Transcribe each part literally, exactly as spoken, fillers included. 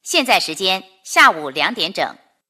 现在时间下午两点整。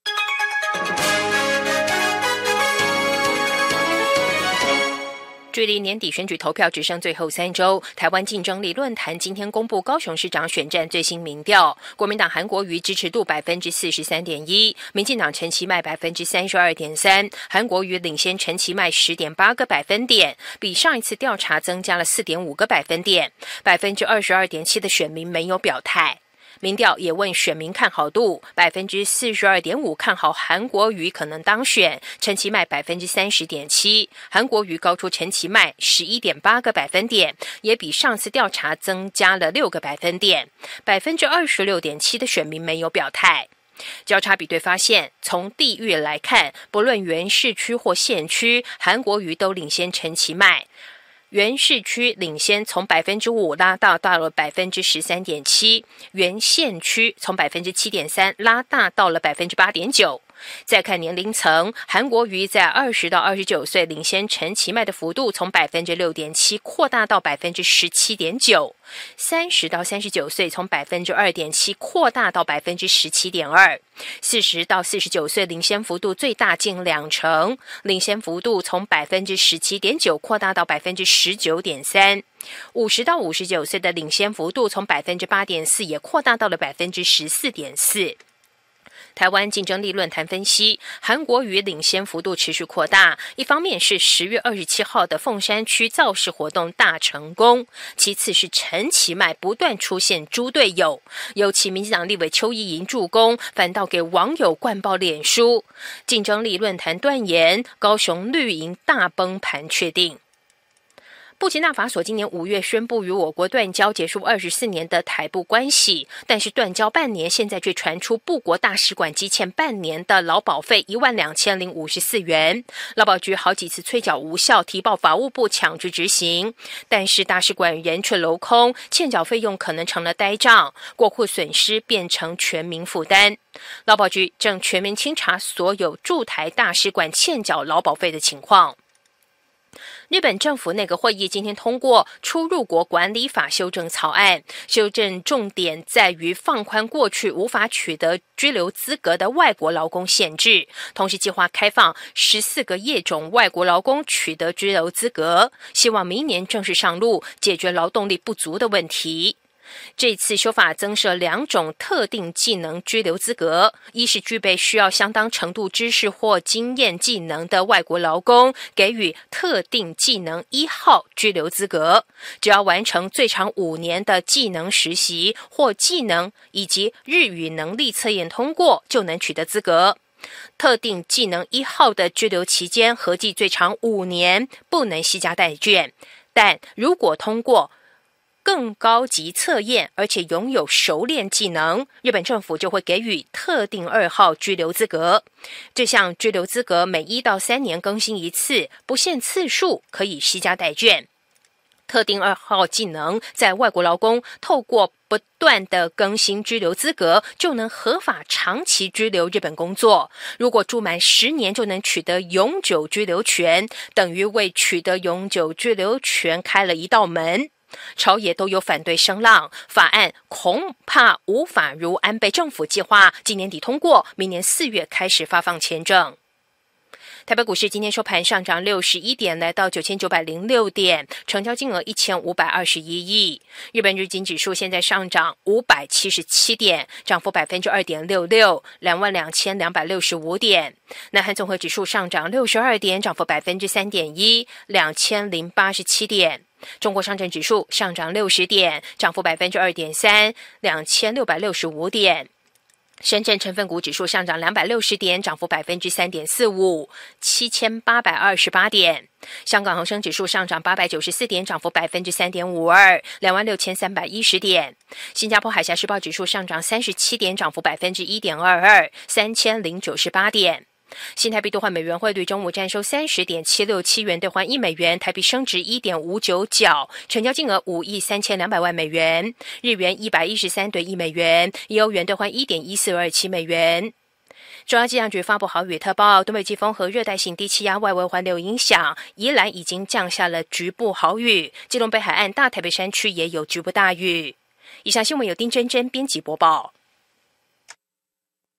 距离年底选举投票只剩最后三周，台湾竞争力论坛今天公布高雄市长选战最新民调，国民党韩国瑜支持度百分之四十三点一，民进党陈其迈百分之三十二点三，韩国瑜领先陈其迈十点八个百分点，比上一次调查增加了四点五个百分点，百分之二十二点七的选民没有表态。民调也问选民看好度，百分之四十二点五看好韩国瑜可能当选，陈其迈百分之三十点七，韩国瑜高出陈其迈十一点八个百分点，也比上次调查增加了六个百分点，百分之二十六点七的选民没有表态。交叉比对发现，从地域来看，不论原市区或县区，韩国瑜都领先陈其迈。原市区领先从百分之五拉大到了百分之十三点七，原县区从百分之七点三拉大到了百分之八点九。再看年龄层，韩国瑜在二十到二十九岁领先陈其迈的幅度从百分之六点七扩大到百分之十七点九，三十到三十九岁从百分之二点七扩大到百分之十七点二，四十到四十九岁领先幅度最大近两成，领先幅度从百分之十七点九扩大到百分之十九点三，五十到五十九岁的领先幅度从百分之八点四也扩大到了百分之十四点四。台湾竞争力论坛分析，韩国瑜领先幅度持续扩大，一方面是十月二十七号的凤山区造势活动大成功，其次是陈其迈不断出现猪队友，尤其民进党立委邱意莹助攻，反倒给网友灌爆脸书。竞争力论坛断言，高雄绿营大崩盘确定。布吉纳法索今年五月宣布与我国断交，结束二十四年的台布关系，但是断交半年，现在却传出布国大使馆积欠半年的劳保费一万两千零五十四元，劳保局好几次催缴无效，提报法务部强制执行，但是大使馆人却镂空，欠缴费用可能成了呆账，国库损失变成全民负担。劳保局正全面清查所有驻台大使馆欠缴劳保费的情况。日本政府内阁会议今天通过出入国管理法修正草案，修正重点在于放宽过去无法取得居留资格的外国劳工限制，同时计划开放十四个业种外国劳工取得居留资格，希望明年正式上路，解决劳动力不足的问题。这次修法增设两种特定技能居留资格，一是具备需要相当程度知识或经验技能的外国劳工，给予特定技能一号居留资格，只要完成最长五年的技能实习或技能以及日语能力测验通过，就能取得资格。特定技能一号的居留期间合计最长五年，不能携家带眷，但如果通过更高级测验，而且拥有熟练技能，日本政府就会给予特定二号居留资格。这项居留资格每一到三年更新一次，不限次数，可以携家带眷。特定二号技能，在外国劳工透过不断的更新居留资格，就能合法长期居留日本工作。如果住满十年，就能取得永久居留权，等于为取得永久居留权开了一道门。朝野都有反对声浪，法案恐怕无法如安倍政府计划，今年底通过，明年四月开始发放签证。台北股市今天收盘上涨六十一点，来到九千九百零六点，成交金额一千五百二十一亿。日本日经指数现在上涨五百七十七点，涨幅百分之二点六六，两万两千两百六十五点。南韩综合指数上涨六十二点，涨幅百分之三点一，两千零八十七点。中国上证指数上涨六十点，涨幅百分之二点三，两千六百六十五点。深圳成分股指数上涨两百六十点，涨幅百分之三点四五，七千八百二十八点。香港恒生指数上涨八百九十四点，涨幅百分之三点五二，两万六千三百一十点。新加坡海峡时报指数上涨三十七点，涨幅百分之一点二二，三千零九十八点。新台币兑换美元汇率中午站收三十点七六七元兑换一美元，台币升值一点五九角，成交金额五亿三千两百万美元。日元一百一十三兑一美元，以欧元兑换一点一四二七美元。中央气象局发布豪雨特报，东北季风和热带性低气压外围环流影响，宜兰已经降下了局部豪雨，基隆北海岸大台北山区也有局部大雨。以上新闻由丁真真编辑播报。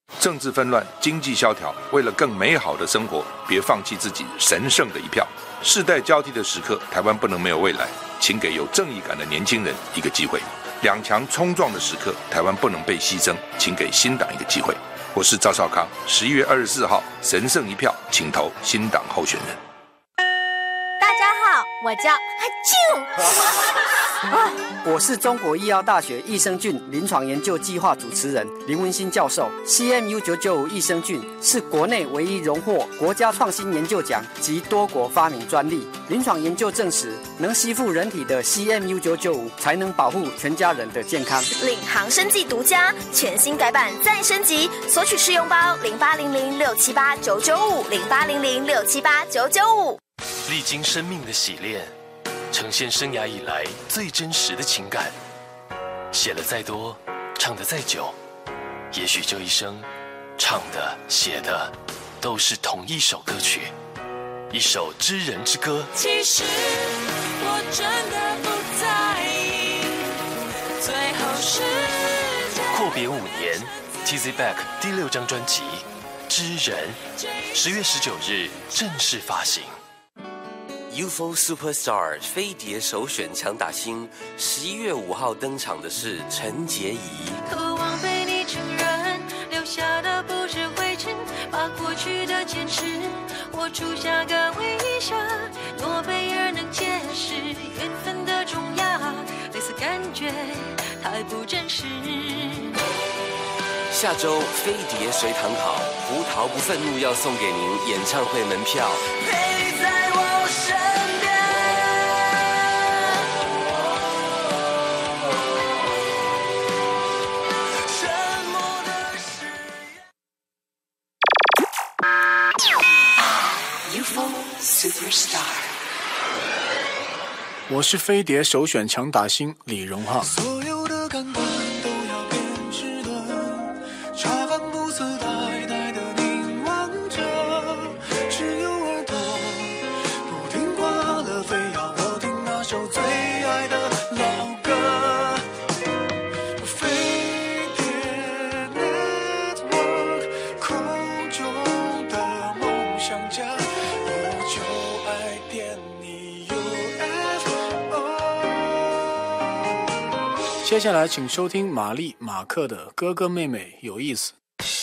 政治纷乱，经济萧条，为了更美好的生活，别放弃自己神圣的一票。世代交替的时刻，台湾不能没有未来，请给有正义感的年轻人一个机会。两强冲撞的时刻，台湾不能被牺牲，请给新党一个机会。我是赵少康，十一月二十四号，神圣一票，请投新党候选人。 大家好，我叫哈啾。 我是中国医药大学益生菌临床研究计划主持人林文新教授。C M U 九九五益生菌是国内唯一荣获国家创新研究奖及多国发明专利。临床研究证实，能吸附人体的 C M U 九九五才能保护全家人的健康。 领航生技独家，全新改版再升级，索取试用包零八零零六七八九九五零八零零六七八九九五。 历经生命的洗炼，呈现生涯以来最真实的情感。写了再多，唱得再久，也许这一生唱的写的都是同一首歌曲，一首知人之歌。 其实我真的不在意，最后是阔别五年 T Z Back 第六张专辑《知人》十月十九日正式发行。 U F O Superstar 飞碟首选强打星，十一月五号登场的是陈洁仪。 渴望被你承认，留下的不是灰尘，把过去的坚持我出下个微笑。诺贝尔能解释缘分的重要，类似感觉太不真实。 下周飞碟随堂考，胡桃不愤怒要送给您演唱会门票。 陪你在我身边。沉默的誓言。U F O Superstar。 我是飞碟首选强打星李荣浩。 所有的感官都要变迟钝，茶饭不思呆呆的凝望着，只有耳朵不听挂了，非要我听那首最爱的老歌。飞碟 Network 空中的梦想家，有就爱点你 U F O。 接下来请收听玛丽马克的哥哥妹妹有意思。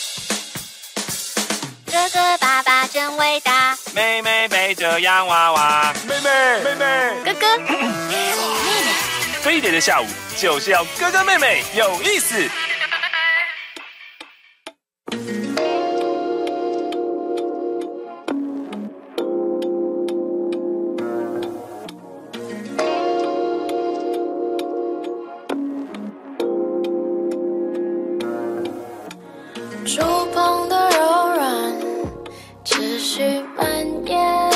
哥哥爸爸真伟大， 妹妹背着洋娃娃，妹妹妹妹， 哥哥妹妹。飞碟的下午就是要哥哥妹妹有意思。 触碰的柔软持续蔓延，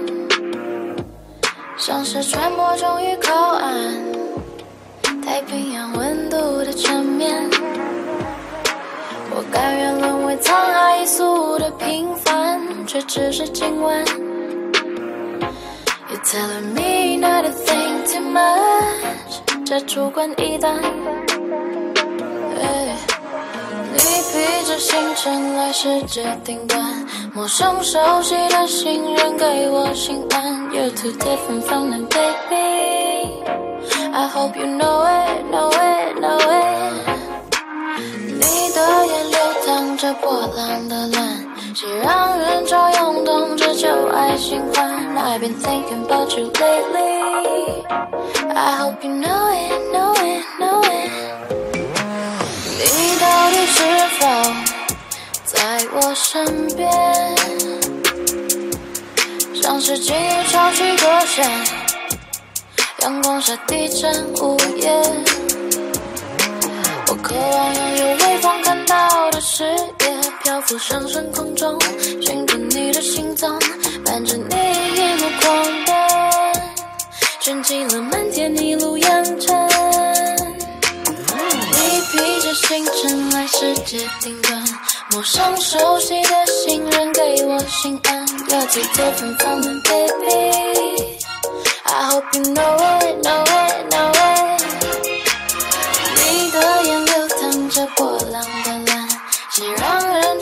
像是船舶终于靠岸，太平洋温度的缠绵，我甘愿沦为沧海一粟的平凡，却只是今晚 You're telling me not to think too much， 这主观一旦你披着星辰来世界顶端，陌生熟悉的信任给我心安。You're too different from them, baby. I hope you know it, know it, know it. 你的眼流淌着波浪的蓝，是让人潮涌动着旧爱循环。I've been thinking about you lately. I hope you know it, know it, know it.你到底是否在我身边？像是今夜潮起歌弦，阳光下地震午夜。我渴望拥有微风看到的视野，漂浮上升空中，寻着你的行踪，伴着你一路狂奔，卷起了漫天一路扬尘。你披着星辰来世界顶端，陌生熟悉的信任给我心安。You're too different from them, baby. I hope you know it, know it, know it. 你的眼流淌着波浪的蓝，是让人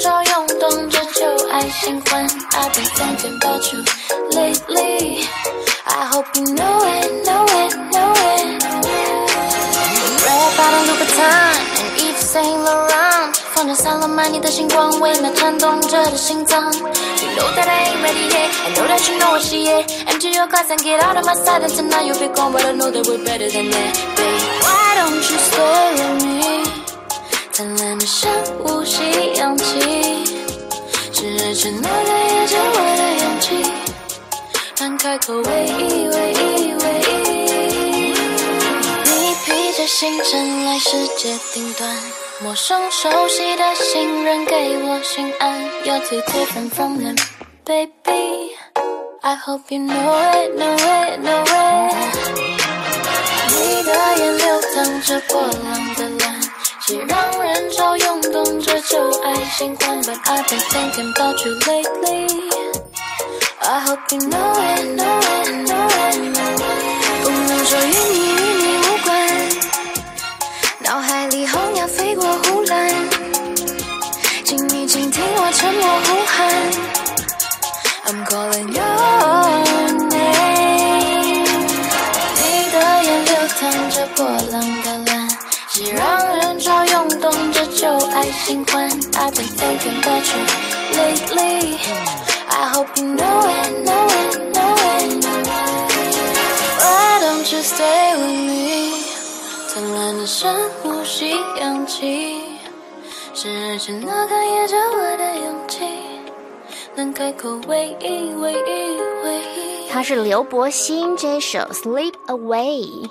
心欢 I've been thinking about you lately I hope you know it, know it, know it Red bottle Louboutin and Yves Saint Laurent 放着散落满你的星光微妙颤动着的心脏 You know that I ain't ready yet I know that you know what she is Empty your glass and get out of my sight And tonight you'll be gone But I know that we're better than that Babe Why don't you stay with me 灿烂的深呼吸氧气是认识那个也是我的勇气敢开口唯一唯一唯一你披着星辰来世界顶端陌生熟悉的信任给我心安 You're too different from them baby I hope you know it know it know it 你的眼流淌着波浪的蓝是让人潮涌动着旧爱心欢 But I've been thinking about you lately I hope you know it, know it, know it 不能说与你与你无关脑海里候鸟飞过护栏请你倾听我沉默呼喊 I'm calling your name 你的眼流淌着波浪的蓝是让人潮涌动着旧爱心欢 I've been thinking about you lately I hope you know it, know it, know it Why don't you stay with me 灿烂的深呼吸氧气是认识那个也是我的勇气能开口唯一唯一唯一他是刘柏辛这首 Sleep Away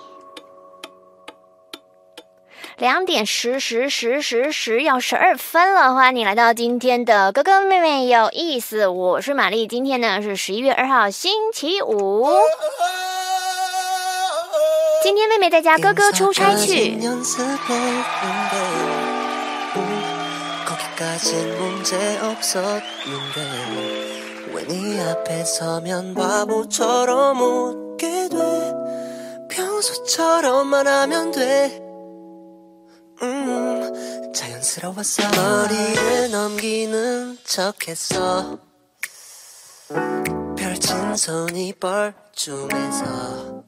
两点十十十十十要十二分了，欢迎你来到今天的哥哥妹妹有意思，我是玛丽。今天呢是十一月二号星期五，今天妹妹在家，哥哥出差去。 음, 자연스러웠어 머리를 넘기는 척했어 펼친 손이 뻘쭘해서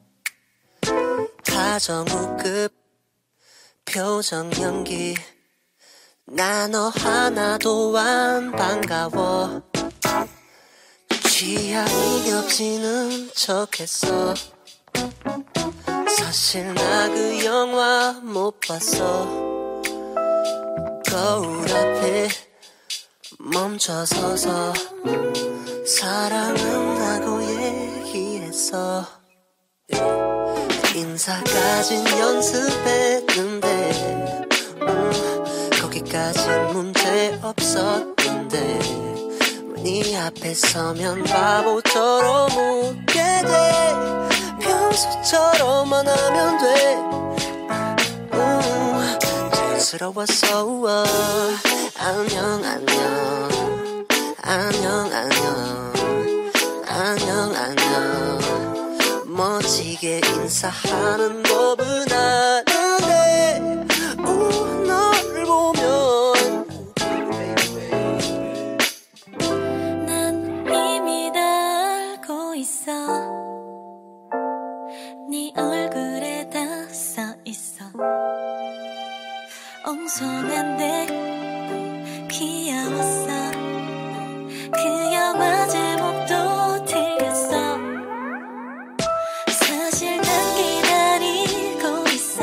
다정우급 표정 연기 나 너 하나도 안 반가워 취향이 겹치는 척했어 사실 나 그 영화 못 봤어 거울 앞에 멈춰서서 사랑은 하고 얘기했어 인사까진 연습했는데 음, 거기까진 문제 없었는데 네 앞에 서면 바보처럼 웃게 돼 평소처럼만 하면 돼 음, 자연스러웠어 안녕 안녕 안녕 안녕 안녕 안녕 멋지게 인사하는 법은 아는데 우, 널 보면 난 이미 다 알고 있어 네 얼굴에 다 써있어 엉성한데 귀여웠어 그 영화 제목도 틀렸어 사실 난 기다리고 있어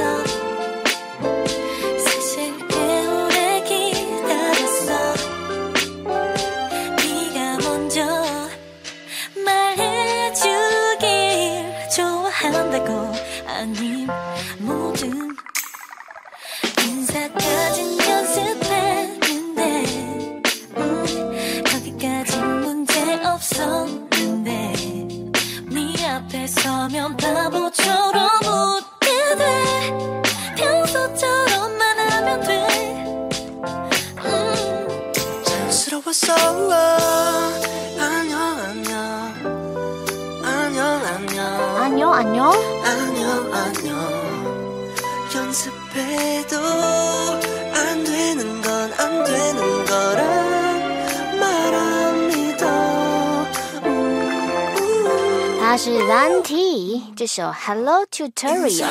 사실 꽤 오래 기다렸어 네가 먼저 말해주길 좋아한다고 아님 모든 인사까진 연습했는데 음, 거기까진 문제 없었는데 네 앞에 서면 바보처럼 웃게 돼 평소처럼만 하면 돼 음. 자연스러웠어 안녕 안녕 안녕 안녕 안녕 안녕 안녕 안녕 연습해도 안 되는 건 안 되는 거라 말 안 믿어 他是 Lanty， 这首 Hello Tutorial。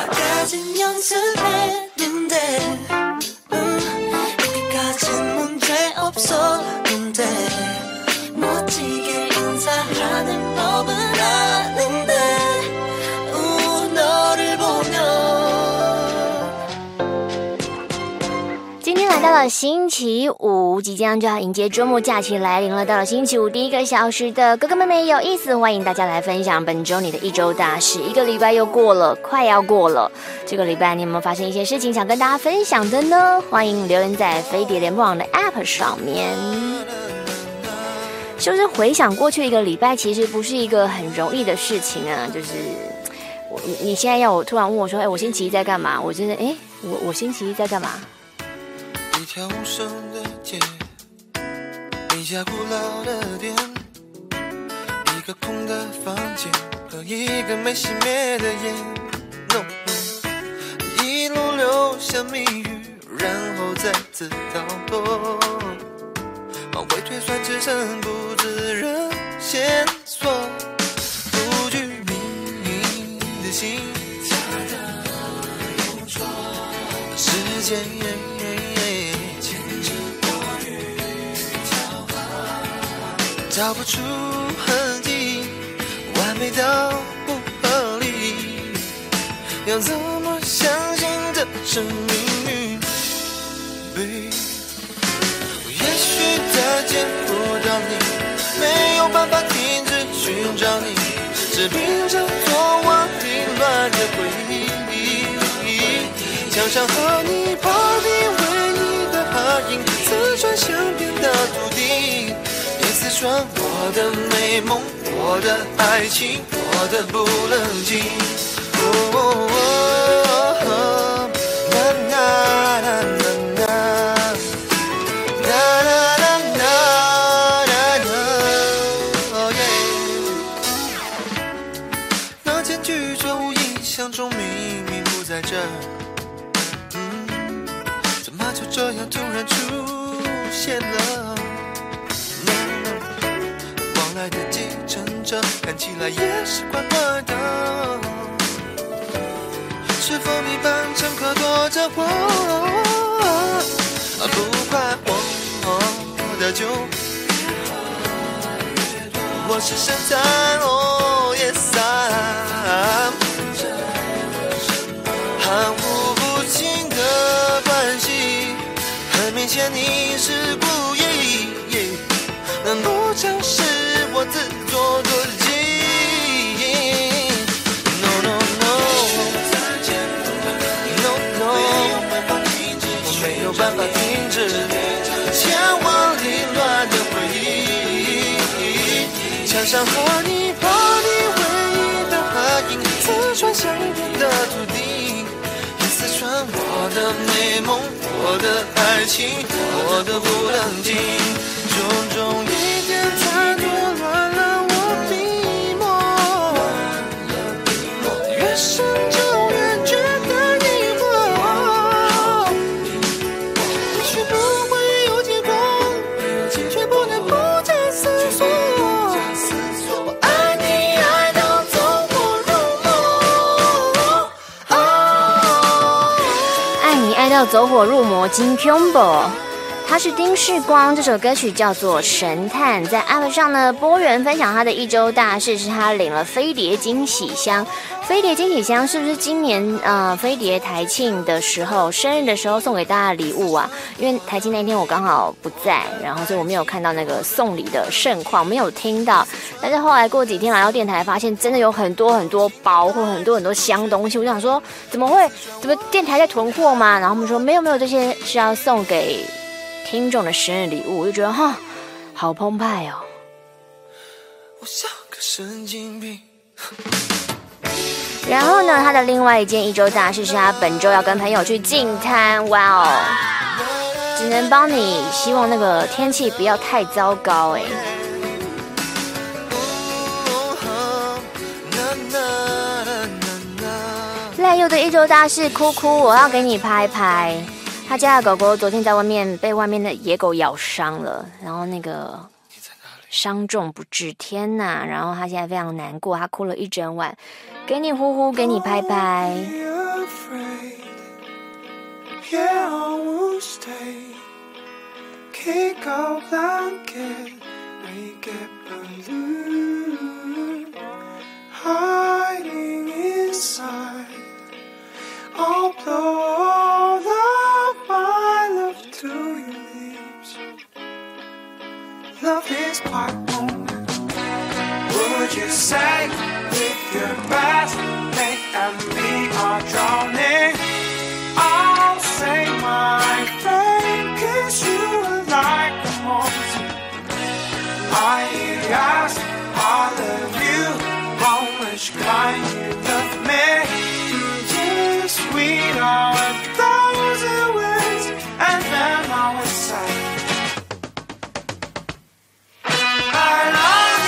이때까진 문제 없었는데 멋지게 인사하는 법은 아는데 우, 너를 보면 今天来到了星期五，即将就要迎接周末假期来临了。到了星期五第一个小时的哥哥妹妹有意思，欢迎大家来分享本周你的一周大事。一个礼拜又过了，快要过了。这个礼拜你有没有发生一些事情想跟大家分享的呢？欢迎留言在飞碟联播网的 App 上面。是不是回想过去一个礼拜，其实不是一个很容易的事情啊？就是我你你现在要我突然问我说，哎，我星期一在干嘛？我真的哎，我我星期一在干嘛？ 一条无声的街，一家古老的店，一个空的房间和一个没熄灭的烟。No, no, 一路留下谜语，然后再次逃脱。往回推算，只剩不自然线索。不具名的心，时间。找不出痕迹，完美到不合理，要怎么相信这是命运 ？Babe， 也许再见不到你，没有办法停止寻找你，只凭着昨晚凌乱的回忆，想象和你爬地为你的海影，刺穿相片的土地。刺穿我的美梦，我的爱情，我的不冷静。哦哦哦，啦啦啦啦啦啦啦啦啦，那件拒绝无印象中明明不在这儿，嗯，怎么就这样突然出现了？来的计程车看起来也是怪怪的，是否你扮乘客躲着我？不快活的酒，我是神探哦 yes I'm， 含糊不清的关系，很明显你是故意，难不成是我自作多情 No no no No no 我没有办法停止前往凌乱的回忆，墙上和你爬地唯一的合影，刺穿相片的土地，也刺穿我的美梦，我的爱情，我的不冷静，种种一点残多乱了我笔墨，越深就越觉得疑惑，也许不会有结果，却不能不假思索，我爱你爱到走火入魔， 爱你爱到走火入魔金 Combo，他是丁世光，这首歌曲叫做《神探》。在 App 上呢，波源分享他的一周大事是他领了飞碟惊喜箱。飞碟惊喜箱是不是今年呃飞碟台庆的时候生日的时候送给大家的礼物啊？因为台庆那天我刚好不在，然后所以我没有看到那个送礼的盛况，没有听到。但是后来过几天来到电台，发现真的有很多很多包或很多很多箱东西。我就想说，怎么会？怎么电台在囤货吗？然后他们说没有没有，这些是要送给听众的生日礼物。我就觉得哈，好澎湃哦。 我像个神经病。 然后呢，他的另外一件一周大事是他本周要跟朋友去净滩，哇哦！只能帮你希望那个天气不要太糟糕哎。赖佑的一周大事，哭哭，我要给你拍拍。他家的狗狗昨天在外面被外面的野狗咬伤了，然后那个伤重不治，天哪！然后他现在非常难过，他哭了一整晚，给你呼呼，给你拍拍。 Yeah, I will stay. Kick out blanket, make it balloon. Hiding inside, I'll blow all of my love to your lips. Love is quite warm. Would you say with your best mate and me are drowning?I'll say my friend, cause you are like the most. I ask, I love you, how much can you love me? Just sweet are a thousand words, and then I would say I love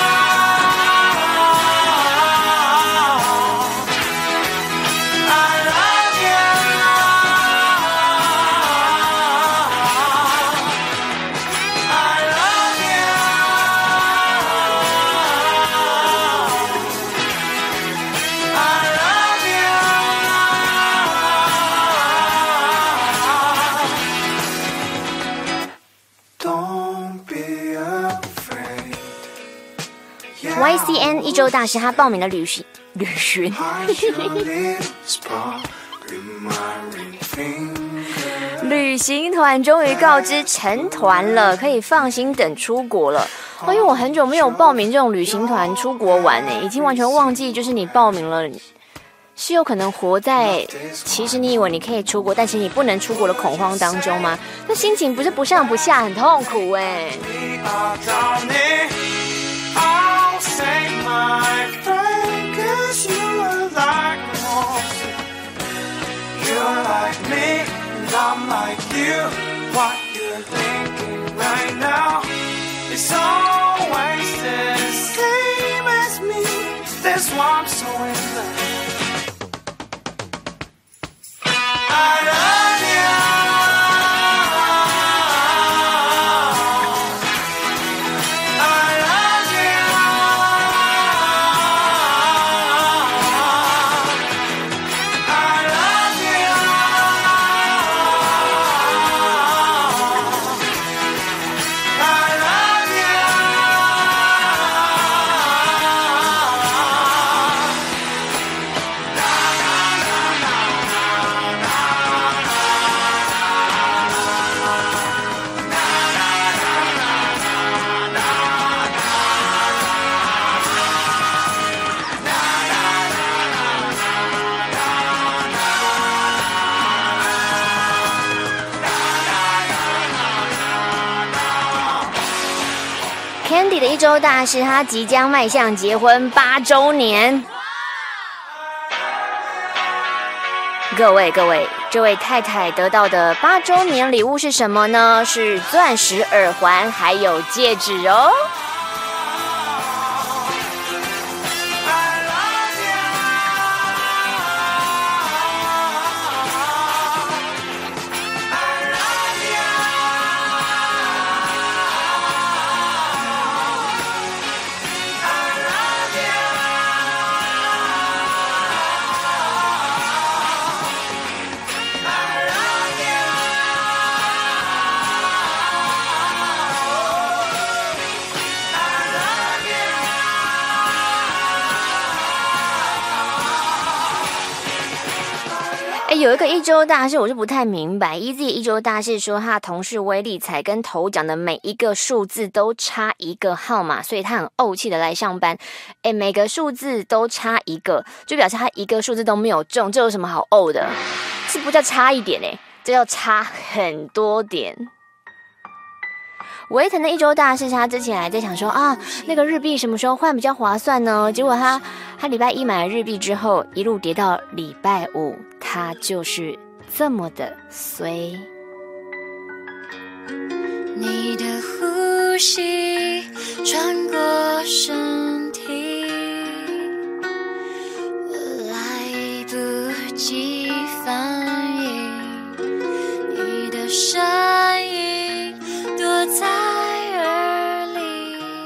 you.Y C N 一周大师他报名了旅行旅巡旅行团终于告知成团了，可以放心等出国了。因为我很久没有报名这种旅行团出国玩呢，已经完全忘记就是你报名了是有可能活在其实你以为你可以出国，但其实你不能出国的恐慌当中吗？那心情不是不上不下，很痛苦哎。 I'll say my friend, cause you are like the most. You're like me, and I'm like you. What you're thinking right now is always the same as me. That's why I'm so in love. I love you。Candy 的一周大事，他即将迈向结婚八周年。各位各位，这位太太得到的八周年礼物是什么呢？是钻石耳环，还有戒指哦。有一个一周大事我是不太明白 ，E Z 一周大事说他的同事威力彩跟头奖的每一个数字都差一个号码，所以他很怄气的来上班。哎，每个数字都差一个，就表示他一个数字都没有中，这有什么好怄的？这不叫差一点哎，这叫差很多点。维腾的一周大事，他之前还在想说啊，那个日币什么时候换比较划算呢？结果他他礼拜一买了日币之后，一路跌到礼拜五，他就是这么的衰。 你的呼吸穿过身体，我来不及反应，你的声音躲在耳里，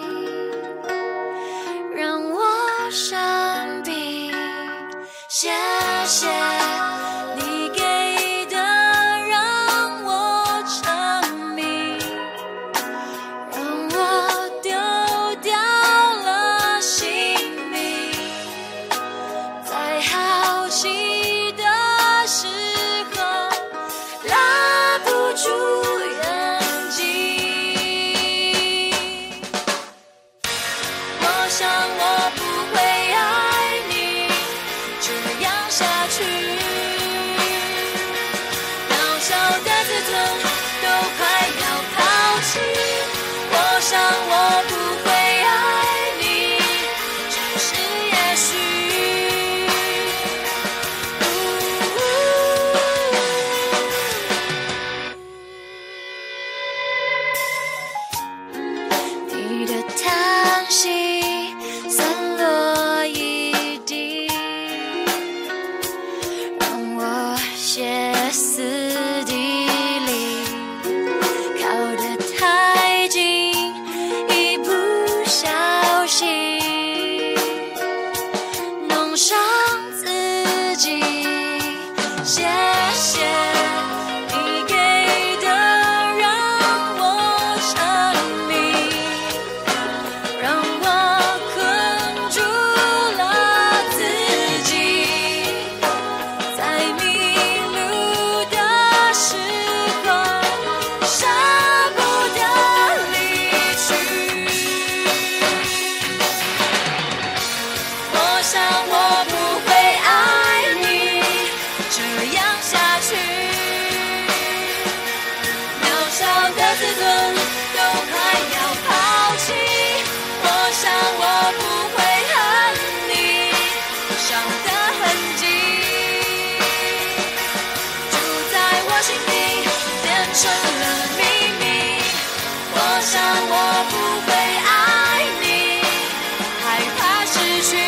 了秘密。我想我不会爱你，害怕失去，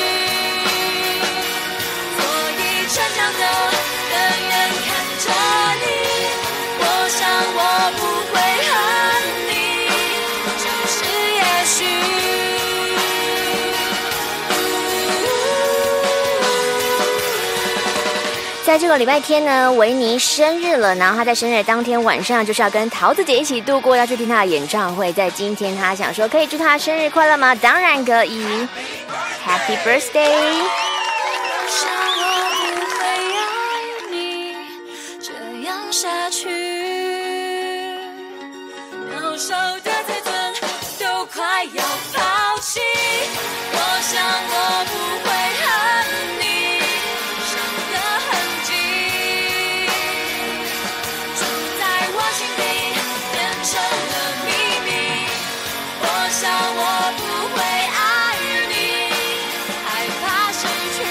所以逞强的远远看着你。我想我不会恨你，就是也许。 在这个礼拜天呢，维尼生日了，然后他在生日当天晚上就是要跟桃子姐一起度过，要去听他的演唱会。在今天他想说，可以祝他生日快乐吗？当然可以 ，Happy Birthday！ 想我不会爱你，这样下去，渺小的自尊都快要抛弃。我想我不会恨你，伤的痕迹住在我心底，变成了秘密。我想我不会爱你，害怕失去，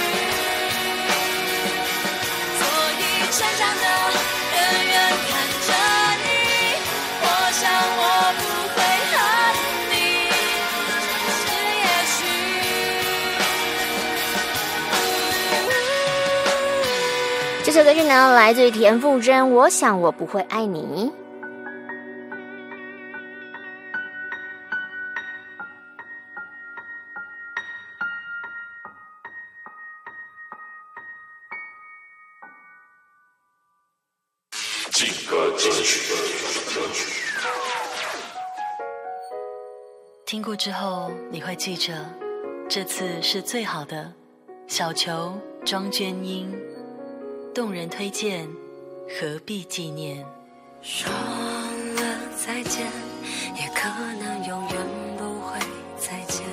所以逞强的远远看着你。我想我不会恨你，只是也许。 这首歌曲呢，来自于田馥甄，《我想我不会爱你》。 劲歌金曲。 听过之后，你会记着，这次是最好的。小球庄娟英，动人推荐，何必纪念？ 说了再见，也可能永远不会再见。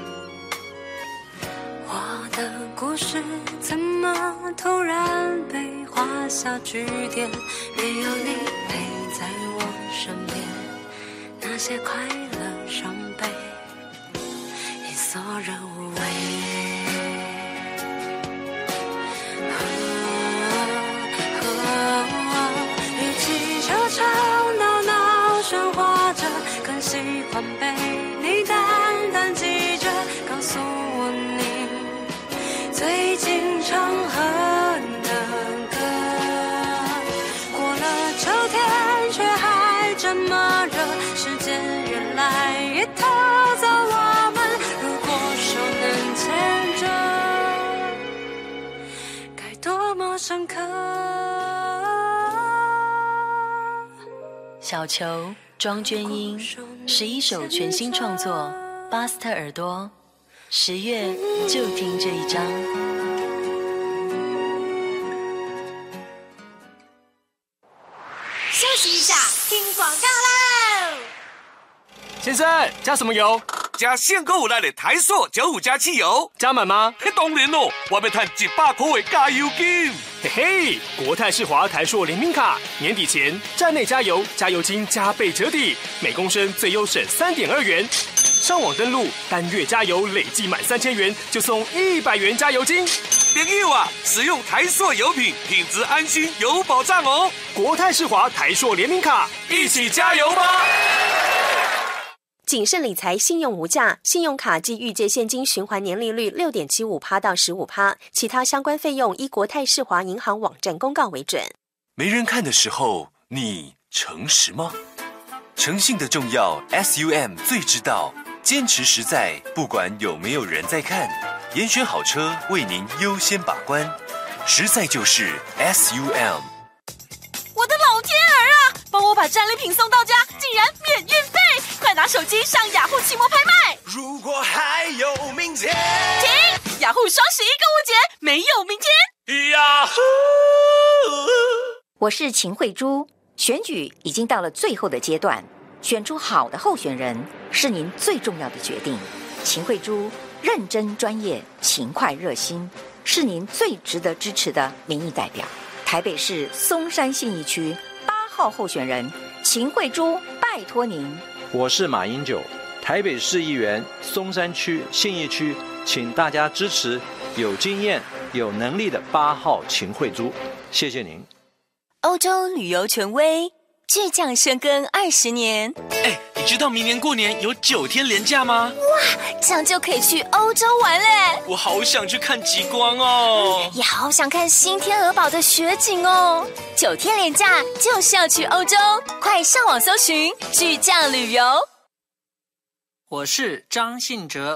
我的故事怎么突然被画下句点？没有你陪在我身边，那些快乐伤悲已索然无味。与其吵吵闹闹喧哗着，更喜欢被你淡淡记着，告诉我你最近常哼的歌。过了秋天却还这么热，时间越来越偷走我们，如果手能牵着，该多么深刻。 小球庄娟英，十一首全新创作，巴斯特耳朵，十月就听这一张。 休息一下，听广告喽！ 先生，加什么油？ 加现购有来的台塑九五加汽油， 加满吗？ 嘿，当然咯，我要赚一百块的加油金。 嘿嘿，国泰世华台塑联名卡，年底前站内加油，加油金加倍折抵，每公升最优省三点二元。上网登录，单月加油累计满三千元就送一百元加油金。 朋友啊，使用台塑油品，品质安心有保障哦。 国泰世华台塑联名卡，一起加油吧！ 谨慎理财，信用无价。信用卡及预借现金循环年利率六点七五趴到十五趴，其他相关费用依国泰世华银行网站公告为准。 没人看的时候，你诚实吗？诚信的重要 ，S U M 最知道。坚持实在，不管有没有人在看，严选好车为您优先把关。实在就是 S U M。 我的老天儿啊！帮我把战利品送到家，竟然免运费！快拿手机上雅虎奇摩拍卖。 如果还有明天， 停！雅虎双十一购物节没有明天。 雅虎。 我是秦慧珠，选举已经到了最后的阶段，选出好的候选人是您最重要的决定。秦慧珠认真专业、勤快热心，是您最值得支持的民意代表。台北市松山信义区八号候选人秦慧珠，拜托您。 我是马英九，台北市议员，松山区信义区，请大家支持有经验、有能力的八号秦慧珠，谢谢您。 欧洲旅游权威倔强深耕二十年。 哎，你知道明年过年有九天连假吗？ 哇，这样就可以去欧洲玩嘞！ 我好想去看极光哦， 也好想看新天鹅堡的雪景哦。九天连假就是要去欧洲，快上网搜寻巨匠旅游。 我是张信哲。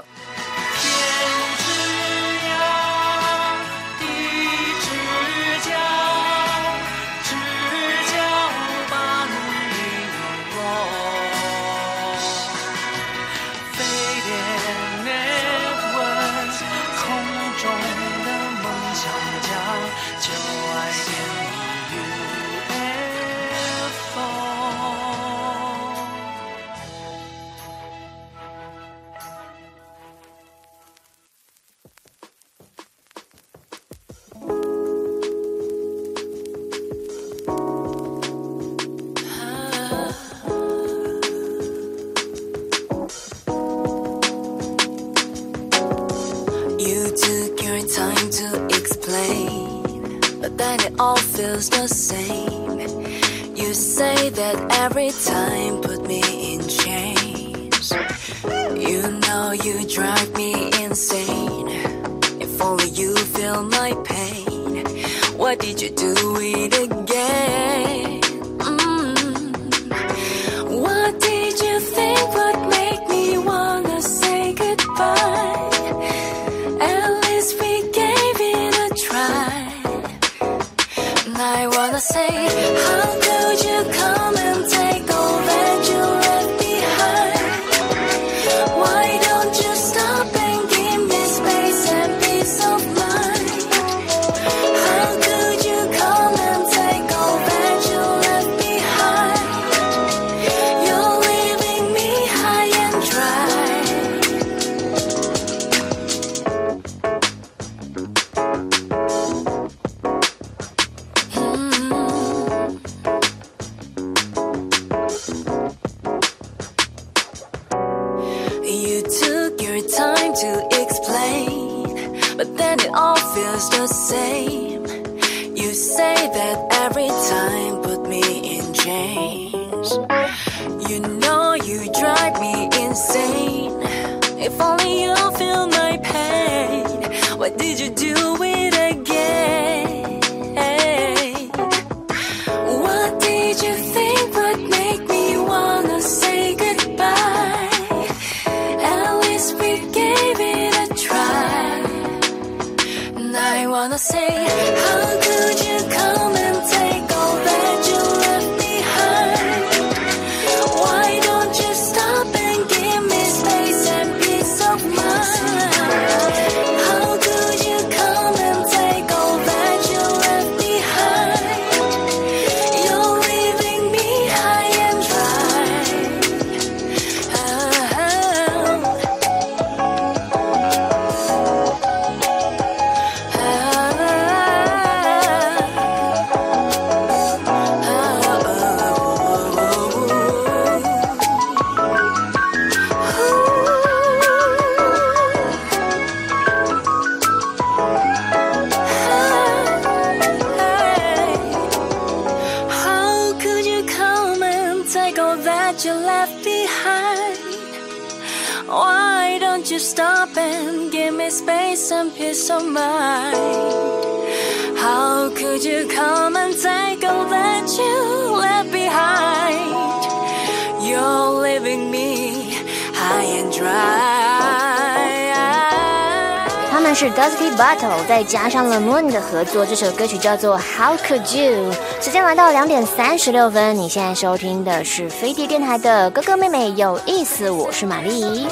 All feels the same. You say that every time put me in chains. You know you drive me insane. If only you feel my pain. Why did you do it again? Mm. What did you think would make me wanna say goodbye? At least we gave it a try. I wanna say, how could you come and take all that you left behind? Why don't you stop and give me space and peace of mind? How could you come and take all that you left behind? You're leaving me high and dry. To explain, but then it all feels the same. You say that every time put me in chains. You know you drive me insane. If only you feel my pain. Why did you do it again? What did you think would make me wanna say goodbye? I wanna say, how could you come and take all that you left behind? Why don't you stop and give me space and peace of mind? How could you come and take all that you left behind? You're leaving me high and dry. Oh. You left behind. Why don't you stop and give me space and peace of mind? How could you come and take all that you left behind? You're leaving me high and dry. 他们是 Dusty Bottle 再加上了 Moon 的合作，这首歌曲叫做 How Could You。 时间来到两点三十六分，你现在收听的是飞碟电台的哥哥妹妹有意思，我是玛丽。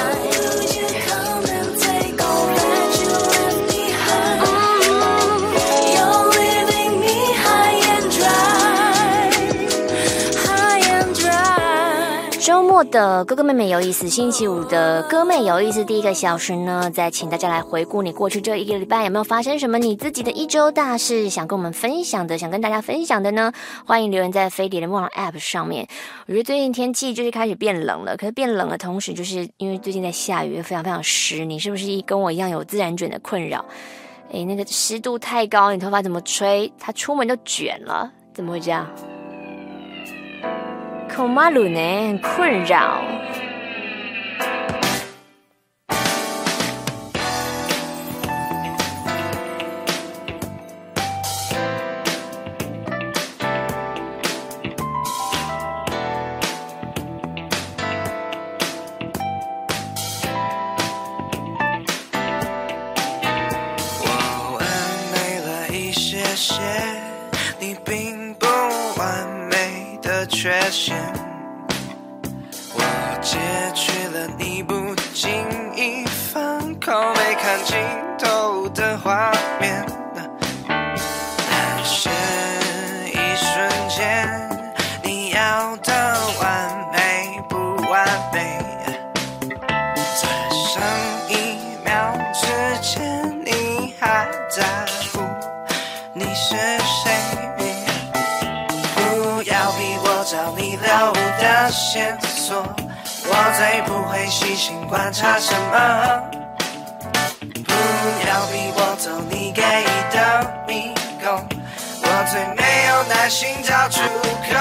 周末的哥哥妹妹有意思，星期五的哥妹有意思，第一个小时呢，再请大家来回顾你过去这一个礼拜有没有发生什么你自己的一周大事，想跟我们分享的，想跟大家分享的呢？欢迎留言在飞碟的梦 App 上面。我觉得最近天气就是开始变冷了，可是变冷的同时，就是因为最近在下雨，非常非常湿。你是不是跟我一样有自然卷的困扰？诶，那个湿度太高，你头发怎么吹，它出门就卷了，怎么会这样？ 恐马路呢很困扰。 缺陷，我截取了你不经意放空没看尽头的画面，但是一瞬间你要的完美不完美，在上一秒之前你还在乎你是谁，找你留的线索，我最不会细心观察什么，不要逼我走你给的迷宫，我最没有耐心找出口。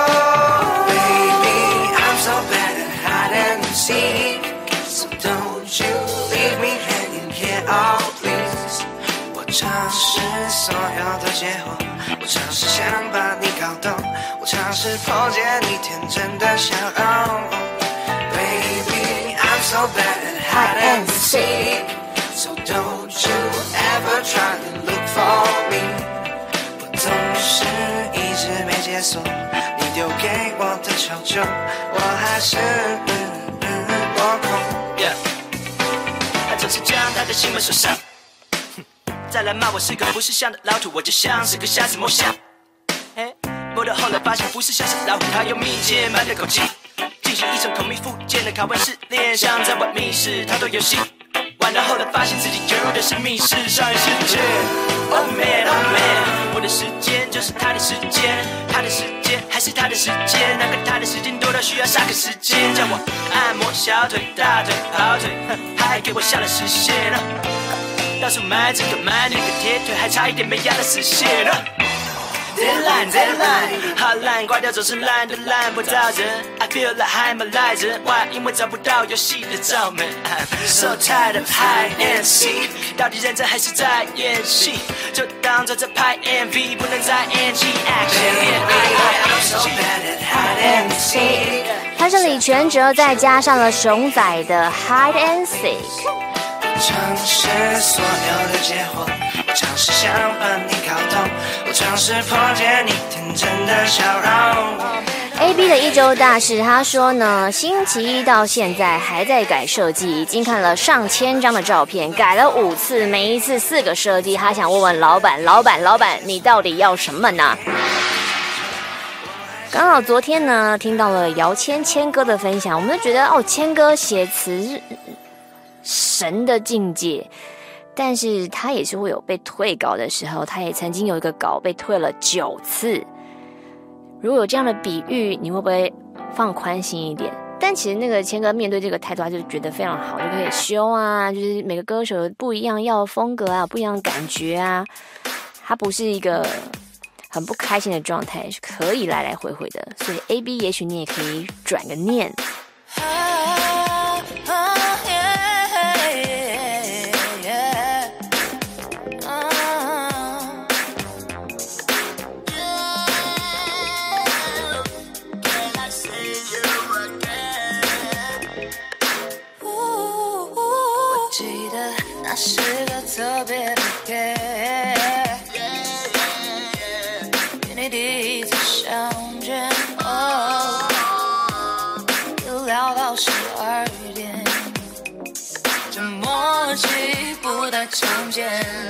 Baby I'm so bad at hide and seek, so don't you leave me hanging here, oh please。 我尝试所有的结果，我尝试想把你搞懂，我尝试破解你天真的笑容。Baby, I'm so bad at hide and seek, so don't you ever try to look for me。 我总是一直没解锁你丢给我的求救，我还是嗯嗯落空。Yeah， 他总是将他的心门锁上。再来骂我是个不识相的老土，我就像是个瞎子摸象。摸到后来发现不是像是老虎，它有密切满的口气，进行一种同密附件的拷问试炼，像在玩密室逃脱游戏。完了后来发现自己卷入的是密室上一世界。Oh man, oh man， 我的时间就是他的时间，他的时间还是他的时间，那个他的时间多到需要杀个时间，叫我按摩小腿、大腿、跑腿，还给我下了实现了。到处买这个买那个贴腿，还差一点没压到实现了。Deadline Deadline， 好烂，挂掉总是烂的烂不到人。I feel like 还蛮赖人，哇，因为找不到游戏的罩门。I'm so tired of hide and seek， 到底认真还是在演戏？就当做在拍 M V， 不能再 N G action。I'm so bad at hide and seek。 他这里全折再加上了熊仔的 Hide and Seek。 尝试所有的结果，我尝试想把你搞懂，我尝试破解你天真的笑容。 A B 的一周大事，他说呢，星期一到现在还在改设计，已经看了上千张的照片，改了五次，每一次四个设计。他想问问老板，老板，老板，你到底要什么呢？刚好昨天呢，听到了姚谦谦哥的分享，我们就觉得哦，谦哥写词神的境界，但是他也是会有被退稿的时候，他也曾经有一个稿被退了九次。如果有这样的比喻，你会不会放宽心一点？但其实那个谦哥面对这个态度，他就觉得非常好，就可以修啊，就是每个歌手不一样要的风格啊，不一样的感觉啊，他不是一个很不开心的状态，是可以来来回回的。所以 A B 也许你也可以转个念。 是个特别的夜，与你第一次相见，哦，又聊到十二点，这默契不太常见。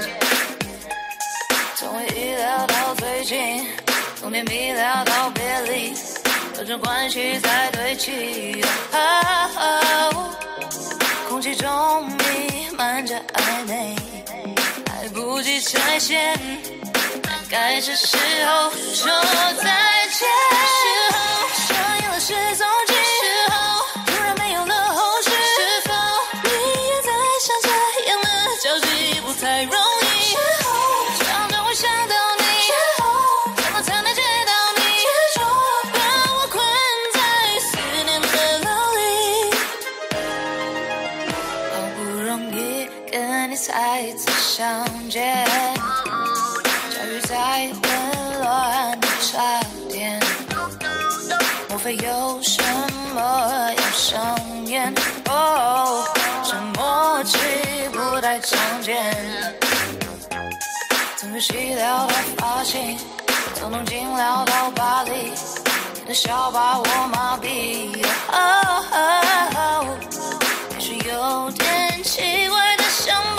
从回忆聊到最近，从甜蜜聊到别离，各种关系在堆砌。哦，空气中弥漫着暧昧，来不及拆线，大概是时候说再见。时候上演了失踪记，时候突然没有了后续，是否你也在想这样的交集不太容易？时候常常会想到你，时候怎么才能见到你？执着把我困在相见，相遇在混乱的茶店，莫非有什么要上演？哦，这默契不太常见。从游戏聊到发情，从东京聊到巴黎，你的笑把我麻痹。哦哦，也许有点奇怪的想法。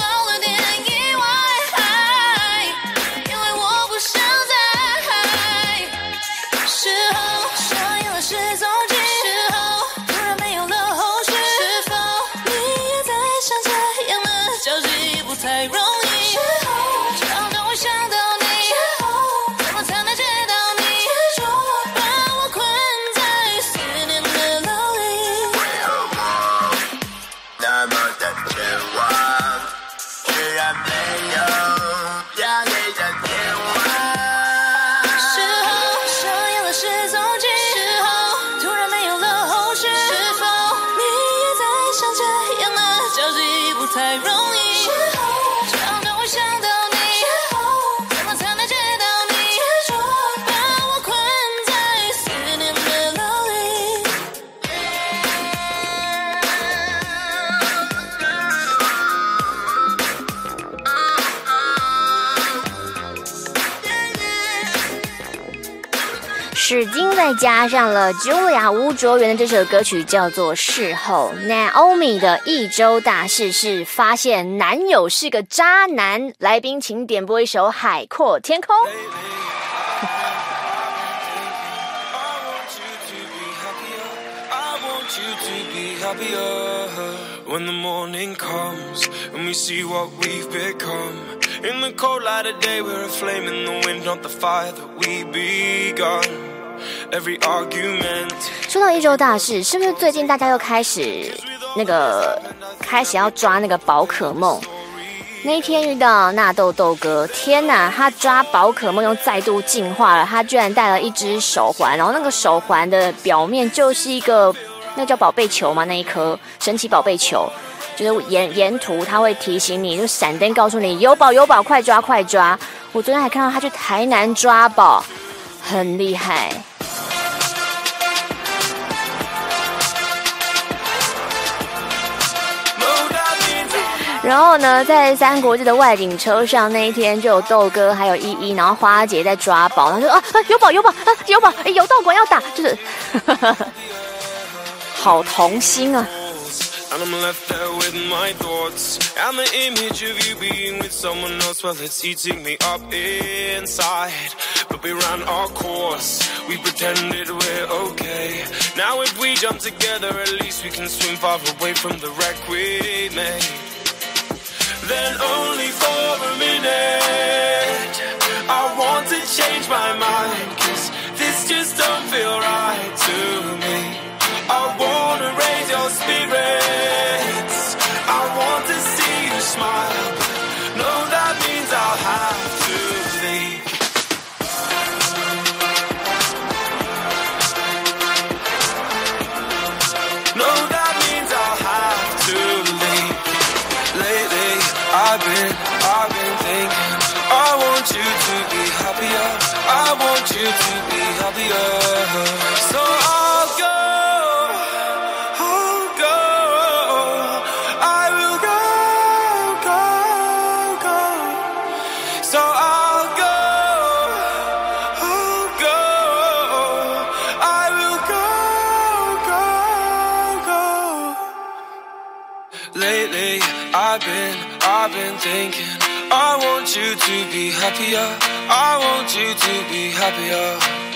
史金再加上了 Julia 吴卓源的这首歌曲叫做《事后》。Naomi 的一周大事是发现男友是个渣男。来宾请点播一首《海阔天空》。 When the morning comes and we see what we've become, in the cold light of day we're a flame in the wind, not the fire that we begun. Every argument. 说到一周大事，是不是最近大家又开始那个开始要抓那个宝可梦？那一天遇到纳豆豆哥，天哪，他抓宝可梦又再度进化了，他居然带了一只手环，然后那个手环的表面就是一个。那叫宝贝球吗？那一颗神奇宝贝球，就是沿沿途它会提醒你，就闪灯告诉你有宝有宝，快抓快抓！我昨天还看到他去台南抓宝，很厉害。然后呢，在三国志的外景车上那一天，就有豆哥还有依依，然后花姐在抓宝，然后就啊啊有宝有宝啊有宝，有道馆要打，就是。好童心啊 And I'm left there with my thoughts and the image of you being with someone else. Well, it's eating me up inside. But we ran our course, we pretended we're okay. Now if we jump together, at least we can swim far away from the wreck we made. Then only for a minute I want to change my mind, 'cause this just don't feel right to me. I wanna raise your spirits, I want to see you smile. No, that means I'll have to leave. No, that means I'll have to leave. Lately, I've been, I've been thinking I want you to be happier, I want you to be happier. So I'll go, I've been, I've been thinking I want you to be happier, I want you to be happier.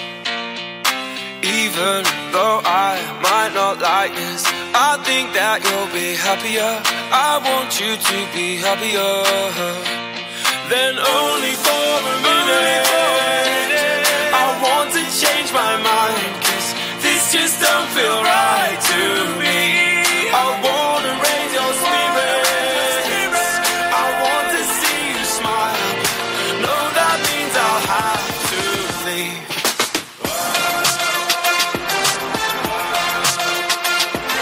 Even though I might not like this, I think that you'll be happier, I want you to be happier. Then only for a minute I want to change my mind, 'cause this just don't feel right to me. I wanna raise your spirits, I want to see you smile. No, that means I'll have to leave.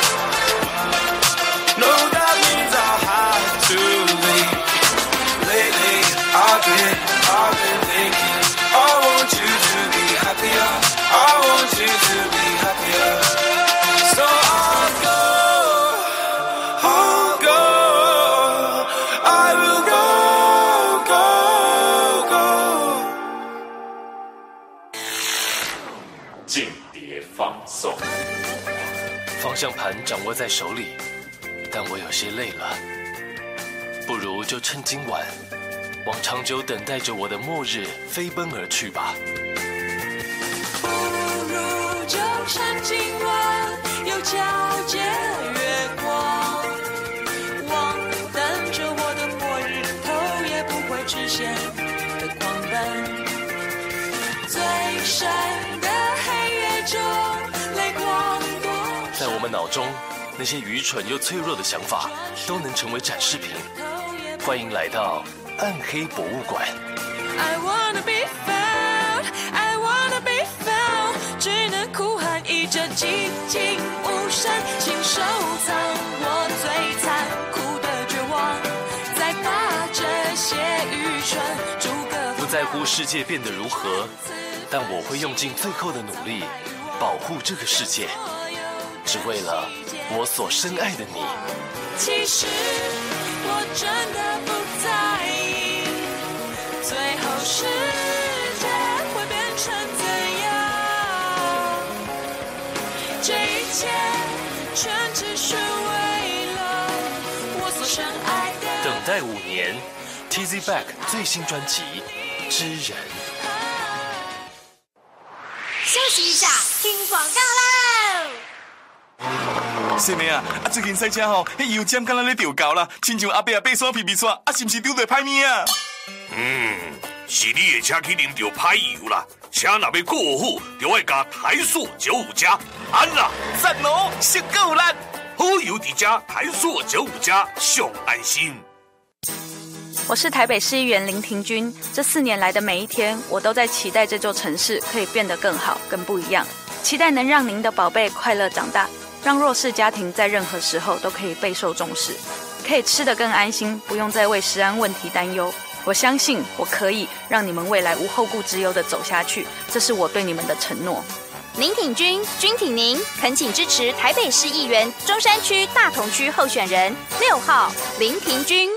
No, that means I'll have to leave. Lately 方向盘掌握在手里，但我有些累了，不如就趁今晚，往长久等待着我的末日飞奔而去吧。 不如就趁今晚，有皎洁月光，望等着我的末日，头也不会直线的狂奔，最深的黑夜中，泪光多。 在我们脑中，那些愚蠢又脆弱的想法，都能成为展示品。欢迎来到暗黑博物馆。 I wanna be found, I wanna be found， 只能哭喊一阵寂静无声，请收藏我最残酷的绝望，再把这些愚蠢逐个。 不在乎世界变得如何，但我会用尽最后的努力，保护这个世界，只为了我所深爱的你。 其实我真的不在意，最后世界会变成怎样？这一切全只是为了我所深爱的。 等待五年 ，T Z Back 最新专辑《知人》。 休息一下，听广告喽。 是妹啊，啊最近赛车吼，迄油尖敢若咧调校啦，亲像阿伯啊爬山皮皮山，啊是毋是拄着歹命啊？ 嗯，是你的车去啉着歹油啦，车若要过好，就要加台塑九五加，安啦， 赞哦，食够力， 好油伫遮，台塑九五加上安心。 我是台北市议员林庭君，这四年来的每一天，我都在期待这座城市可以变得更好、更不一样，期待能让您的宝贝快乐长大。让弱势家庭在任何时候都可以备受重视，可以吃得更安心，不用再为食安问题担忧。我相信我可以让你们未来无后顾之忧地走下去，这是我对你们的承诺。 林挺君，君挺您，恳请支持台北市议员中山区大同区候选人六号林挺君。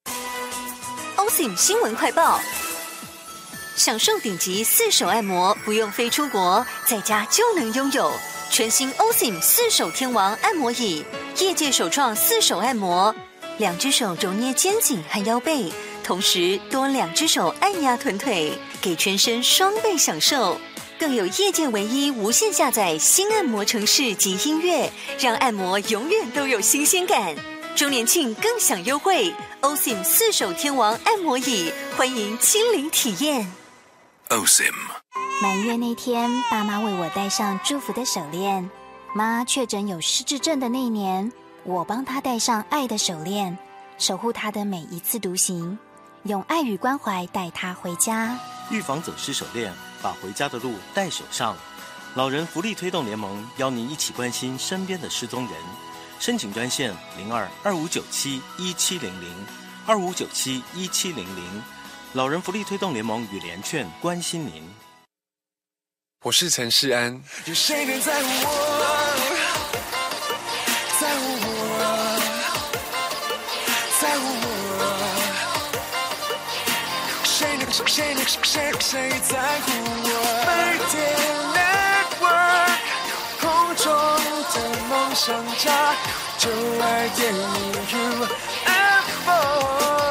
O S I M 新闻快报。享受顶级四手按摩，不用飞出国，在家就能拥有。全新 O S I M 四手天王按摩椅，业界首创四手按摩，两只手揉捏肩颈和腰背，同时多两只手按压臀腿，给全身双倍享受。更有业界唯一无限下载新按摩程式及音乐，让按摩永远都有新鲜感。周年庆更享优惠 ，O S I M 四手天王按摩椅，欢迎亲临体验。 O S I M。 满月那天，爸妈为我戴上祝福的手链。妈确诊有失智症的那年，我帮她戴上爱的手链，守护她的每一次独行，用爱与关怀带她回家。 预防走失手链，把回家的路带手上。老人福利推动联盟邀您一起关心身边的失踪人。申请专线零二二五九七一七零零二五九七一七零零。老人福利推动联盟与联劝关心您。 我是陈世安。 有谁能在乎我？在乎我？在乎我？谁能谁能谁谁在乎我？每天 network 空中的梦想家，就爱点你 U F O。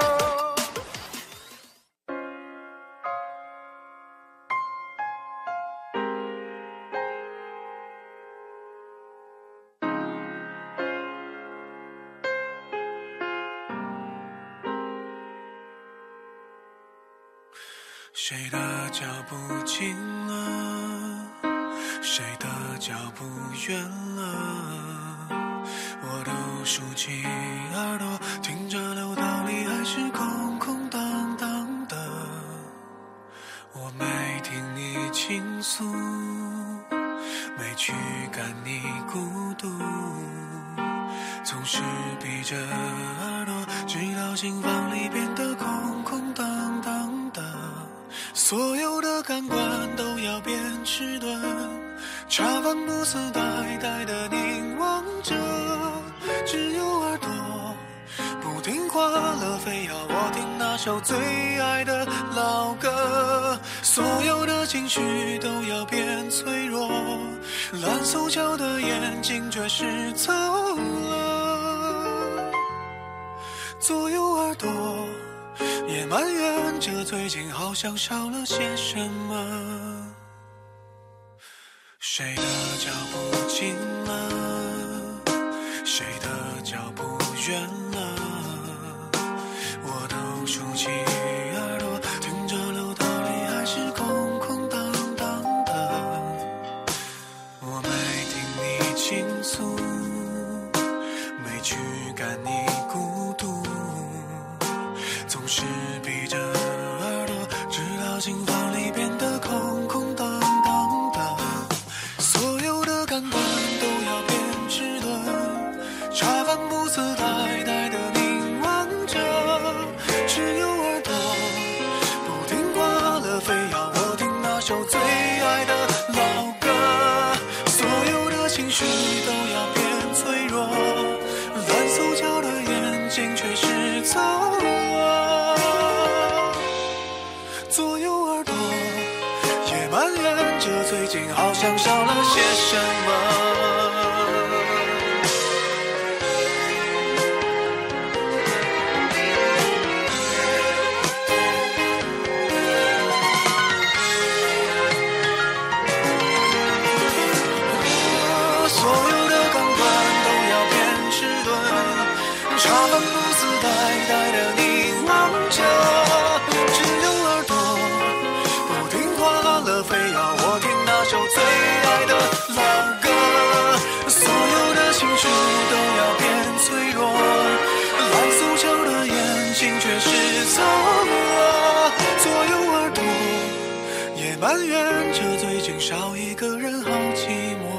谁的脚步近了，谁的脚步远了，我都竖起耳朵听着楼道里还是空空荡荡的，我没听你倾诉，没驱赶你孤独，总是闭着耳朵直到心房里变得空空荡荡的，所有的感官都要变迟钝，茶饭不思呆呆地凝望着，只有耳朵不听话了，非要我听那首最爱的老歌，所有的情绪都要变脆弱， 蓝手脚的眼睛却是走了，左右耳朵也埋怨着最近好像少了些什么，谁的脚步近了，谁的脚步远了，我都竖起耳朵听着楼道里还是空空荡荡的，我没听你倾诉，没驱赶你孤独，总是闭着耳朵直到心房里变得空空荡荡的，所有的感官都要变迟钝，茶饭不思呆呆的凝望着，只有耳朵不听挂了，非要我听那首最爱的老歌，所有的情绪都要变脆弱，蓝手脚的眼睛却是走了，左右耳朵也埋怨着最近好像少了些什么，茶饭不思呆呆的凝望着，只有耳朵不听话了，非要我听那首最爱的老歌，所有的情绪都要变脆弱，蓝手脚的眼睛却是走了，左右耳朵也埋怨着最近少一个人好寂寞。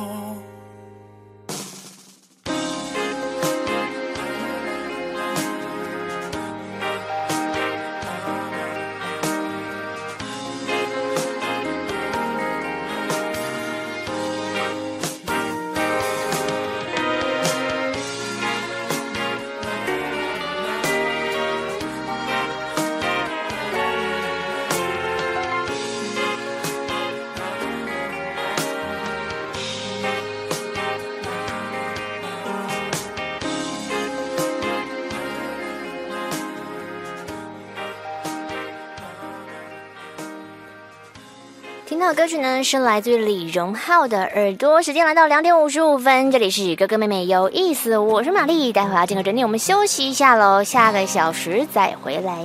听到的歌曲呢是来自于李荣浩的耳朵，时间来到两点五十五分，这里是哥哥妹妹有意思，我是玛丽，待会要进入整理，我们休息一下咯，下个小时再回来。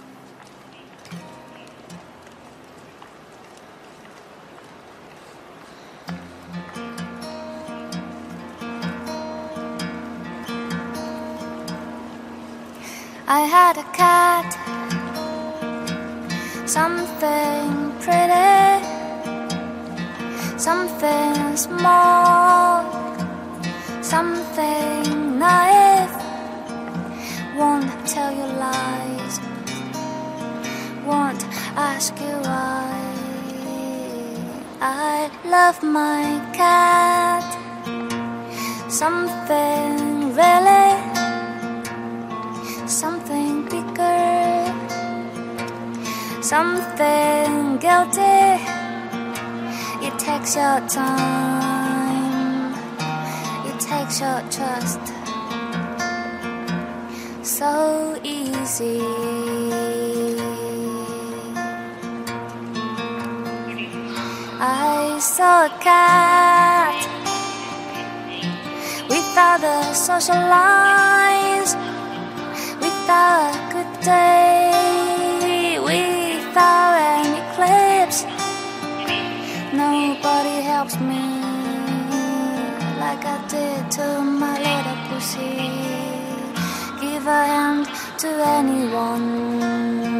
I had a cat, something pretty, something small, something naive. Won't tell you lies, won't ask you why. I love my cat, something really, something bigger, something guilty. It takes your time, it takes your trust. So easy. I saw a cat without the social lines, without a good day, without an eclipse. Nobody helps me like I did to my little pussy. Give a hand to anyone.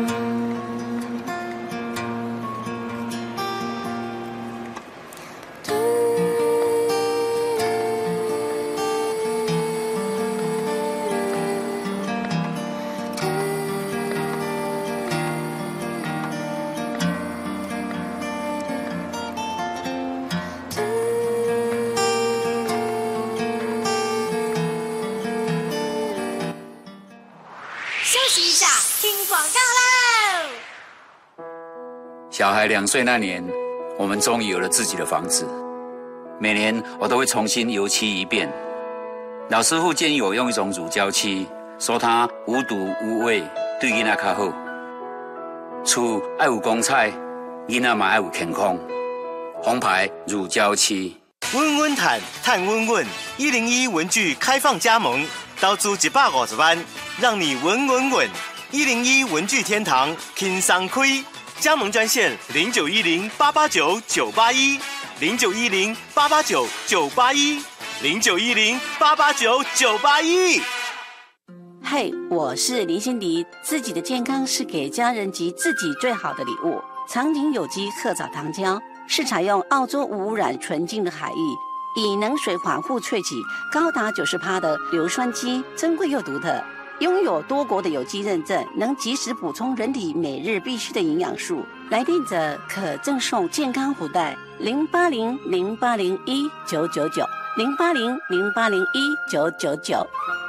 广告喽！小孩两岁那年，我们终于有了自己的房子。 每年我都会重新油漆一遍。老师傅建议我用一种乳胶漆，说它无毒无味，对囡仔较好。厝爱有光彩，囡仔嘛爱有健康。红牌乳胶漆， 温温毯，碳温温，一零一文具开放加盟，刀租一百五十万，让你稳稳稳。一零一文具天堂，轻松开。加盟专线零九一零八八九九八一，零九一零八八九九八一，零九一零八八九九八一。 嗨，我是林心迪。自己的健康是给家人及自己最好的礼物。长景有机褐藻糖胶是采用澳洲无污染纯净的海域，以能水缓护萃取高达 百分之九十 的硫酸基，珍贵又独特。拥有多国的有机认证，能及时补充人体每日必需的营养素。来电者可赠送健康福袋零八零零八零一九九九零八零零八零一九九九。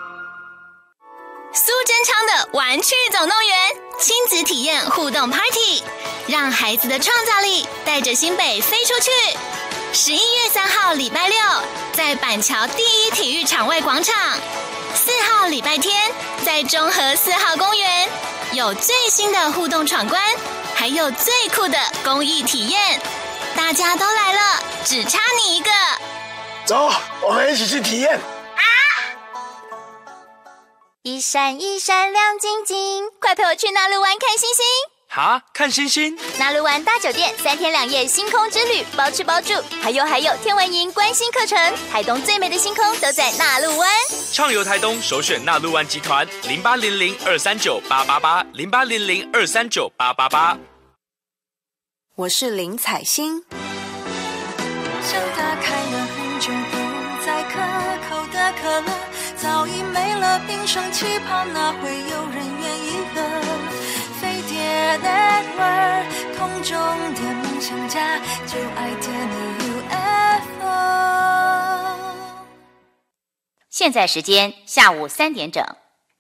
苏贞昌的玩具总动员亲子体验互动 Party， 让孩子的创造力带着新北飞出去。十一月三号礼拜六，在板桥第一体育场外广场；四号礼拜天，在中和四号公园，有最新的互动闯关，还有最酷的公益体验。大家都来了，只差你一个。 走，我们一起去体验。 一闪一闪亮晶晶，快陪我去纳鲁湾看星星！ 哈，看星星？ 纳鲁湾大酒店三天两夜星空之旅，包吃包住，还有还有天文营观星课程，台东最美的星空都在纳鲁湾。 畅游台东，首选纳鲁湾集团零八零零二三九八八八零八零零二三九八八八。 我是林采欣。 想打开了很久不再可口的可乐，早已没了冰霜气泡，哪会有人愿意喝？飞碟 Network 空中点梦想家，就爱点你 U F O。 现在时间下午三点整。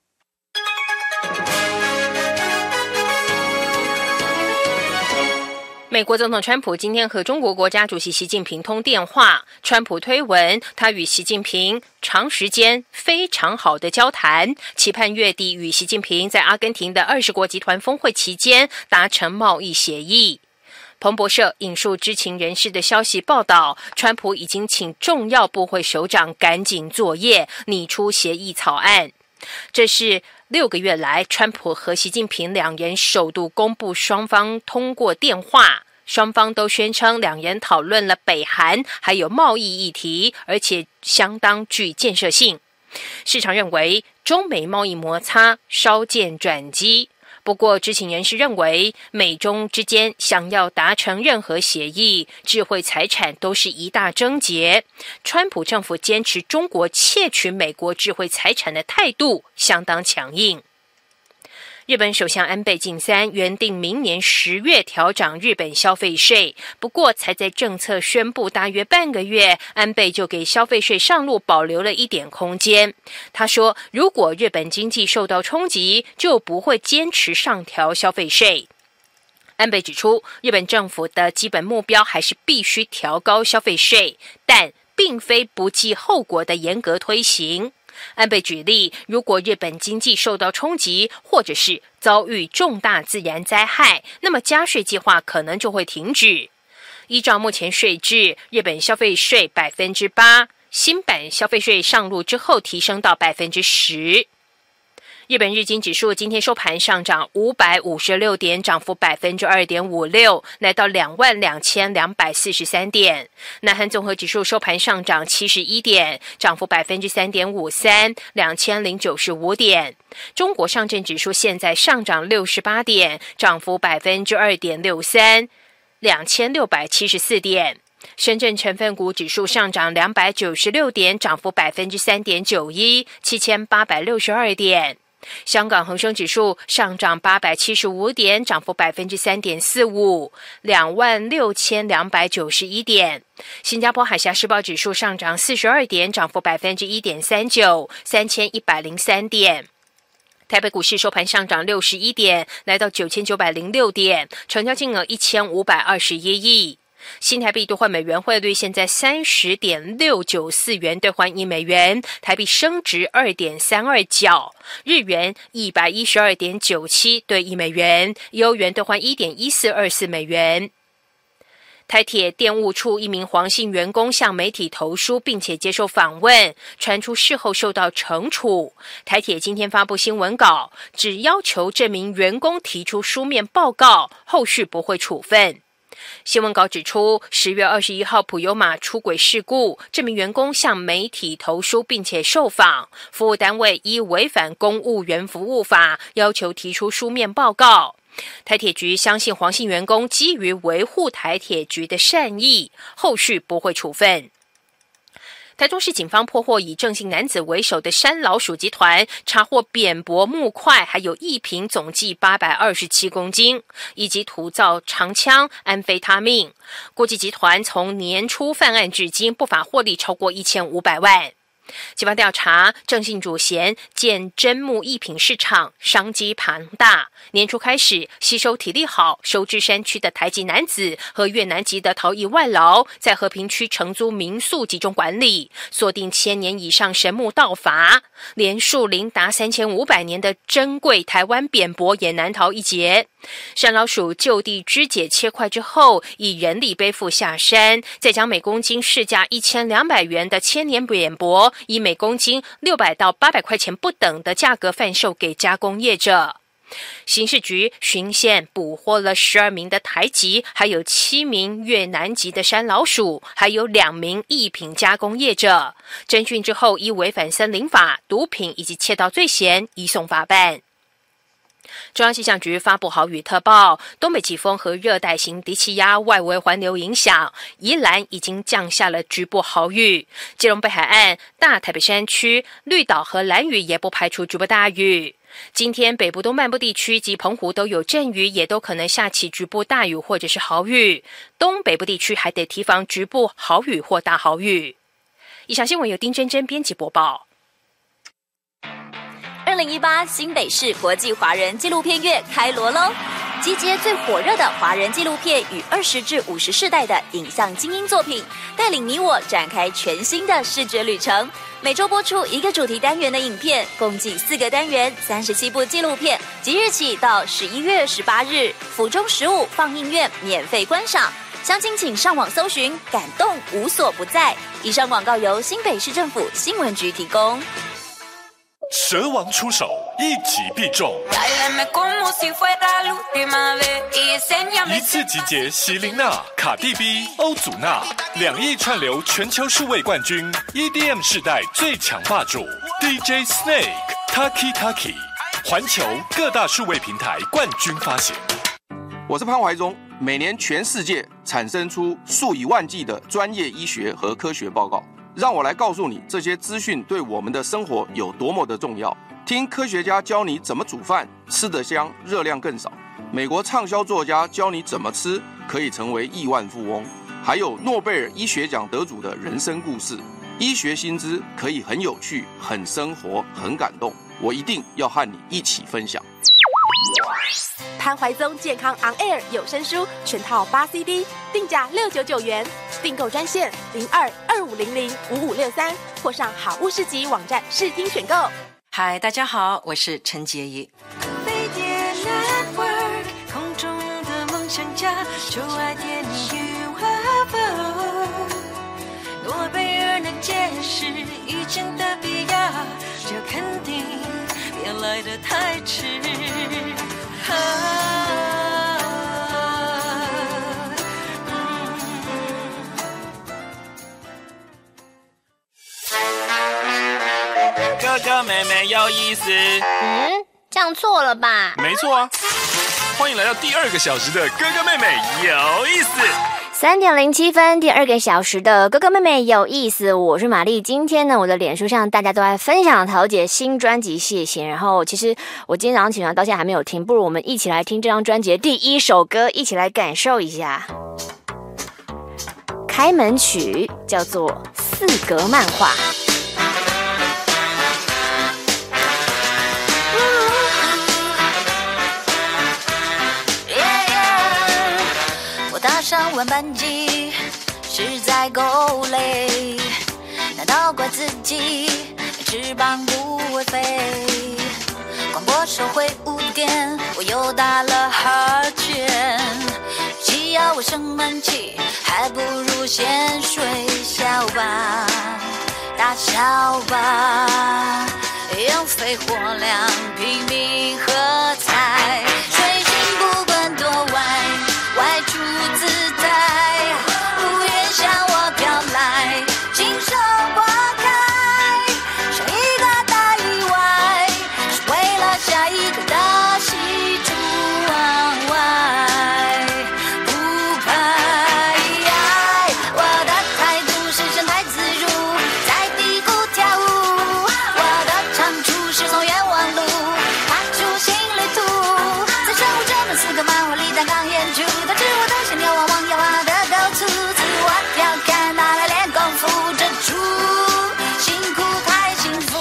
美国总统川普今天和中国国家主席习近平通电话，川普推文他与习近平长时间非常好的交谈，期盼月底与习近平在阿根廷的二十国集团峰会期间达成贸易协议。彭博社引述知情人士的消息报道，川普已经请重要部会首长赶紧作业，拟出协议草案。这是六个月来，川普和习近平两人首度公布双方通过电话，双方都宣称两人讨论了北韩还有贸易议题，而且相当具建设性。市场认为中美贸易摩擦稍见转机。不过，知情人士认为，美中之间想要达成任何协议，智慧财产都是一大症结。川普政府坚持中国窃取美国智慧财产的态度相当强硬。日本首相安倍晋三原定明年十月调涨日本消费税，不过才在政策宣布大约半个月，安倍就给消费税上路保留了一点空间。他说，如果日本经济受到冲击，就不会坚持上调消费税。安倍指出，日本政府的基本目标还是必须调高消费税，但并非不计后果的严格推行。安倍举例，如果日本经济受到冲击，或者是遭遇重大自然灾害，那么加税计划可能就会停止。依照目前税制，日本消费税 百分之八， 新版消费税上路之后提升到 百分之十。日本日经指数今天收盘上涨五百五十六点，涨幅 百分之二点五六， 来到两万两千两百四十三点。南韩综合指数收盘上涨七十一点，涨幅 百分之三点五三， 两千零九十五点。中国上证指数现在上涨六十八点，涨幅 百分之二点六三， 两千六百七十四点。深圳成分股指数上涨两百九十六点，涨幅 百分之三点九一， 七千八百六十二点。香港恒生指数上涨八百七十五点，涨幅 百分之三点四五， 两万六千两百九十一点。新加坡海峡时报指数上涨四十二点，涨幅 百分之一点三九， 三千一百零三点。台北股市收盘上涨六十一点，来到九千九百零六点，成交金额一千五百二十一亿。 新台币兑换美元汇率现在三十点六九四元兑换一美元，台币升值二点三二角，日元一百一十二点九七兑一美元，欧元兑换一点一四二四美元。台铁电务处一名黄姓员工向媒体投书，并且接受访问，传出事后受到惩处。台铁今天发布新闻稿，只要求这名员工提出书面报告，后续不会处分。新闻稿指出，十月二十一号普悠玛出轨事故，这名员工向媒体投书并且受访，服务单位依违反公务员服务法要求提出书面报告。台铁局相信黄姓员工基于维护台铁局的善意，后续不会处分。台中市警方破获以郑姓男子为首的山老鼠集团，查获扁柏木块还有一瓶总计八百二十七公斤，以及土造长枪、安非他命。估计集团从年初犯案至今，不法获利超过一千五百万。警方调查，郑姓主嫌见真木艺品市场商机庞大，年初开始吸收体力好、收治山区的台籍男子和越南籍的逃逸外劳，在和平区承租民宿集中管理，锁定千年以上神木盗伐，连树龄达三千五百年的珍贵台湾扁柏也难逃一劫。山老鼠就地肢解切块之后，以人力背负下山，再将每公斤市价一千两百元的千年扁柏，以每公斤六百到八百块钱不等的价格贩售给加工业者。刑事局巡线捕获了十二名的台籍，还有七名越南籍的山老鼠，还有两名艺品加工业者。侦讯之后，依违反森林法、毒品以及窃盗罪嫌，移送法办。中央气象局发布豪雨特报，东北季风和热带型低气压外围环流影响，宜兰已经降下了局部豪雨。基隆北海岸、大台北山区、绿岛和兰屿也不排除局部大雨。今天北部东半部地区及澎湖都有阵雨，也都可能下起局部大雨或者是豪雨。东北部地区还得提防局部豪雨或大豪雨。以上新闻由丁真真编辑播报。 二零一八新北市国际华人纪录片月开锣喽！集结最火热的华人纪录片与二十至五十世代的影像精英作品，带领你我展开全新的视觉旅程。每周播出一个主题单元的影片，共计四个单元，三十七部纪录片。即日起到十一月十八日，府中十五放映院免费观赏。详情请上网搜寻，感动无所不在。以上广告由新北市政府新闻局提供。 蛇王出手，一击必中。一次集结席琳娜、卡蒂 B、欧祖娜两亿串流全球数位冠军 ，E D M 世代最强霸主 D J Snake、Taki Taki， 环球各大数位平台冠军发行。 我是潘怀忠。每年全世界产生出数以万计的专业医学和科学报告。让我来告诉你，这些资讯对我们的生活有多么的重要。听科学家教你怎么煮饭，吃得香，热量更少。美国畅销作家教你怎么吃，可以成为亿万富翁。还有诺贝尔医学奖得主的人生故事。医学新知可以很有趣、很生活、很感动。我一定要和你一起分享。 潘怀宗健康 On Air 有声书全套八 C D， 定价六九九元，订购专线零二二五零零五五六三，或上好物市集网站试听选购。 嗨，大家好，我是陈洁仪。 飞碟 Network 空中的梦想家，就爱点你与我否？诺贝尔能解释一切的必要，就肯定别来得太迟。啊哥哥妹妹有意思。 嗯，这样错了吧？ 没错啊！欢迎来到第二个小时的哥哥妹妹有意思。 三点零七分，第二个小时的哥哥妹妹有意思，我是玛丽。今天呢，我的脸书上大家都在分享桃姐新专辑《谢谢》，然后其实我今天早上起床到现在还没有听，不如我们一起来听这张专辑的第一首歌，一起来感受一下。开门曲叫做《四格漫画》。 我搭上晚班机， 实在够累。难道怪自己翅膀不会飞？广播收回五点，我又打了哈欠。与其要我生闷气，还不如先睡觉吧，大笑吧，用肺活量拼命喝彩，睡醒不管多晚，外出自在，乌云向我飘来，亲手拨开，上一个大意外，是为了下一个的喜出望外，不怕我的态度是神态自如，在低谷跳舞，我的长处是从冤枉路踏出新旅途，在生活这么四个漫画里单杠演出，导致我的想要往往要往的高处，自我调侃拿来练功夫，这出辛苦太幸福。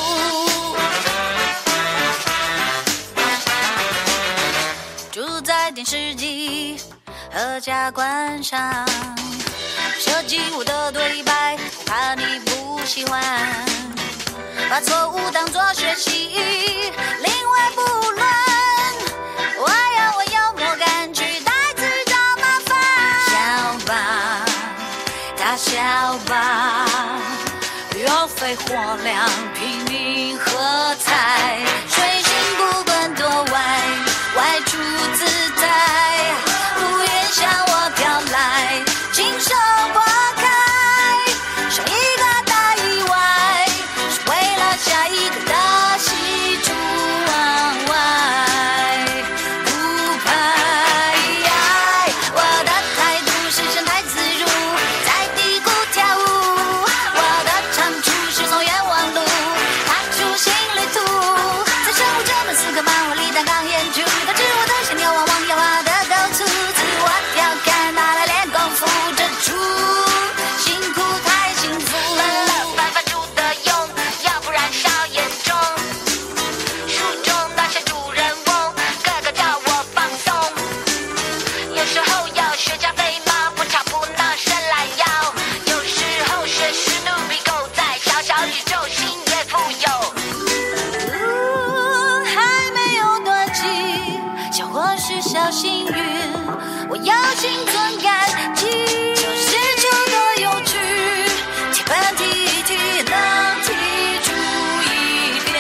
住在电视机合家观赏，设计我的对白，不怕你不喜欢，把错误当作学习，临危不乱，我要我幽默感取代自找麻烦，笑吧，大笑吧，用肺活量拼命喝彩，睡醒不管多晚，外出自在，乌云向我飘来，亲手拨开，上一个大意外，是为了下一个的喜出望外，不怕我的态度是神态自如，在低谷跳舞，我的长处是从冤枉路踏出新旅途，在生活这么四个漫画里单杠演出，导致我的想要往往要往的高处，自我调侃拿来练功夫，这出辛苦太幸福。办法住的用，要不然少严重。书中那些主人翁，个个叫我放松。有时候要学加菲猫，不吵不闹伸懒腰。有时候学史努比狗在小小宇宙心也富有。呜，还没有断气，笑或是小幸运，我要心存感激，就是这个有趣，提问题题能提出一点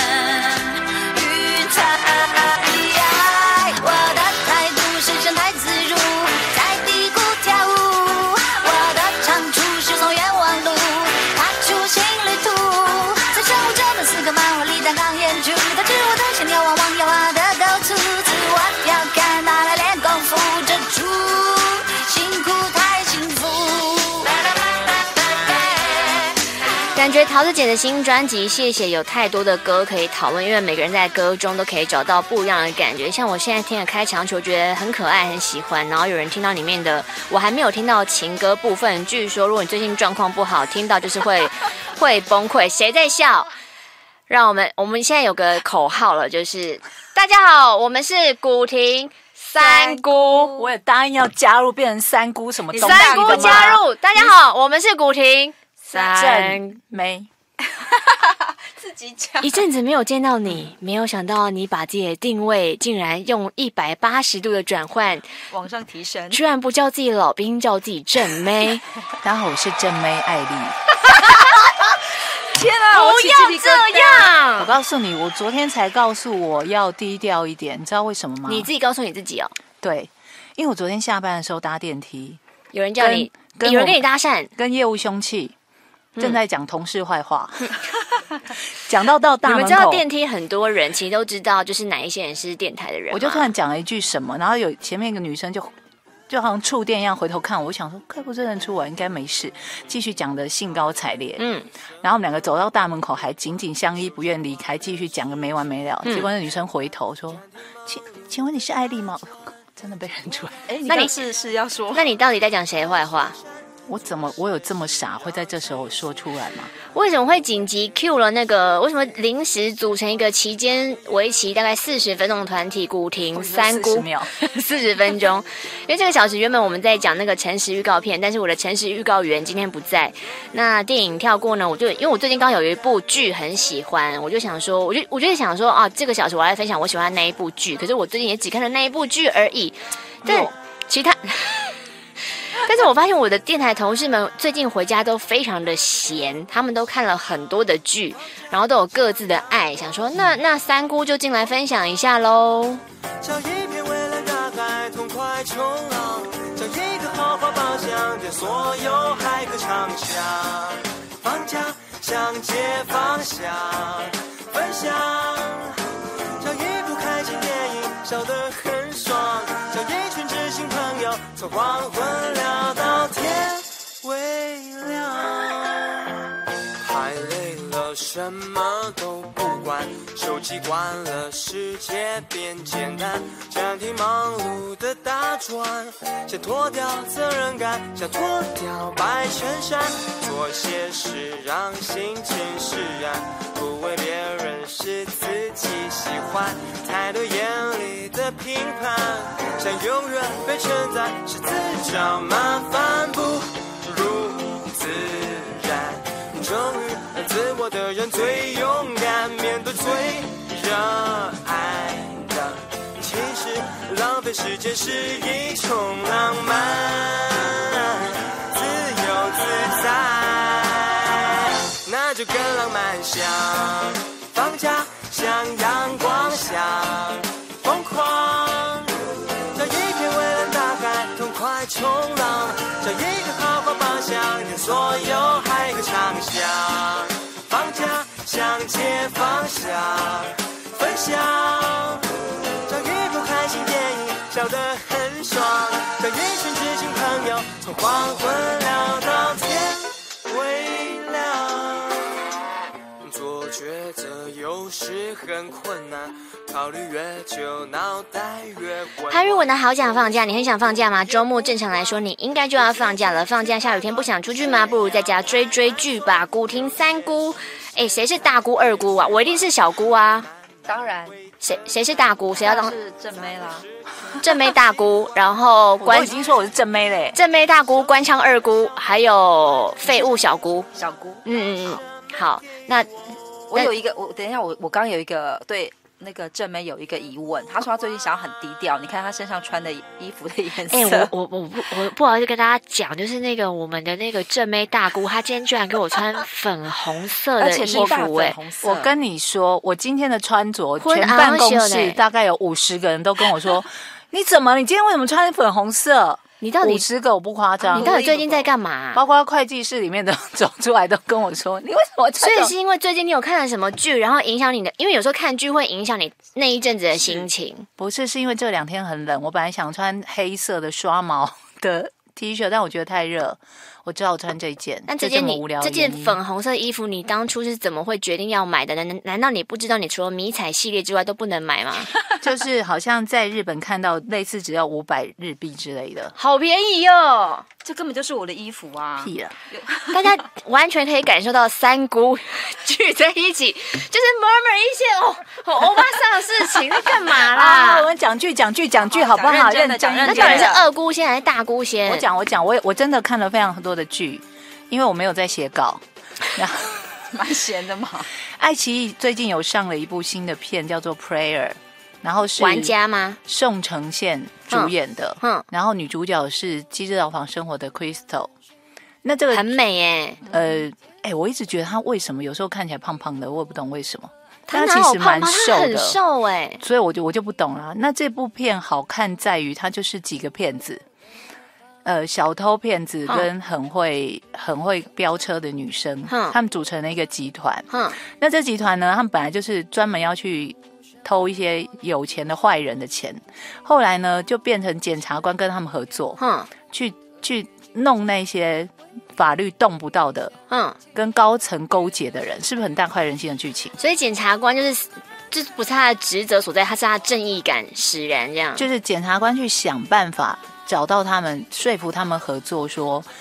云彩。我的态度是神态自如，在低谷跳舞，我的长处是从冤枉路踏出新旅途，在生活这么四个漫画里单杠演出，导致我的想要往往要往的高处，自我调侃拿来练功夫，这出辛苦太幸福。 感觉桃子姐的新专辑《谢谢》有太多的歌可以讨论，因为每个人在歌中都可以找到不一样的感觉。像我现在听的《开场曲》，我觉得很可爱，很喜欢。然后有人听到里面的，我还没有听到情歌部分。据说如果你最近状况不好，听到就是会会崩溃。谁在笑？让我们我们现在有个口号了，就是大家好，我们是古亭三姑。 我也答应要加入，变成三姑什么东西的三姑加入，大家好，我们是古亭三妹。 自己讲。一阵子没有见到你，没有想到你把自己的定位竟然用一百八十度的转换， 往上提升， 居然不叫自己老兵，叫自己正妹。 大家好，我是正妹艾丽。 天啊！不要这样！ 我告诉你，我昨天才告诉我要低调一点，你知道为什么吗？ 你自己告诉你自己哦。 对，因为我昨天下班的时候搭电梯， 有人叫你，有人跟你搭讪， 跟业务凶器正在讲同事坏话，讲、嗯、到到大门口。 你们知道电梯很多人其实都知道，就是哪一些人是电台的人。 我就突然讲了一句什么，然后有前面一个女生就。就好像触电一样回头看我，我想说该不认出我应该没事，继续讲的兴高采烈。嗯，然后我们两个走到大门口还紧紧相依不愿离开，继续讲个没完没了。嗯、结果那女生回头说：“请请问你是艾丽吗？”真的被认出来。 哎，那你是是要说？那你到底在讲谁坏话？ 我怎么我有这么傻会在这时候说出来吗？ 为什么会紧急 Q 了那个？为什么临时组成一个期间为期大概四十分钟的团体古亭三姑四十分钟？因为这个小时原本我们在讲那个诚实预告片，但是我的诚实预告员今天不在。那电影跳过呢，我就因为我最近刚有一部剧很喜欢，我就想说，我就我就想说啊，这个小时我来分享我喜欢的那一部剧。可是我最近也只看了那一部剧而已，但其他。但是我发现我的电台同事们最近回家都非常的闲，他们都看了很多的剧，然后都有各自的爱，想说那那三姑就进来分享一下喽。 找一片蔚蓝大海，痛快冲浪，找一个豪华包厢，将所有海歌唱响。放假向街方向分享，找一部开心电影，笑得很爽，找一群知心朋友，从黄昏聊到天微亮。太累了，什么都不管，手机关了，世界变简单，暂停忙碌的打转，想脱掉责任感，想脱掉白衬衫，做些事让心情释然，不为别人是自己喜欢，太多眼里的评判，想永远被称赞，是自找麻烦，不如自然。终于让自我的人最勇敢，面对最热爱的。其实浪费时间是一种浪漫，自由自在，那就更浪漫。想放假，向阳光下疯狂，找一片蔚蓝大海，痛快冲浪，找一个豪华包厢，让所有海歌唱响。放假向街方向分享，找一部开心电影，笑得很爽，找一群知心朋友，从黄昏聊到天微亮。做抉择有时很困难，考虑越久脑袋越混。 韩日文的好想放假，你很想放假吗？周末正常来说你应该就要放假了，放假下雨天不想出去吗？不如在家追追剧吧。古亭三姑，哎，谁是大姑二姑啊？我一定是小姑啊。 当然， 谁谁是大姑？谁要当？ 是正妹啦。 正妹大姑，然后关我已经说我是正妹嘞。 正妹大姑、官腔二姑，还有废物小姑。 小姑， 嗯嗯嗯，好，那我有一个，我等一下，我我刚刚有一个对那个正妹有一个疑问，她说她最近想要很低调，你看她身上穿的衣服的颜色。 哎、欸，我我我不我不好意思跟大家讲，就是那个我们的那个正妹大姑，她今天居然给我穿粉红色的衣服、欸，哎， 我跟你说，我今天的穿着，全办公室大概有五十个人都跟我说，你怎么？你今天为什么穿粉红色？ 你到底五十个我不夸张， 你到底最近在干嘛、啊？ 包括会计室里面的走出来都跟我说，你为什么？ 所以是因为最近你有看了什么剧，然后影响你的？因为有时候看剧会影响你那一阵子的心情。 不是，是因为这两天很冷，我本来想穿黑色的刷毛的 T 恤，但我觉得太热，我只好穿这件。 那这件你这件粉红色的衣服，你当初是怎么会决定要买的呢？难难道你不知道你除了迷彩系列之外都不能买吗？ 就是好像在日本看到类似只要五百日币之类的， 好便宜哦！ 这根本就是我的衣服啊！ 屁了， 大家完全可以感受到三姑聚在一起，就是 murmur 一些哦欧巴桑的事情，在干嘛啦？ 啊、我们讲剧讲剧讲剧好不好？认真讲， 那到底是二姑先还是大姑先？ 我讲我讲，我我真的看了非常多的剧，因为我没有在写稿，然后蛮闲的嘛。 爱奇艺最近有上了一部新的片，叫做《Prayer》。然后是玩家吗？ 宋承宪主演的，嗯，然后女主角是《机智牢房生活》的 Crystal， 那这个很美耶。 呃，哎，我一直觉得她为什么有时候看起来胖胖的，我也不懂为什么。 她其实蛮瘦的， 很瘦哎， 所以我就我就不懂了。那这部片好看在于它就是几个骗子，呃，小偷骗子跟很会、嗯、很会飙车的女生，嗯、他们组成了一个集团。嗯，那这集团呢，他们本来就是专门要去偷一些有钱的坏人的钱，后来呢就变成检察官跟他们合作，嗯，去去弄那些法律动不到的，嗯，跟高层勾结的人，是不是很大快人心的剧情？ 所以检察官就是就是不是他的职责所在，他是他的正义感使然，这样就是检察官去想办法找到他们，说服他们合作说。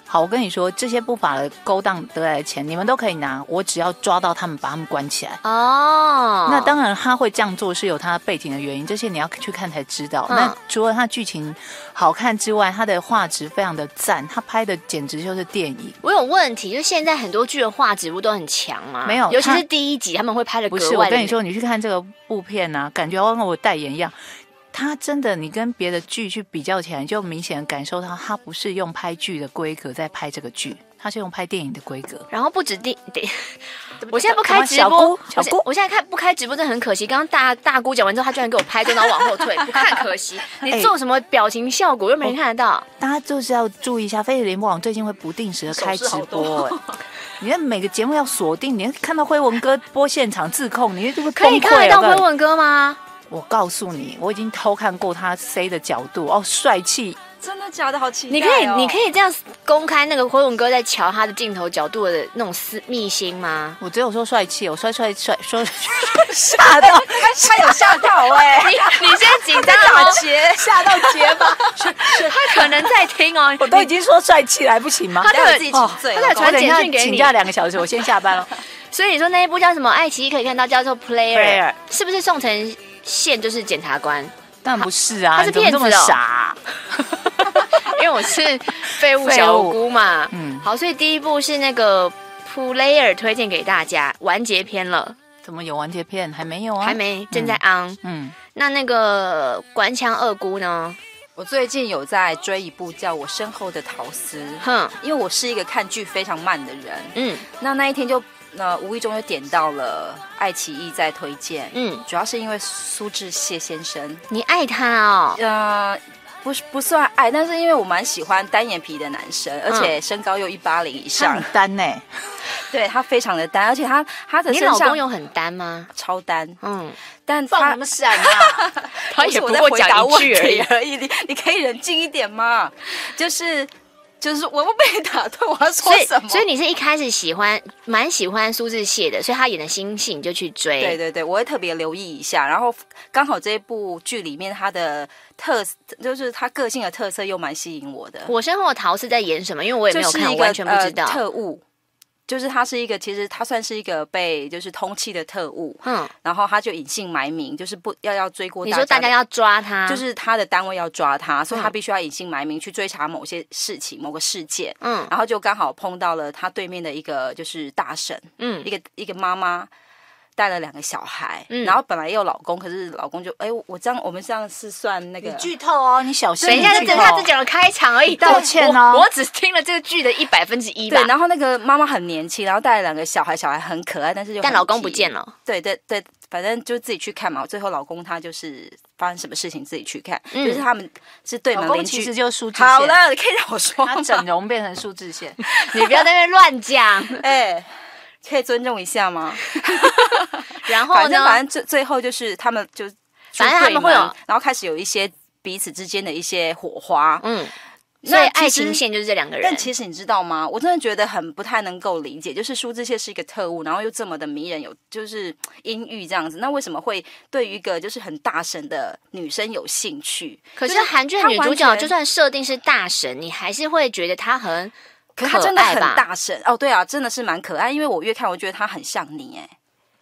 好，我跟你说，这些不法的勾当得来的钱，你们都可以拿，我只要抓到他们，把他们关起来。 哦， 那当然他会这样做是有他背景的原因，这些你要去看才知道。嗯、那除了他剧情好看之外，他的画质非常的赞，他拍的简直就是电影。 我有问题，就现在很多剧的画质不都很强吗？ 没有， 尤其是第一集他们会拍的格外的。 不是，我跟你说，你去看这个部片啊，感觉好像我代言一样。他真的，你跟别的剧去比较起来，就明显感受到他不是用拍剧的规格在拍这个剧，他是用拍电影的规格。 然后不止电，我现在不开直播，小姑，我现在看不开直播真的很可惜。刚刚大大姑讲完之后，他居然给我拍正，然后往后退，不看可惜。你做什么表情效果又没人看得到？ 大家就是要注意一下，飞碟联播网最近会不定时的开直播、欸。你看每个节目要锁定，你看到辉文哥播现场自控，你就会崩溃了。 可以看得到辉文哥吗？ 我告诉你，我已经偷看过他 C 的角度哦，帅气， 真的假的？好期待、哦！ 你可以，你可以这样公开那个辉文哥在瞧他的镜头角度的那种私密心吗？ 我只有说帅气，我帅帅帅说吓到， 他有吓到哎、欸！ 你你现在紧张打结，吓到结巴， 他可能在听哦。 我都已经说帅气了，还不行吗？ 他对自己请罪了， 他在传简讯给你， 请假两个小时，我先下班了。 所以你说那一部叫什么？爱奇艺可以看到，叫做 Player， 是不是宋承宪就是检察官？ 当然不是啊， 他是骗子哦， 傻。 因为我是废物小姑嘛。嗯，好，所以第一部是那个 Player 推荐给大家，完结篇了。 怎么有完结篇？还没有啊， 还没，正在 on。嗯，那那个官腔二姑呢？ 我最近有在追一部叫《我身后的陶斯》，哼，因为我是一个看剧非常慢的人。嗯，那那一天就。那无意中就点到了爱奇艺在推荐，嗯，主要是因为苏志燮先生， 你爱他哦？ 呃，不是不算爱，但是因为我蛮喜欢单眼皮的男生，而且身高又一八零以上， 很单呢、欸。 对他非常的单，而且他他的身上， 你老公有很单吗？ 超单， 嗯， 但放什么闪啊？他也不过讲一句而已， 而已你你可以冷静一点嘛，就是。就是我不被打断，我要说什么？ 所以，所以你是一开始喜欢，蛮喜欢苏志燮的，所以他演的新戏你就去追。 对对对，我会特别留意一下。然后刚好这一部剧里面他的特，就是他个性的特色又蛮吸引我的。 我身后的陶是在演什么？因为我也没有看，我完全不知道。 呃、特务。就是他是一个，其实他算是一个被就是通缉的特务，嗯，然后他就隐姓埋名，就是不要要追过大家。 你说大家要抓他， 就是他的单位要抓他，所以他必须要隐姓埋名去追查某些事情、某个事件，嗯，然后就刚好碰到了他对面的一个就是大婶，嗯，一个一个妈妈。带了两个小孩，嗯、然后本来也有老公，可是老公就哎，我这样我们这样是算那个你剧透哦，你小心。 等一下，这他只讲了开场而已， 道歉哦我。我只听了这个剧的一百分之一吧。 对，然后那个妈妈很年轻，然后带了两个小孩，小孩很可爱，但是就但老公不见了。 对对对，反正就自己去看嘛。最后老公他就是发生什么事情自己去看，嗯、就是他们是对门邻居， 其实就是苏志燮。 好了，你可以让我说， 他整容变成苏志燮， 你不要在那边乱讲， 哎。可以尊重一下吗？ 然后呢？ 反正反正最最后就是他们就， 反正他们会有， 然后开始有一些彼此之间的一些火花。嗯， 所以爱情线就是这两个人。 但其实你知道吗？我真的觉得很不太能够理解，就是苏志燮是一个特务，然后又这么的迷人，有就是阴郁这样子，那为什么会对于一个就是很大神的女生有兴趣？ 可是韩剧女主角就算设定是大神，你还是会觉得她很。 可是他真的很大神哦，对啊，真的是蛮可爱。因为我越看，我觉得他很像你哎。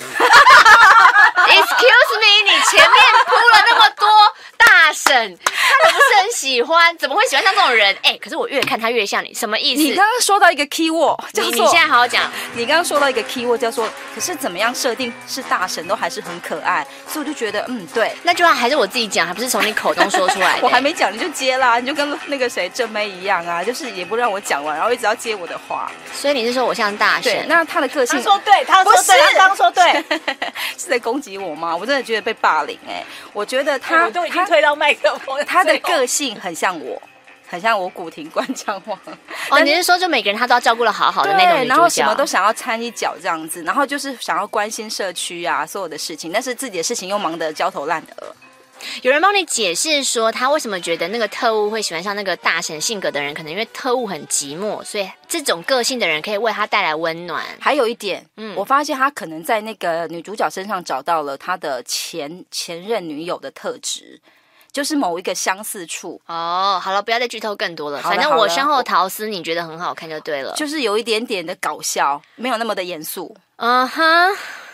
Excuse me， 你前面铺了那么多大婶，他不是很喜欢，怎么会喜欢上这种人？哎、欸，可是我越看他越像你，什么意思？ 你刚刚说到一个 key word， 叫做你你现在好好讲。 你刚刚说到一个 key word 叫做，可是怎么样设定是大神都还是很可爱，所以我就觉得嗯对， 那句话还是我自己讲，还不是从你口中说出来的。 我还没讲你就接啦，你就跟那个谁正妹一样啊，就是也不让我讲完，然后一直要接我的话。 所以你是说我像大神？ 对，那他的个性， 他说对，他说对，他刚说对， 是在攻击我吗？我真的觉得被霸凌哎、欸，我觉得他、 欸、我都已经推到麦克风， 他的个性很像我。很像我古亭关江王哦，你是说就每个人他都要照顾得好好的那种女主角， 然后什么都想要掺一脚这样子，然后就是想要关心社区啊所有的事情，但是自己的事情又忙得焦头烂额。 有人帮你解释说他为什么觉得那个特务会喜欢上那个大神性格的人，可能因为特务很寂寞，所以这种个性的人可以为他带来温暖。 还有一点，嗯，我发现他可能在那个女主角身上找到了他的前前任女友的特质。 就是某一个相似处。 哦，好了，不要再剧透更多了。 好了反正我好了身后桃丝你觉得很好看就对了， 就是有一点点的搞笑，没有那么的严肃。 嗯哼。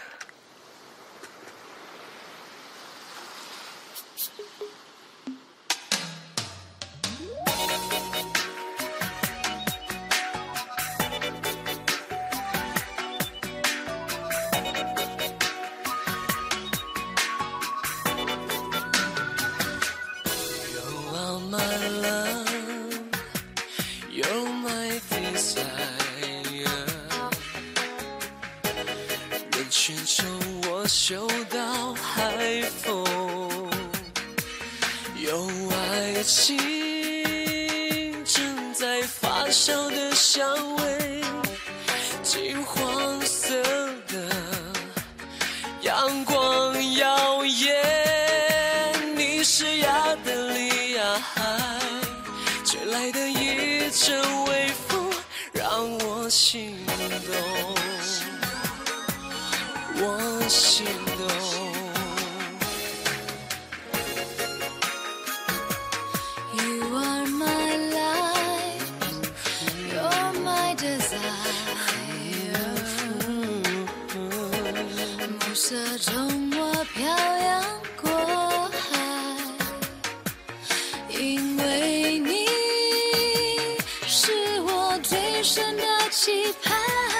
嗅到海风，有爱情正在发烧的香味，金黄色的阳光耀眼，你是亚得里亚海吹来的一阵微风，让我心动，我心动。 You are my life, you're my desire。暮色中我漂洋过海，因为你是我最深的期盼。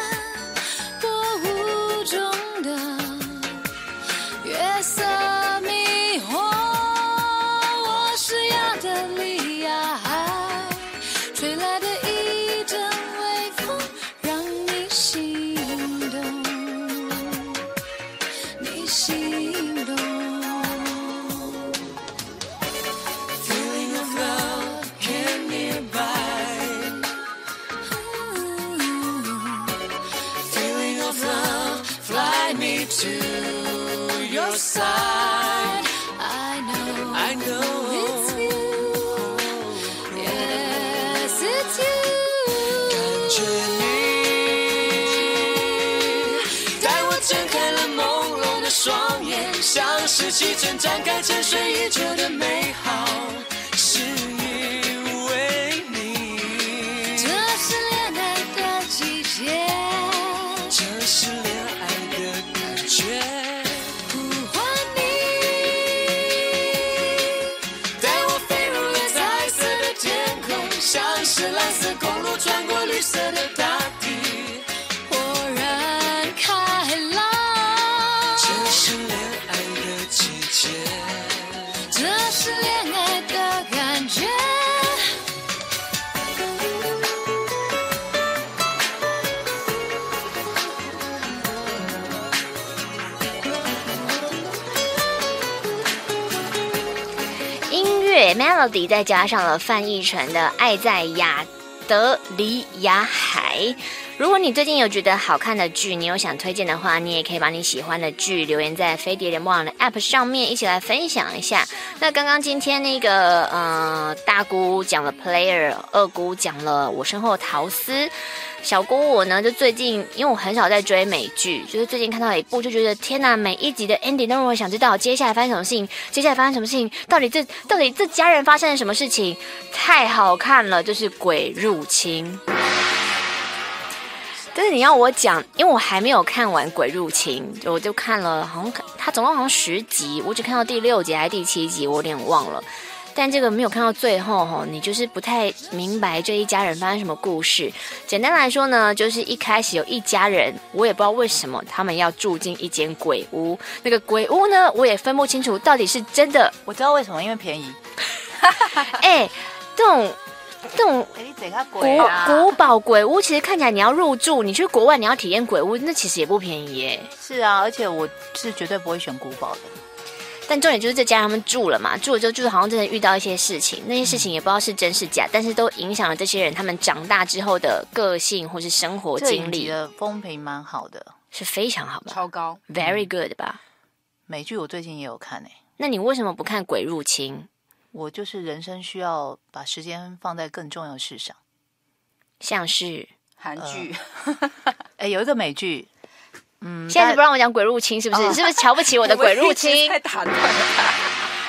Side, I know, I know, it's you, yes, it's you。感觉你带我睁开了朦胧的双眼，像是气正展开沉睡已久的美好，是因为你。这是恋爱的季节，这是恋爱的感觉。是蓝色公路穿过绿色的大地，豁然开朗。这是恋爱的季节，这是恋爱的感觉。 音乐 melody 再加上了范逸臣的《爱在亚得里亚海》。如果你最近有觉得好看的剧，你有想推荐的话，你也可以把你喜欢的剧留言在飞碟联播网的 App 上面，一起来分享一下。那刚刚今天那个呃大姑讲了 Player， 二姑讲了我身后桃丝。小姑我呢，就最近因为我很少在追美剧，就是最近看到一部就觉得天哪，每一集的 ending 都让我想知道接下来发生什么事情，接下来发生什么事情，到底这到底这家人发生了什么事情，太好看了，就是《鬼入侵》。但是你要我讲，因为我还没有看完《鬼入侵》，我就看了好像它总共好像十集，我只看到第六集还是第七集，我有点忘了。但这个没有看到最后吼，你就是不太明白这一家人发生什么故事。简单来说呢，就是一开始有一家人，我也不知道为什么他们要住进一间鬼屋。那个鬼屋呢，我也分不清楚到底是真的。 我知道为什么，因为便宜。 哎，这种这种古古堡鬼屋，其实看起来你要入住，你去国外你要体验鬼屋，那其实也不便宜耶。 是啊，而且我是绝对不会选古堡的。 但重点就是这家人他们住了嘛，住了之后就是好像真的遇到一些事情，那些事情也不知道是真是假，但是都影响了这些人他们长大之后的个性或是生活经历。 这的风评蛮好的， 是非常好吧？ 超高 ，very good 吧？ 美剧我最近也有看诶、欸。 那你为什么不看《鬼入侵》？ 我就是人生需要把时间放在更重要的事上， 像是韩剧。 哎、呃欸，有一个美剧。嗯， 现在是不让我讲鬼入侵是不是？哦、是不是瞧不起我的鬼入侵？ 太打断了。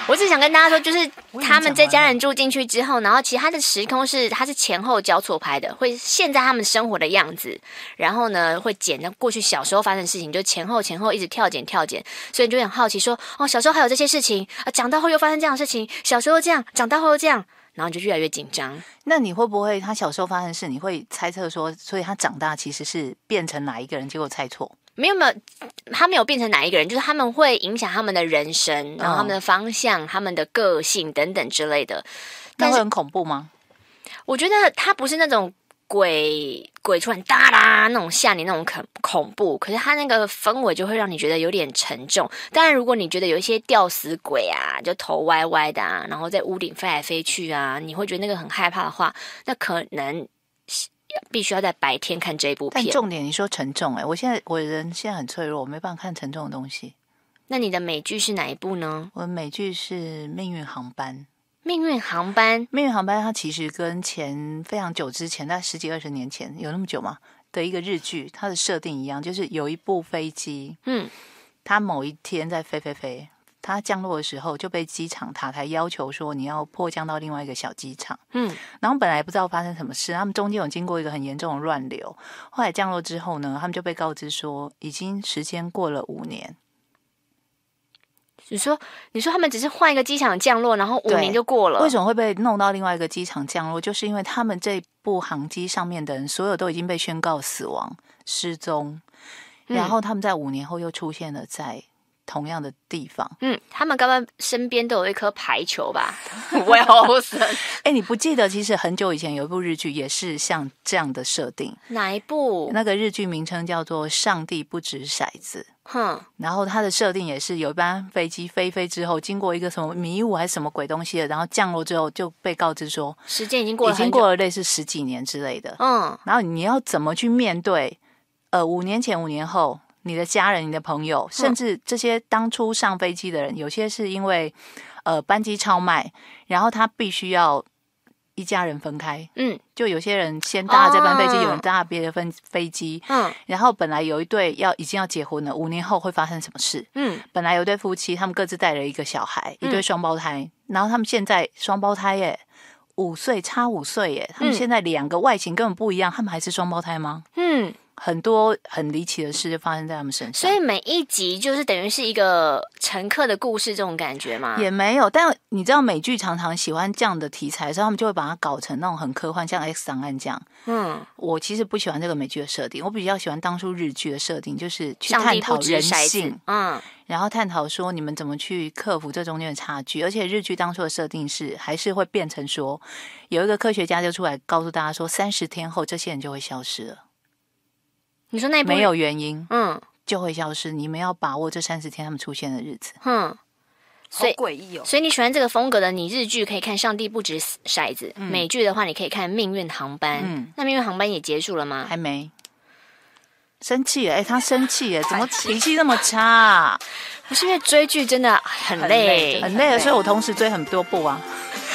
我只想跟大家说，就是他们这家人住进去之后，然后其实他的时空是他是前后交错拍的，会现在他们生活的样子，然后呢会剪的过去小时候发生的事情，就前后前后一直跳剪跳剪，所以你就很好奇说，哦，小时候还有这些事情啊，长大后又发生这样的事情，小时候这样，长大后又这样，然后你就越来越紧张。 那你会不会他小时候发生的事，你会猜测说，所以他长大其实是变成哪一个人，结果猜错？ 没有没有，他没有变成哪一个人，就是他们会影响他们的人生，然后他们的方向、他们的个性等等之类的。 那会很恐怖吗？ 我觉得他不是那种鬼鬼突然哒啦那种吓你那种恐恐怖，可是他那个氛围就会让你觉得有点沉重。当然，如果你觉得有一些吊死鬼啊，就头歪歪的啊，然后在屋顶飞来飞去啊，你会觉得那个很害怕的话，那可能必须要在白天看这一部片。 但重点你说沉重，哎、欸，我现在我人现在很脆弱，我没办法看沉重的东西。 那你的美剧是哪一部呢？ 我的美剧是《命运航班》。 命运航班， 命运航班，它其实跟前非常久之前，大概十几二十年前，有那么久吗？的一个日剧，它的设定一样，就是有一部飞机，嗯，它某一天在飞飞飞。他降落的时候就被机场塔台要求说你要迫降到另外一个小机场，嗯，然后本来不知道发生什么事，他们中间有经过一个很严重的乱流，后来降落之后呢，他们就被告知说已经时间过了五年。 你说你说他们只是换一个机场降落，然后五年就过了， 为什么会被弄到另外一个机场降落？就是因为他们这部航机上面的人所有都已经被宣告死亡失踪，然后他们在五年后又出现了在同样的地方。 嗯，他们刚刚身边都有一颗排球吧？Wilson， 哎，你不记得其实很久以前有一部日剧也是像这样的设定？ 哪一部？ 那个日剧名称叫做《上帝不掷骰子》。哼，然后它的设定也是有一班飞机飞飞之后，经过一个什么迷雾还是什么鬼东西的，然后降落之后就被告知说时间已经过了很久， 已经过了类似十几年之类的。嗯，然后你要怎么去面对？呃，五年前、五年后。你的家人、你的朋友，甚至这些当初上飞机的人，有些是因为呃班机超卖，然后他必须要一家人分开。嗯，就有些人先搭这班飞机，哦、有人搭别的分飞机。嗯，然后本来有一对要已经要结婚了，五年后会发生什么事？嗯，本来有一对夫妻，他们各自带了一个小孩，一对双胞胎，嗯、然后他们现在双胞胎耶，五岁差五岁耶，他们现在两个外形根本不一样，他们还是双胞胎吗？嗯。很多很离奇的事就发生在他们身上， 所以每一集就是等于是一个乘客的故事，这种感觉吗？ 也没有，但你知道美剧常常喜欢这样的题材的时候，他们就会把它搞成那种很科幻，像 X 档案这样。嗯，我其实不喜欢这个美剧的设定，我比较喜欢当初日剧的设定，就是去探讨人性，嗯，然后探讨说你们怎么去克服这中间的差距。而且日剧当初的设定是，还是会变成说，有一个科学家就出来告诉大家说，三十天后这些人就会消失了。 你说那部没有原因，嗯，就会消失。你们要把握这三十天他们出现的日子， 嗯，所以好诡异哦。 所以你喜欢这个风格的，你日剧可以看《上帝不掷骰子》，嗯，美剧的话你可以看《命运航班》。嗯，那《命运航班》也结束了吗？ 还没。生气了，哎、欸，他生气了，怎么脾气那么差、啊？ 不是因为追剧真的很累， 很累了，所以我同时追很多部啊。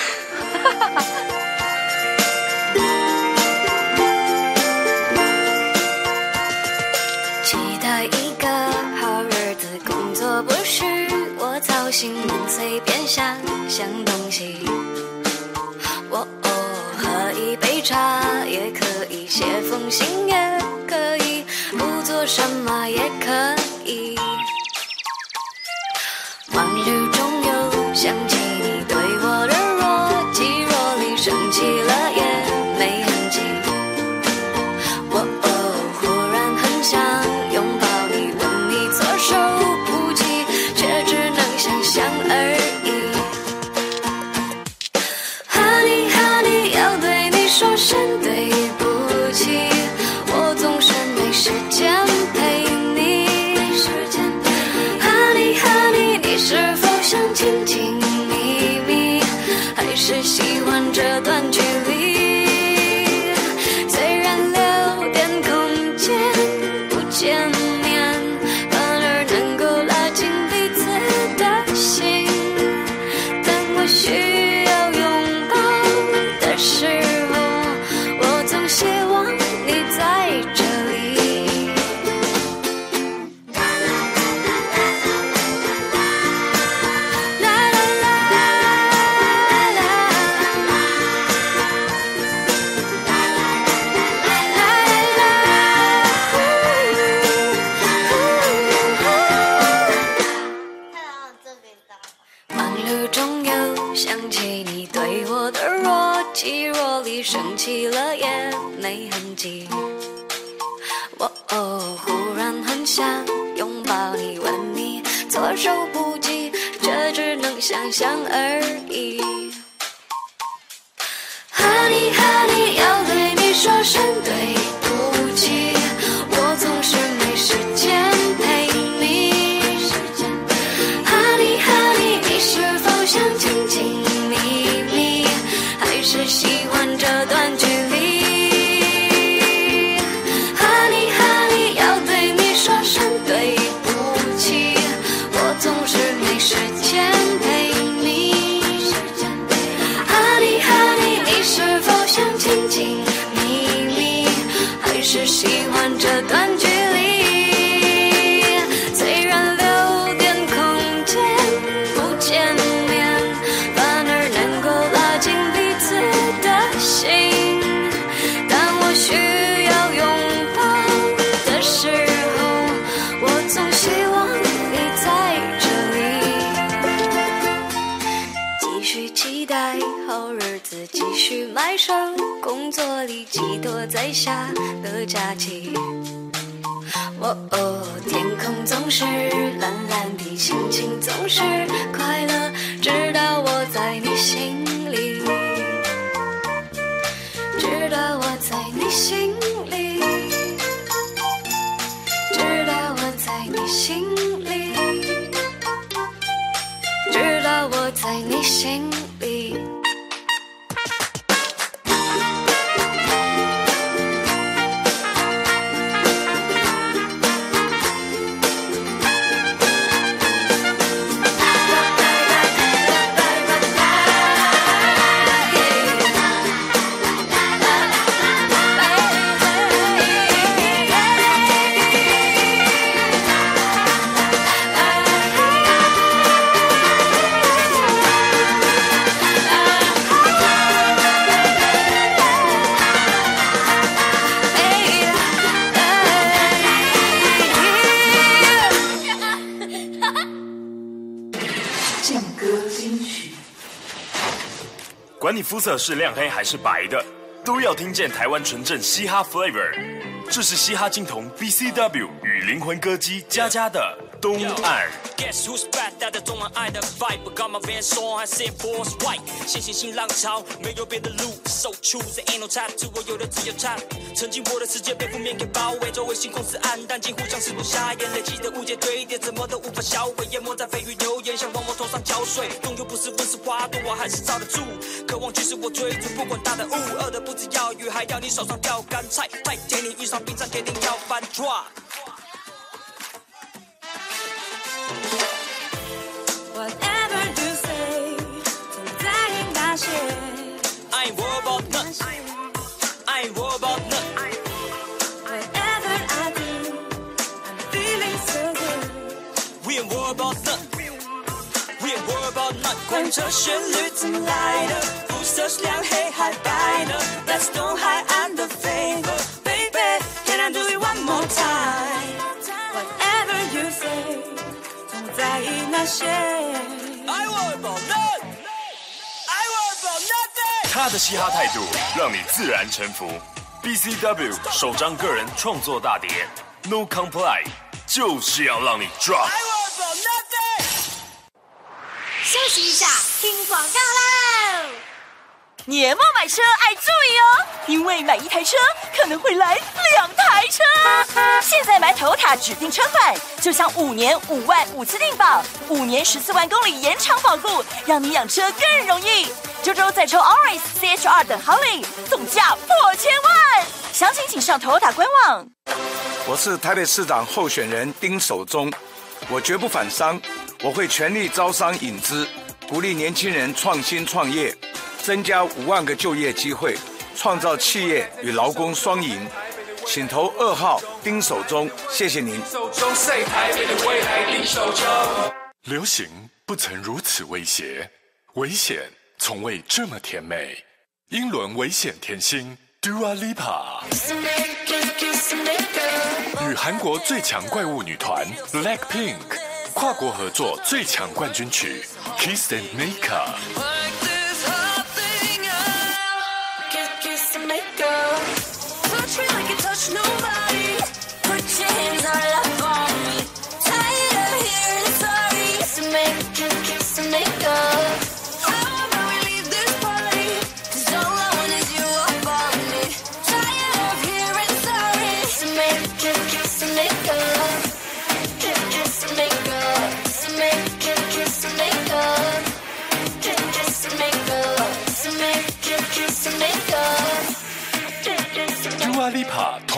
不是我操心，能随便想想东西。我哦，喝一杯茶也可以，写封信也可以，不做什么也可以。往日中又想起你对我的若即若离，生气了也没痕迹。我哦，忽然很想拥抱你，问你左手。想而已 Honey Honey 要对你说声对不起，我总是没时间陪你。 抱你吻你，措手不及，这只能想象而已。Honey Honey， 要对你说声对不起，我总是没时间陪你。Honey Honey， 你是否想亲近秘密，还是喜欢这段距离？总是没时间陪你 Honey Honey， 你是否想亲近秘密，还是喜欢这段距离？虽然留点空间不见面，反而能够拉近彼此的心，但我需要拥抱的时候，我总希望你在期待好日子继续迈上，工作里寄托在下的假期。哦哦，天空总是蓝蓝的，心情总是快乐，直到我在你心里，直到我在你心里，直到我在你心里，直到我在你心里。 管你肤色是亮黑还是白的，都要听见台湾纯正嘻哈 flavor。这是嘻哈金童 B C W 与灵魂歌姬佳佳的东岸。Guess who's back？ 带着中岸爱的 vibe， 干嘛变双还是 force white？ 新新新浪潮，没有别的路 ，so choose ain't no tattoo， 我有的只有差。曾经我的世界被负面给包围，周围星空是暗淡，近乎像是落下眼累积的误解堆叠，怎么都无法销毁，淹没在蜚语流言，想往我头上浇水。终究不是温室花朵，我还是罩得住。渴望驱使我追逐，不管大的雾，饿的不止要鱼，还要你手上钓干菜。太甜，你遇上冰山，铁定要翻 drop。Whatever you say， 总在意那些。I ain't worried about nothing. I ain't worried about nothing. Whatever I do, I'm feeling so good. We ain't worried about nothing. We ain't worried about nothing. 管这旋律怎么来的，肤色是亮黑还白的 ，Let's don't hide under favor, baby. Can I do it one more time? Whatever you say， 总在意那些。 I worry about nothing. I worry about nothing. 他的嘻哈态度让你自然臣服。B C W 首张个人创作大碟 No Comply 就是要让你 drop。I worry about nothing. 休息一下，听广告喽！年末买车爱注意哦，因为买一台车可能会来两台车。现在买 Toyota 指定车款，就像五年五万五次定保，五年十四万公里延长保固，让你养车更容易。周周再抽 Auris、C H R 等好礼，总价破千万。详情请上 Toyota 官网。 我是台北市长候选人丁守中，我绝不反商，我会全力招商引资，鼓励年轻人创新创业，增加五万个就业机会，创造企业与劳工双赢。请投二号丁守中，谢谢您。 流行不曾如此威胁，危险从未这么甜美。英伦危险甜心 Dua Lipa 与韩国最强怪物女团 Blackpink 跨国合作最强冠军曲 Kiss and Make Up。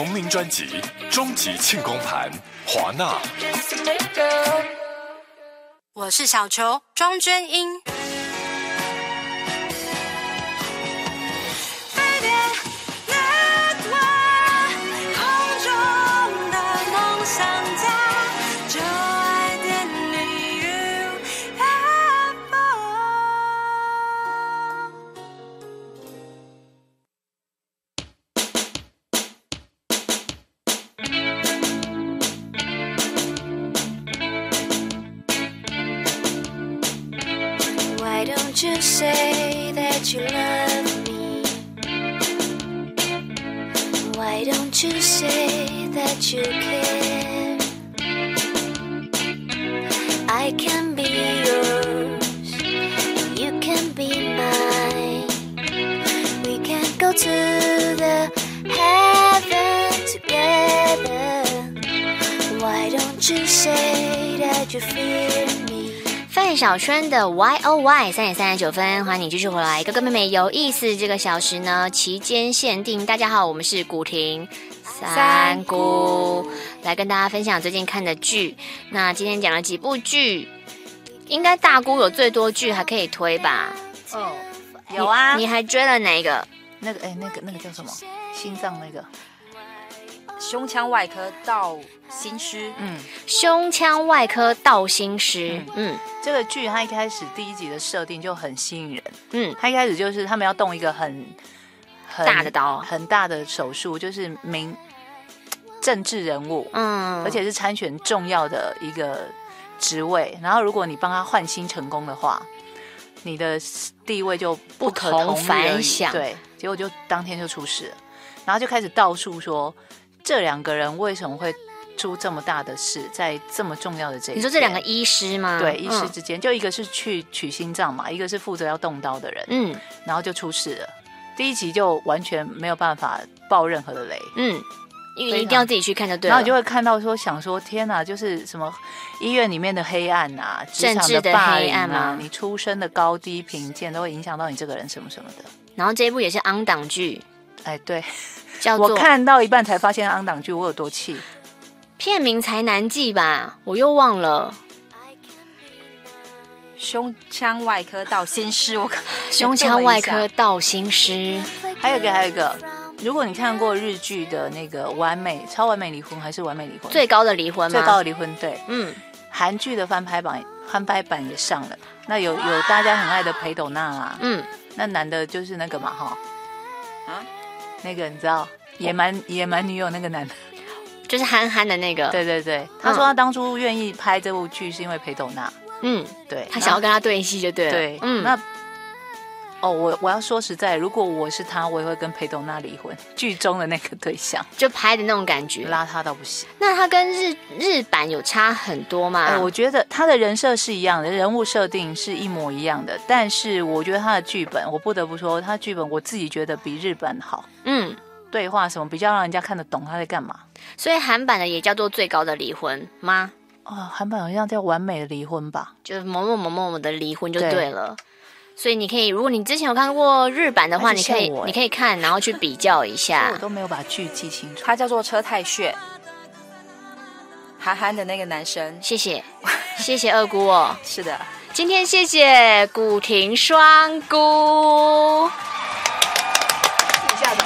同名专辑《终极庆功盘》华纳。 我是小球庄娟英。 You say that you love me. Why don't you say that you care? I can be yours, you can be mine. We can go to the heaven together. Why don't you say that you fear me? 范晓萱的 Y O Y 三点三十九分，欢迎你继续回来。哥哥妹妹有意思，这个小时呢期间限定。大家好，我们是古亭三姑，来跟大家分享最近看的剧。那今天讲了几部剧，应该大姑有最多剧还可以推吧？ 哦，有啊。 你, 你还追了哪一个？ 那个哎，那个那个叫什么？心脏那个。 胸腔外科到心师， 嗯，胸腔外科到心师， 嗯，嗯这个剧它一开始第一集的设定就很吸引人， 嗯， 它一开始就是他们要动一个很很大的刀， 很大的手术，就是名政治人物，嗯，而且是参选重要的一个职位，然后如果你帮他换心成功的话，你的地位就不可同凡响， 对，结果就当天就出事了，然后就开始倒数说。这两个人为什么会出这么大的事，在这么重要的这一天？ 你说这两个医师吗？ 对，医师之间、嗯、就一个是去取心脏嘛，一个是负责要动刀的人，嗯，然后就出事了。第一集就完全没有办法爆任何的雷， 嗯，因为一定要自己去看就对了。 然后你就会看到说，想说天哪，就是什么医院里面的黑暗啊， 政治的黑暗啊，你出身的高低贫贱都会影响到你这个人什么什么的。 然后这一部也是昂档剧， 哎，对。 我看到一半才发现昂档剧，我有多气。 片名才难记吧，我又忘了。 胸腔外科到心师，我胸腔外科到心师。 还有一个，还有一个，如果你看过日剧的那个《完美超完美离婚》还是《完美离婚》？ 最高的离婚吗？ 最高的离婚，对，嗯。韩剧的翻拍版，翻拍版也上了。那有有大家很爱的裴斗娜啊，嗯，那男的就是那个嘛，哈，啊。那个你知道野蛮野蛮女友那个男的， 就是憨憨的那个。 对对对，他说他当初愿意拍这部剧是因为裴斗娜。嗯，对， 他想要跟他对戏就对了。 对，嗯，那哦，我我要说实在，如果我是他，我也会跟裴斗娜离婚。剧中的那个对象， 就拍的那种感觉， 邋遢到不行。 那他跟日日版有差很多吗？ 哎，我觉得他的人设是一样的，人物设定是一模一样的，但是我觉得他的剧本，我不得不说，他剧本我自己觉得比日本好。嗯，对话什么比较让人家看得懂他在干嘛。 所以韩版的也叫做最高的离婚吗？ 哦，韩版好像叫完美的离婚吧， 就是某某某某某的离婚就对了。对，所以你可以，如果你之前有看过日版的话，你可以你可以看，然后去比较一下。 我都没有把剧记清楚。 他叫做车太铉，憨憨的那个男生。 谢谢，谢谢二姑哦。 是的， 今天谢谢古亭双姑。 下的。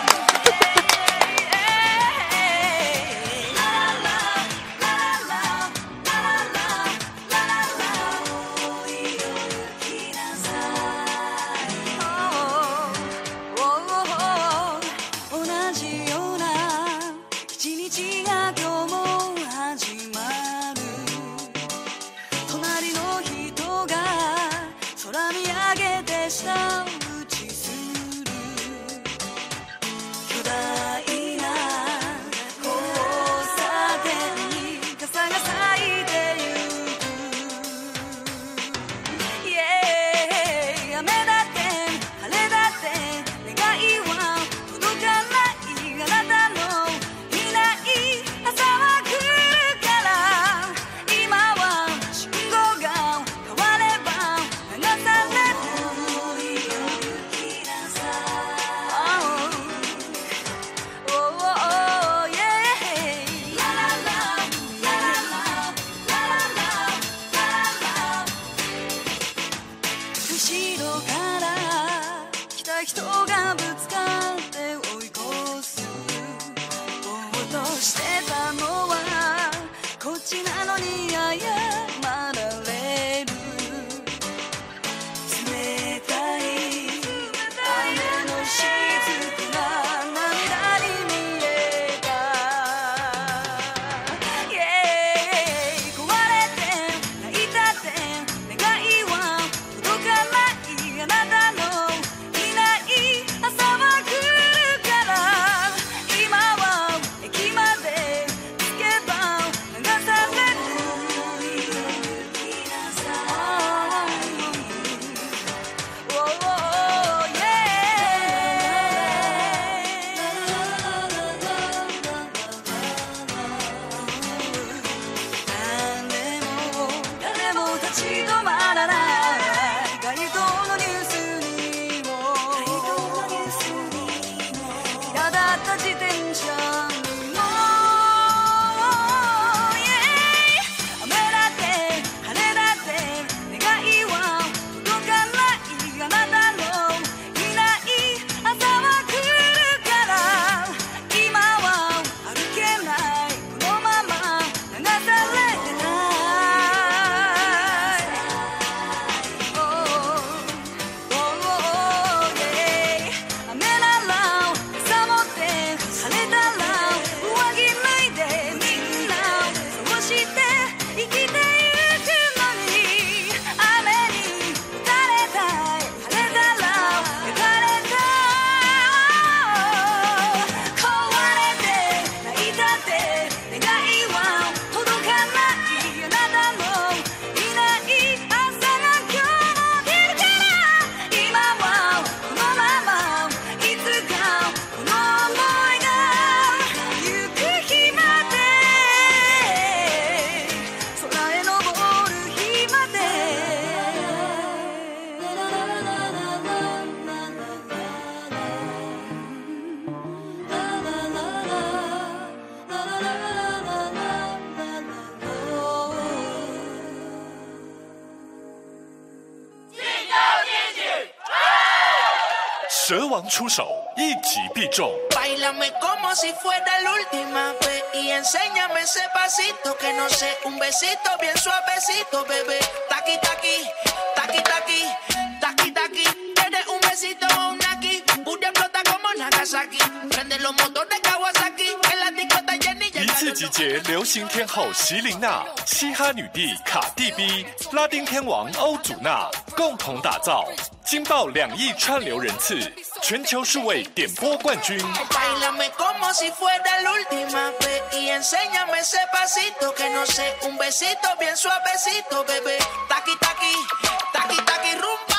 蛇王出手，一击必中。 Bailame como si fuera la última vez y enséñame ese pasito que no sé, un besito bien suavecito, bebé. Taqui taqui, taqui taqui, taqui taqui. Tienes un besito o un aquí, pura explota como Nagasaki. Prende los motores Kawasaki, en la disco está Jenny. 一次集结流行天后席琳娜、嘻哈女帝卡蒂 B、拉丁天王欧祖娜，共同打造惊爆两亿串流人次，全球数位点播冠军。 Bailame como si fuera la última vez y enséñame ese pasito que no sé, un besito bien suavecito, bebé. Taqui taqui, taqui taqui rumba.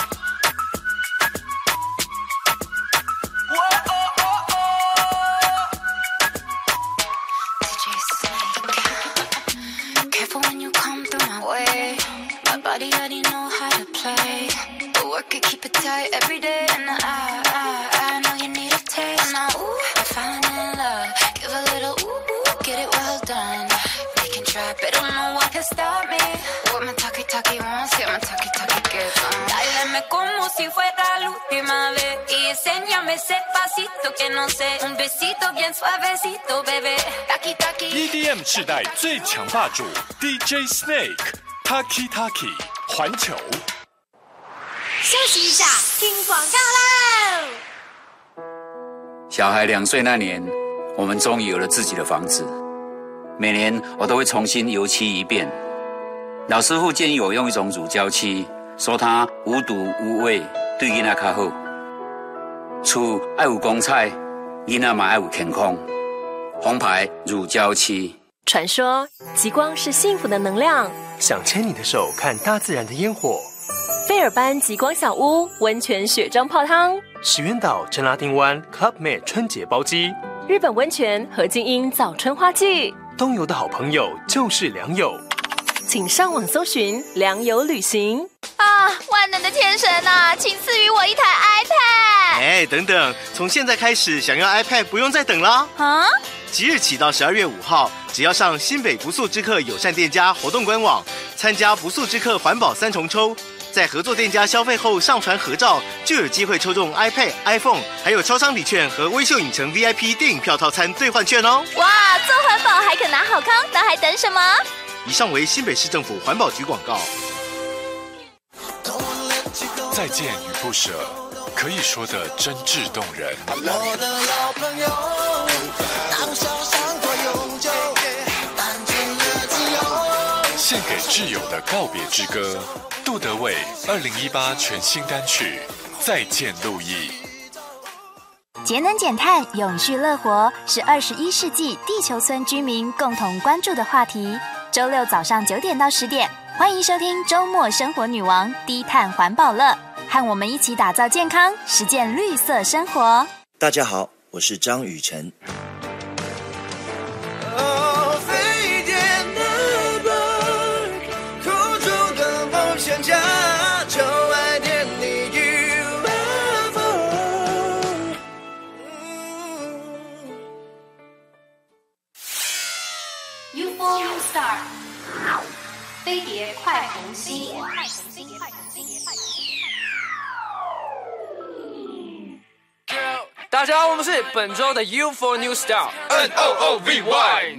Whoa, oh, oh, oh. D J Snake, careful when you come through my way. My body already know how to play. But work it, keep it tight every day. And I, I, I know you need a taste. Now, ooh, I'm falling in love. Give a little ooh, ooh, get it well done. They can try, but don't know what can stop me. What my talkie talkie wants, yeah, my talkie talkie gets on. Dáleme como si fuera la última vez. Y enséñame ese pasito que no sé. Un besito bien suavecito, bebé. Taki taki. E D M 世代最强霸主 D J Snake。Taki Taki 环球。 休息一下，听广告喽。 小孩两岁那年，我们终于有了自己的房子。每年我都会重新油漆一遍。老师傅建议我用一种乳胶漆，说它无毒无味，对囡仔较好。厝爱有光彩，囡仔嘛爱有健康。红牌乳胶漆。 传说极光是幸福的能量， 想牵你的手看大自然的烟火。 费尔班极光小屋温泉雪装泡汤， 石原岛真拉丁湾 Club Med 春节包机， 日本温泉和静音早春花季。 东游的好朋友就是良友， 请上网搜寻良友旅行。 啊，万能的天神啊，请赐予我一台 iPad。 哎，等等，从现在开始想要 iPad 不用再等啦！ 啊， 即日起到十二月五号，只要上新北不速之客友善店家活动官网，参加不速之客环保三重抽。在合作店家消费后上传合照，就有机会抽中 iPad、iPhone， 还有超商礼券和微秀影城 V I P 电影票套餐兑换券哦！ 哇，做环保还可拿好康，那还等什么？ 以上为新北市政府环保局广告。 再见与不舍，可以说的真挚动人。 我的老朋友，大小伤口永久，单纯的自由。 献给挚友的告别之歌。杜德伟二零一八全新单曲《再见路易》。 节能减碳、永续乐活是二十一世纪地球村居民共同关注的话题。周六早上九点到十点，欢迎收听周末生活女王低碳环保乐，和我们一起打造健康，实践绿色生活。 大家好，我是张雨晨。 哦，飞天的 bird，空中的飞碟快红心。 大家好，我们是本周的 U F O New Star N O O V Y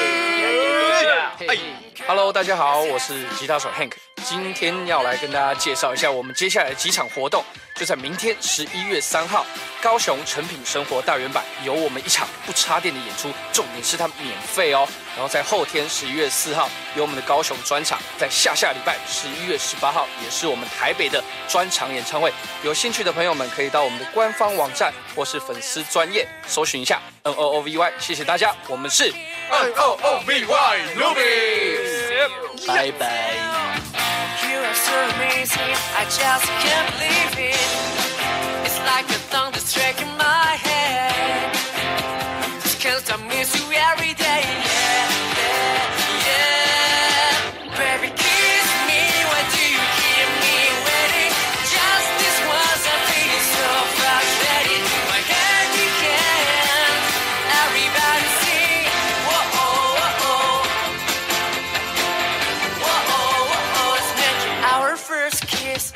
Hello， 大家好，我是吉他手 Hank， 今天要来跟大家介绍一下我们接下来的几场活动。就在明天十一月三号，高雄诚品生活大圆板有我们一场不插电的演出，重点是它免费哦。然后在后天十一月四号有我们的高雄专场，在下下礼拜十一月十八号也是我们台北的专场演唱会。有兴趣的朋友们可以到我们的官方网站或是粉丝专页搜寻一下 N O O V Y。谢谢大家，我们是 N O O V Y Newbies， 拜拜。 You are so amazing, I just can't believe it. It's like a thunder striking my head. Just can't I miss you every day, yeah, yeah, yeah. Baby, kiss me, why do you keep me waiting? Just this once, I'm feeling so frustrated. My hand in hand, everybody sing. Whoa, oh, oh, oh. Whoa, oh, oh, oh. Let's make it our first kiss.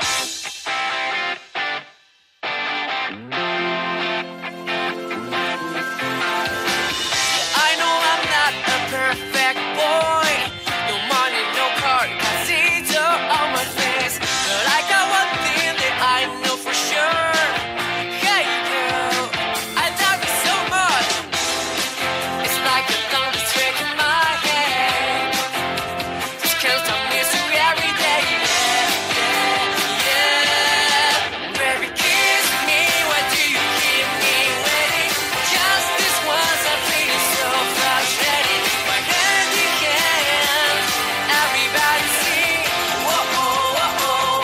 I know I'm not a perfect boy. No money, no car, concealer on my face. But I got one thing that I know for sure. Hey girl, I love you so much. It's like a thunder striking my head. Just can't I miss you every day, yeah, yeah, yeah. Baby, kiss me, why do you keep me waiting? Just this once, I'm feeling so frustrated. My hand in hand, everybody sing. Whoa, oh, oh, oh.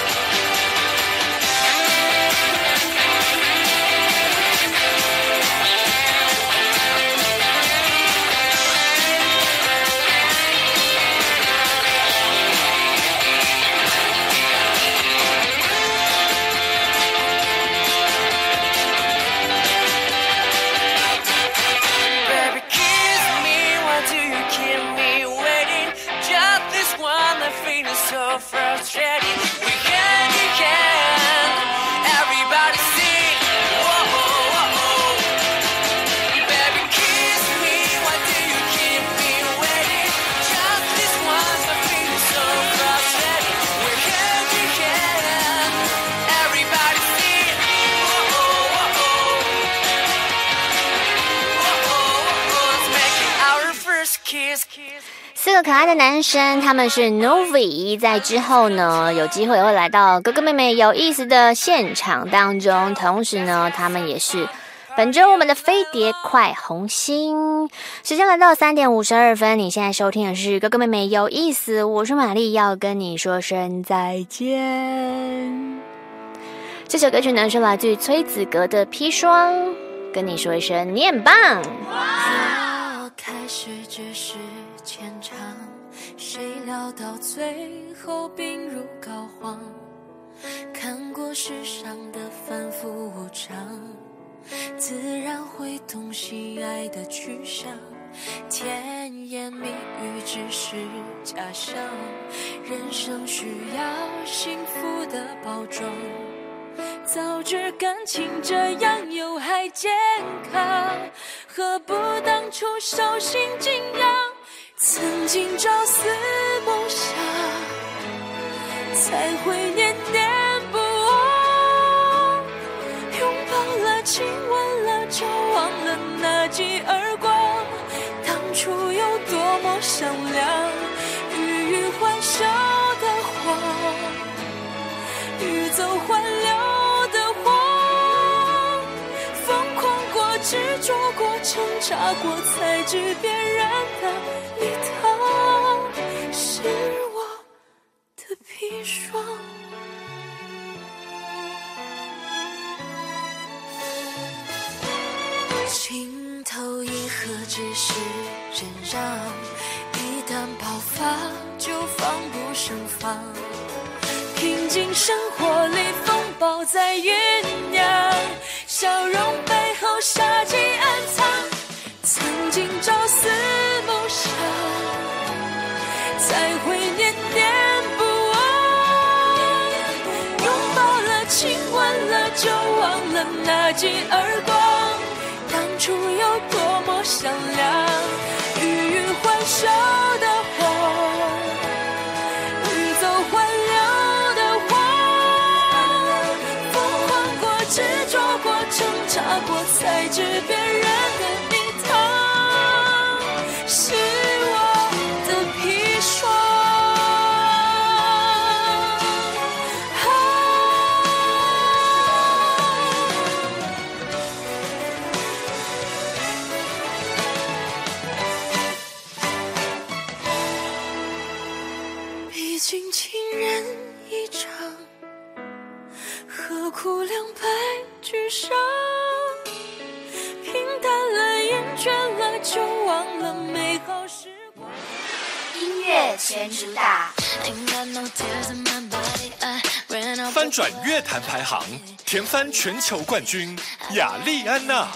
Baby, kiss me, why do you keep me waiting? Just this one, I'm feeling so frustrated. We hand in hand, everybody sing. Whoa, oh, oh, oh. Baby, kiss me, why do you keep me waiting? Just this one, I'm feeling so frustrated. We hand in hand, everybody sing. Whoa, oh, oh, oh. Let's make it our first kiss. 四个可爱的男生，他们是 Novi， 在之后呢，有机会会来到哥哥妹妹有意思的现场当中，同时呢，他们也是本周我们的飞碟快红心。时间来到三点五十二分，你现在收听的是哥哥妹妹有意思，我是玛丽，要跟你说声再见。这首歌曲呢是来自于崔子格的砒霜，跟你说一声你很棒。 要开始只是牵肠，谁料到最后病入膏肓。看过世上的反复无常，自然会洞悉爱的去向。甜言蜜语只是假象，人生需要幸福的包装。早知感情这样有害健康，何不当初手心敬仰？曾经朝思暮想，才会念念不忘。拥抱了，亲吻了，就忘了那记耳光。当初有多么善良，欲语还休的谎，欲走还留的谎。疯狂过，执着过，挣扎过，才知别人的一套是我的砒霜。情投意合只是忍让，一旦爆发就防不胜防。平静生活里风暴在酝酿，笑容背后杀机暗藏。曾经朝思暮想，才会念那记耳光，当初有多么善良，欲语还休的谎，欲走还留的谎，疯狂过，执着过，挣扎过，才知别人的迷汤是我的砒霜。毕竟情人一场，何苦两败俱伤？平淡了，厌倦了，就忘了美好时光。 音乐全主打， 翻转乐坛排行，甜翻全球冠军雅丽安娜。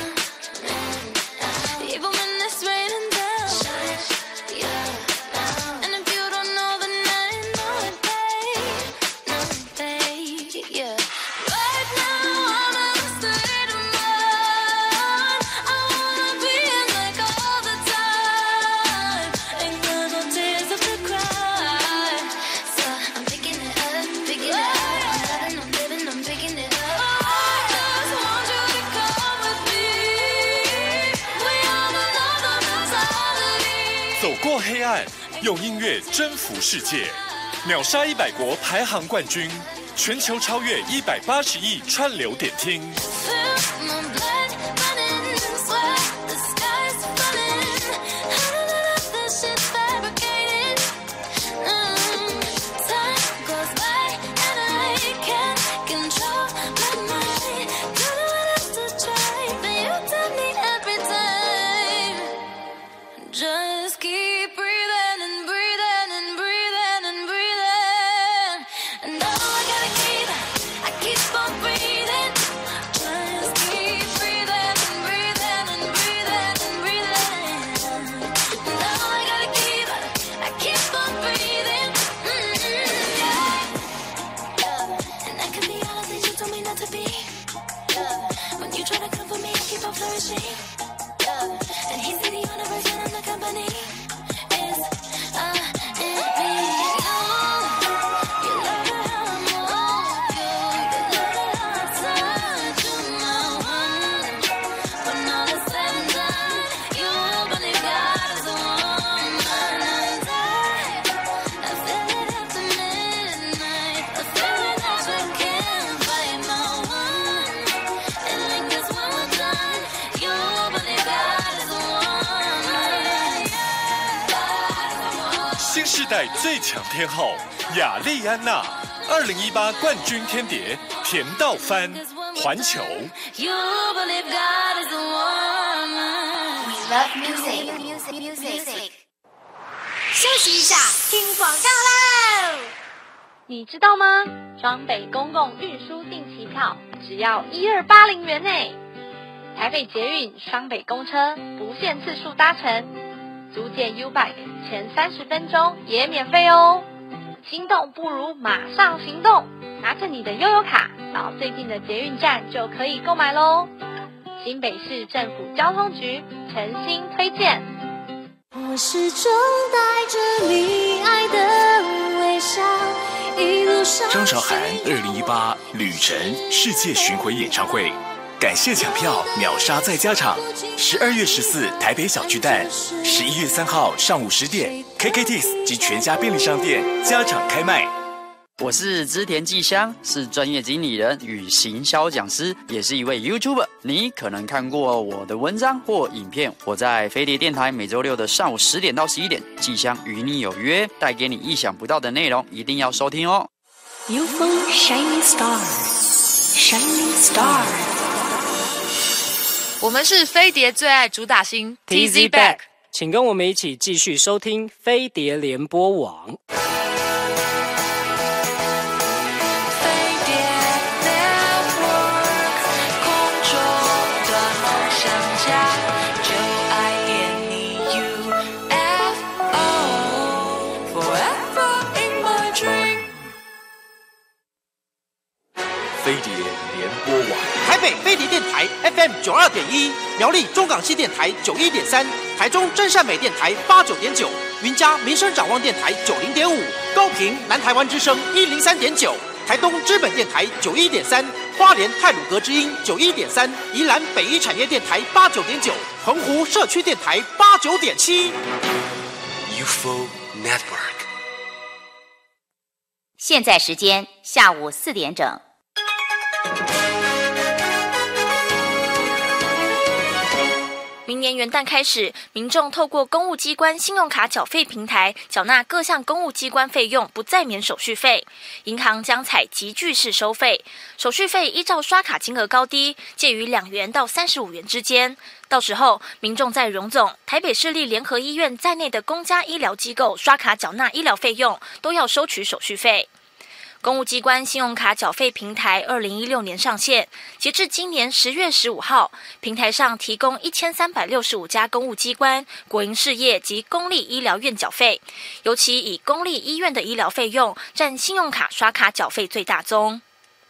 走过黑暗，用音乐征服世界，秒杀一百国排行冠军，全球超越一百八十亿串流点听。新世代最强天后雅丽安娜，二零一八冠军天蝶甜到翻，环球。 You believe God is a woman. We love music. Music. Music. 休息一下，听广告喽！你知道吗？双北公共运输定期票只要一二八零元内，台北捷运双北公车不限次数搭乘，租借 U-Bike 前三十分钟也免费哦。心动不如马上行动，拿着你的悠游卡到最近的捷运站就可以购买喽。新北市政府交通局诚心推荐。 我始终带着你爱的微笑，一路上。 张韶涵二零一八旅程世界巡回演唱会，感谢抢票秒杀在家场。十二月十四台北小巨蛋，十一月三号上午十点 ，K K T S 及全家便利商店家场开卖。 我是织田纪香，是专业经理人与行销讲师，也是一位 YouTuber。你可能看过我的文章或影片。我在飞碟电台每周六的上午十点到十一点，纪香与你有约，带给你意想不到的内容，一定要收听哦。 You follow shining star, shining star。 我们是飞碟最爱主打星 T Z Back， 请跟我们一起继续收听飞碟联播网。 飞飞碟联播网。 台北飞碟电台 F M 九二点一，苗栗中港西电台九一点三，台中真善美电台八九点九，云嘉民生展望电台九零点五，高屏南台湾之声一零三点九，台东知本电台九一点三，花莲太鲁阁之音九一点三，宜兰北一产业电台八九点九，澎湖社区电台八九点七。 U F O Network。 现在时间下午四点整。 明年元旦开始，民众透过公务机关信用卡缴费平台缴纳各项公务机关费用，不再免手续费。银行将采集聚式收费，手续费依照刷卡金额高低，介于两元到三十五元之间。到时候，民众在荣总、台北市立联合医院在内的公家医疗机构刷卡缴纳医疗费用，都要收取手续费。公务机关信用卡缴费平台二零一六年上线，截至今年十月十五号，平台上提供一千三百六十五家公务机关、国营事业及公立医疗院缴费，尤其以公立医院的医疗费用占信用卡刷卡缴费最大宗。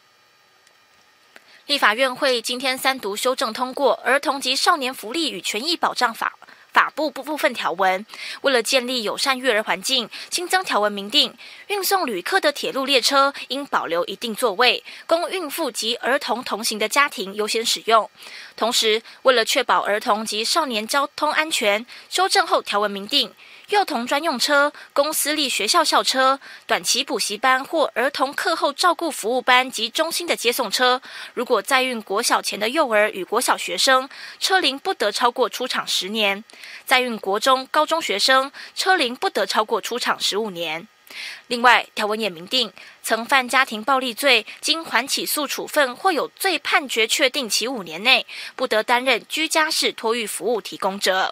立法院会今天三读修正通过《儿童及少年福利与权益保障法》。法部部分条文，为了建立友善育儿环境，新增条文明定，运送旅客的铁路列车应保留一定座位，供孕妇及儿童同行的家庭优先使用。同时，为了确保儿童及少年交通安全，修正后条文明定，幼童专用车、公私立学校校车、短期补习班或儿童课后照顾服务班及中心的接送车，如果载运国小前的幼儿与国小学生，车龄不得超过出厂十年；载运国中、高中学生，车龄不得超过出厂十五年。另外，条文也明定，曾犯家庭暴力罪，经缓起诉处分或有罪判决确定其五年内，不得担任居家式托育服务提供者。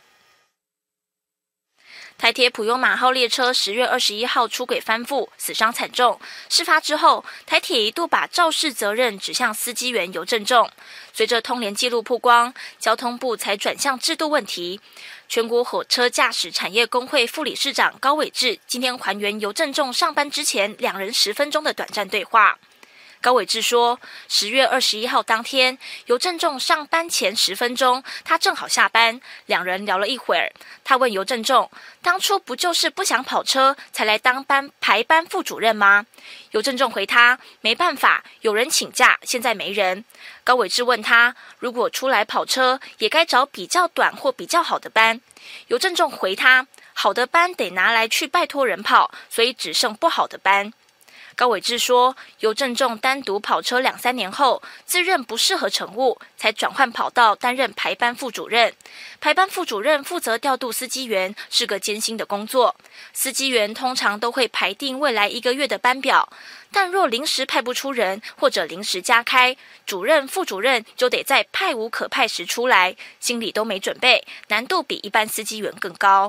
台铁普悠玛号列车十月二十一号出轨翻覆，死伤惨重。事发之后，台铁一度把肇事责任指向司机员尤正仲。随着通联记录曝光，交通部才转向制度问题。全国火车驾驶产业工会副理事长高伟志今天还原尤正仲上班之前两人十分钟的短暂对话。高伟志说，十月二十一号当天，尤正仲上班前十分钟，他正好下班，两人聊了一会儿。他问尤正仲，当初不就是不想跑车才来当班排班副主任吗？尤正仲回他，没办法，有人请假，现在没人。高伟志问他，如果出来跑车，也该找比较短或比较好的班。尤正仲回他，好的班得拿来去拜托人跑，所以只剩不好的班。高伟志说，尤正仲单独跑车两三年后，自认不适合乘务，才转换跑道担任排班副主任。排班副主任负责调度司机员，是个艰辛的工作。司机员通常都会排定未来一个月的班表，但若临时派不出人，或者临时加开，主任、副主任就得在派无可派时出来，心里都没准备，难度比一般司机员更高。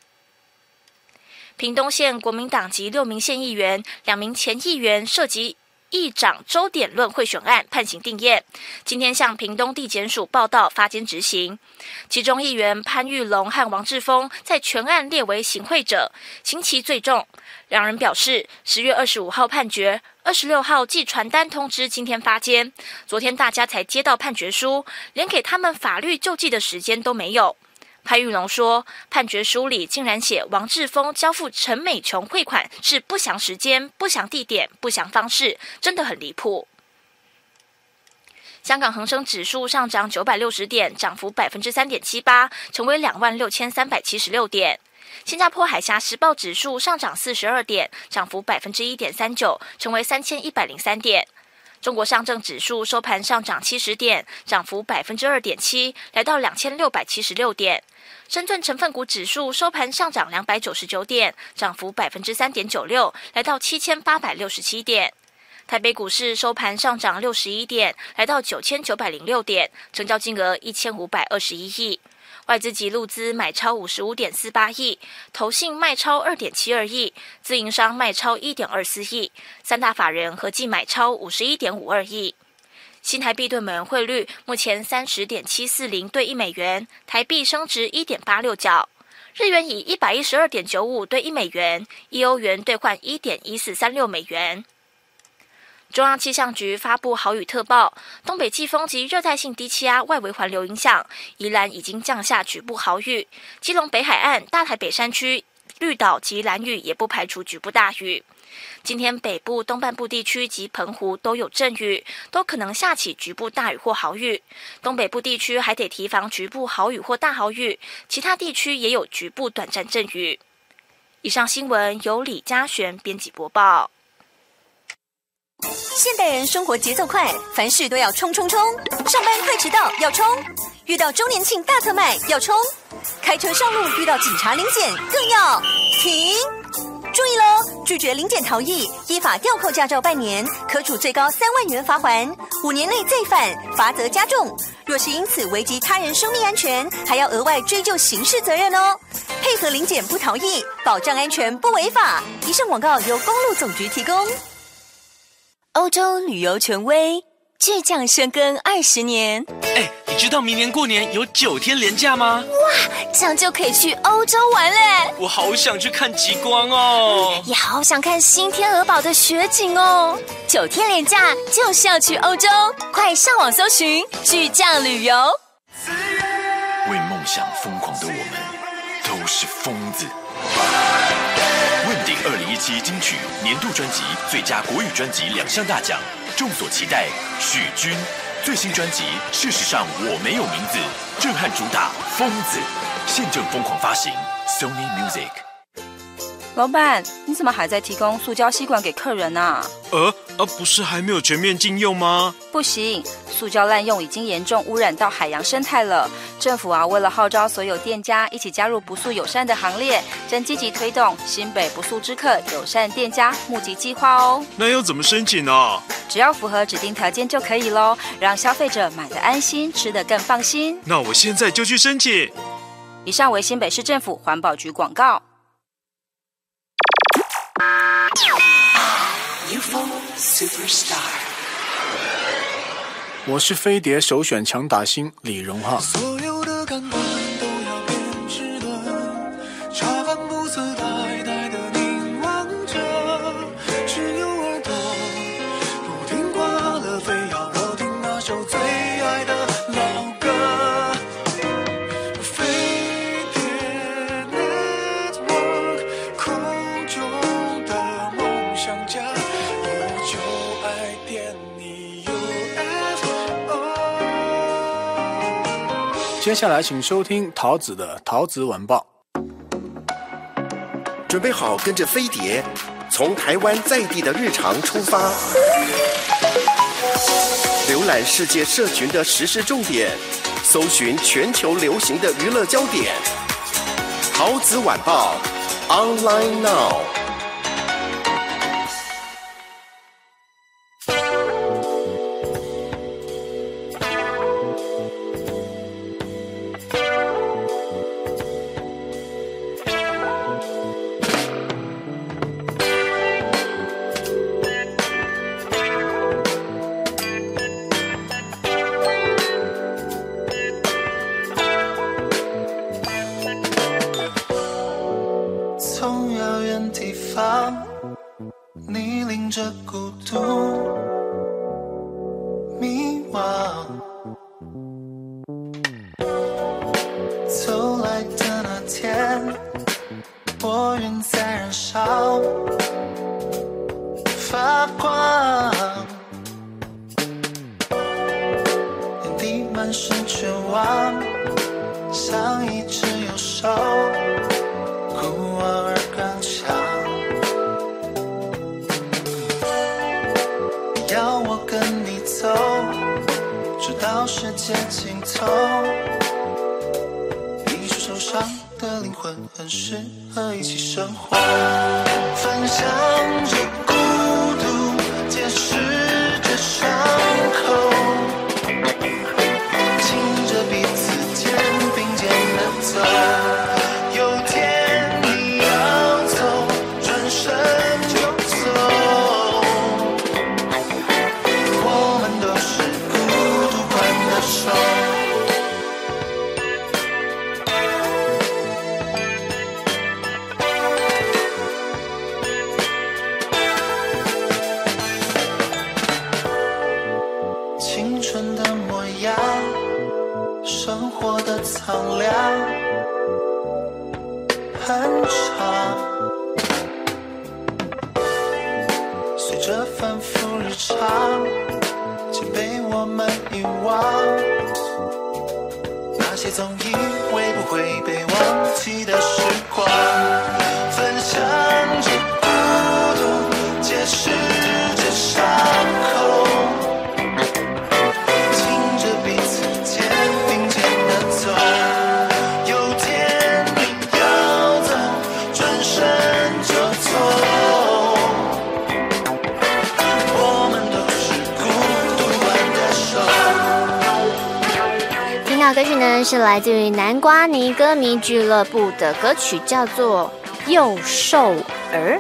屏东县国民党籍六名县议员、两名前议员涉及议长周点论贿选案判刑定谳，今天向屏东地检署报到发监执行。其中议员潘玉龙和王志峰在全案列为行贿者，刑期最重。两人表示，十月二十五号判决，二十六号寄传单通知今天发监，昨天大家才接到判决书，连给他们法律救济的时间都没有。潘玉龙说，判决书里竟然写王志峰交付陈美琼汇款是不详时间、不详地点、不详方式，真的很离谱。香港恒生指数上涨九百六十点，涨幅百分之三点七八，成为两万六千三百七十六点。新加坡海峡时报指数上涨四十二点，涨幅百分之一点三九，成为三千一百零三点。中国上证指数收盘上涨七十点，涨幅百分之二点七，来到两千六百七十六点。深圳成分股指数收盘上涨两百九十九点，涨幅百分之三点九六，来到七千八百六十七点。台北股市收盘上涨六十一点，来到九千九百零六点，成交金额一千五百二十一亿。外资及路资买超五十五点四八亿，投信卖超二点七二亿，自营商卖超一点二四亿，三大法人合计买超五十一点五二亿。新台币对美元汇率目前三十点七四零对一美元，台币升值一点八六角。日元以一百一十二点九五对一美元，一欧元兑换一点一四三六美元。 中央气象局发布豪雨特报，东北季风及热带性低气压外围环流影响，宜兰已经降下局部豪雨，基隆北海岸、大台北山区、绿岛及兰屿也不排除局部大雨。今天北部东半部地区及澎湖都有阵雨，都可能下起局部大雨或豪雨。东北部地区还得提防局部豪雨或大豪雨，其他地区也有局部短暂阵雨。以上新闻由李嘉璇编辑播报。 现代人生活节奏快，凡事都要冲冲冲，上班快迟到要冲，遇到周年庆大特卖要冲，开车上路遇到警察临检更要停。注意喽！拒绝临检逃逸，依法吊扣驾照半年，可处最高三万元罚锾；五年内再犯，罚则加重。若是因此危及他人生命安全，还要额外追究刑事责任哦。配合临检不逃逸，保障安全不违法。以上广告由公路总局提供。欧洲旅游权威，巨匠深耕二十年。 哎，你知道明年过年有九天连假吗？ 哇，这样就可以去欧洲玩嘞！ 我好想去看极光哦， 也好想看新天鹅堡的雪景哦。九天连假就是要去欧洲，快上网搜寻巨匠旅游。 为梦想疯狂的我们，都是疯子。问鼎二零一七金曲年度专辑、最佳国语专辑两项大奖，众所期待。许君最新专辑《事实上我没有名字》，震撼主打《疯子》，现正疯狂发行 Sony Music。 老板，你怎么还在提供塑胶吸管给客人啊？ 呃呃，不是还没有全面禁用吗？ 不行，塑胶滥用已经严重污染到海洋生态了。政府啊，为了号召所有店家一起加入不塑友善的行列，正积极推动新北不塑之客友善店家募集计划哦。 那要怎么申请啊？ 只要符合指定条件就可以咯，让消费者买得安心，吃得更放心。 那我现在就去申请。 以上为新北市政府环保局广告。 U F O Superstar， 我是飞碟首选强打星李荣浩。 所有的感官都要变质的，茶饭不思呆呆的凝望着，只有耳朵不听挂了，非要我听那首最爱的老歌。飞碟 Network， 空中的梦想家，我就爱点你 U F O。 接下来请收听桃子的桃子晚报。 准备好跟着飞碟，从台湾在地的日常出发，浏览世界社群的时事重点，搜寻全球流行的娱乐焦点。桃子晚报 Online Now。 从遥远地方逆鳞着孤独迷惘，走来的那天拨云在燃烧发光，眼底满是绝望，像一只右手孤傲而刚强，要我跟你走，直到世界尽头。你说受伤的灵魂很适合一起生活，分享着孤独，解释着伤口，亲着彼此肩并肩的走。 很长，随着反复日常，竟被我们遗忘。那些总以为不会被忘记的时光，分享着孤独，解释着伤口，听着彼此肩并肩的走。有天你要走，转身就走。我们都是孤独玩的手。 听到歌曲呢，是来自于南瓜泥歌迷俱乐部的歌曲，叫做《幼兽儿》。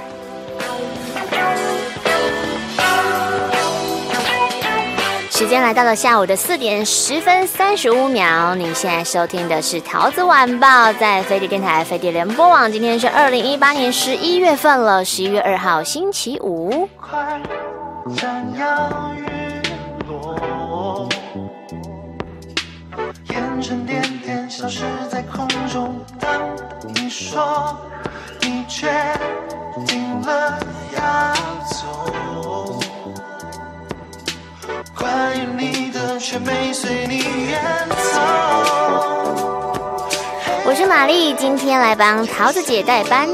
时间来到了下午的四点十分三十五秒，你现在收听的是桃子晚报，在飞碟电台、飞碟联播网。今天是二零一八年十一月份了，十一月二号星期五。 快将要日落，烟尘点点消失在空中。当你说你决定了要走，关于你的却没随你远走。 我是玛丽，今天来帮桃子姐代班。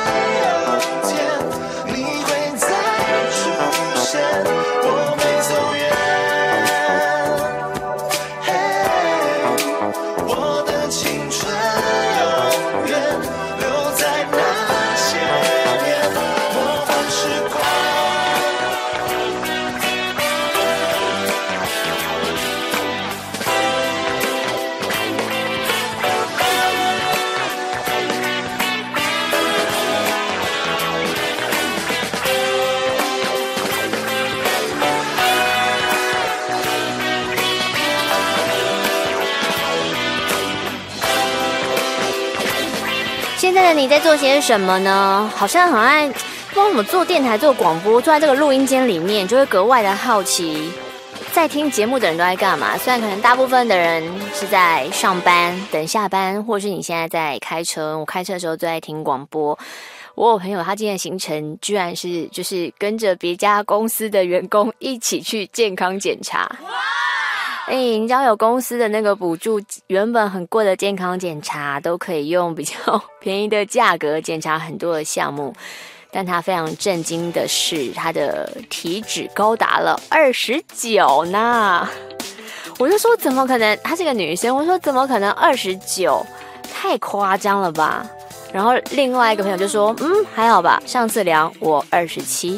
现在的你在做些什么呢？好像很爱，不知道怎么做电台、做广播，坐在这个录音间里面，就会格外的好奇，在听节目的人都在干嘛？虽然可能大部分的人是在上班、等下班，或是你现在在开車，我开车的时候都在听广播。我有朋友，他今天的行程居然是就是跟着别家公司的员工一起去健康检查。哎、欸，你知道有公司的那个补助，原本很贵的健康检查都可以用比较便宜的价格检查很多的项目，但他非常震惊的是，他的体脂高达了二十九呢。我就说怎么可能？她是个女生，我说怎么可能二十九？太夸张了吧？然后另外一个朋友就说，嗯，还好吧，上次量我二十七。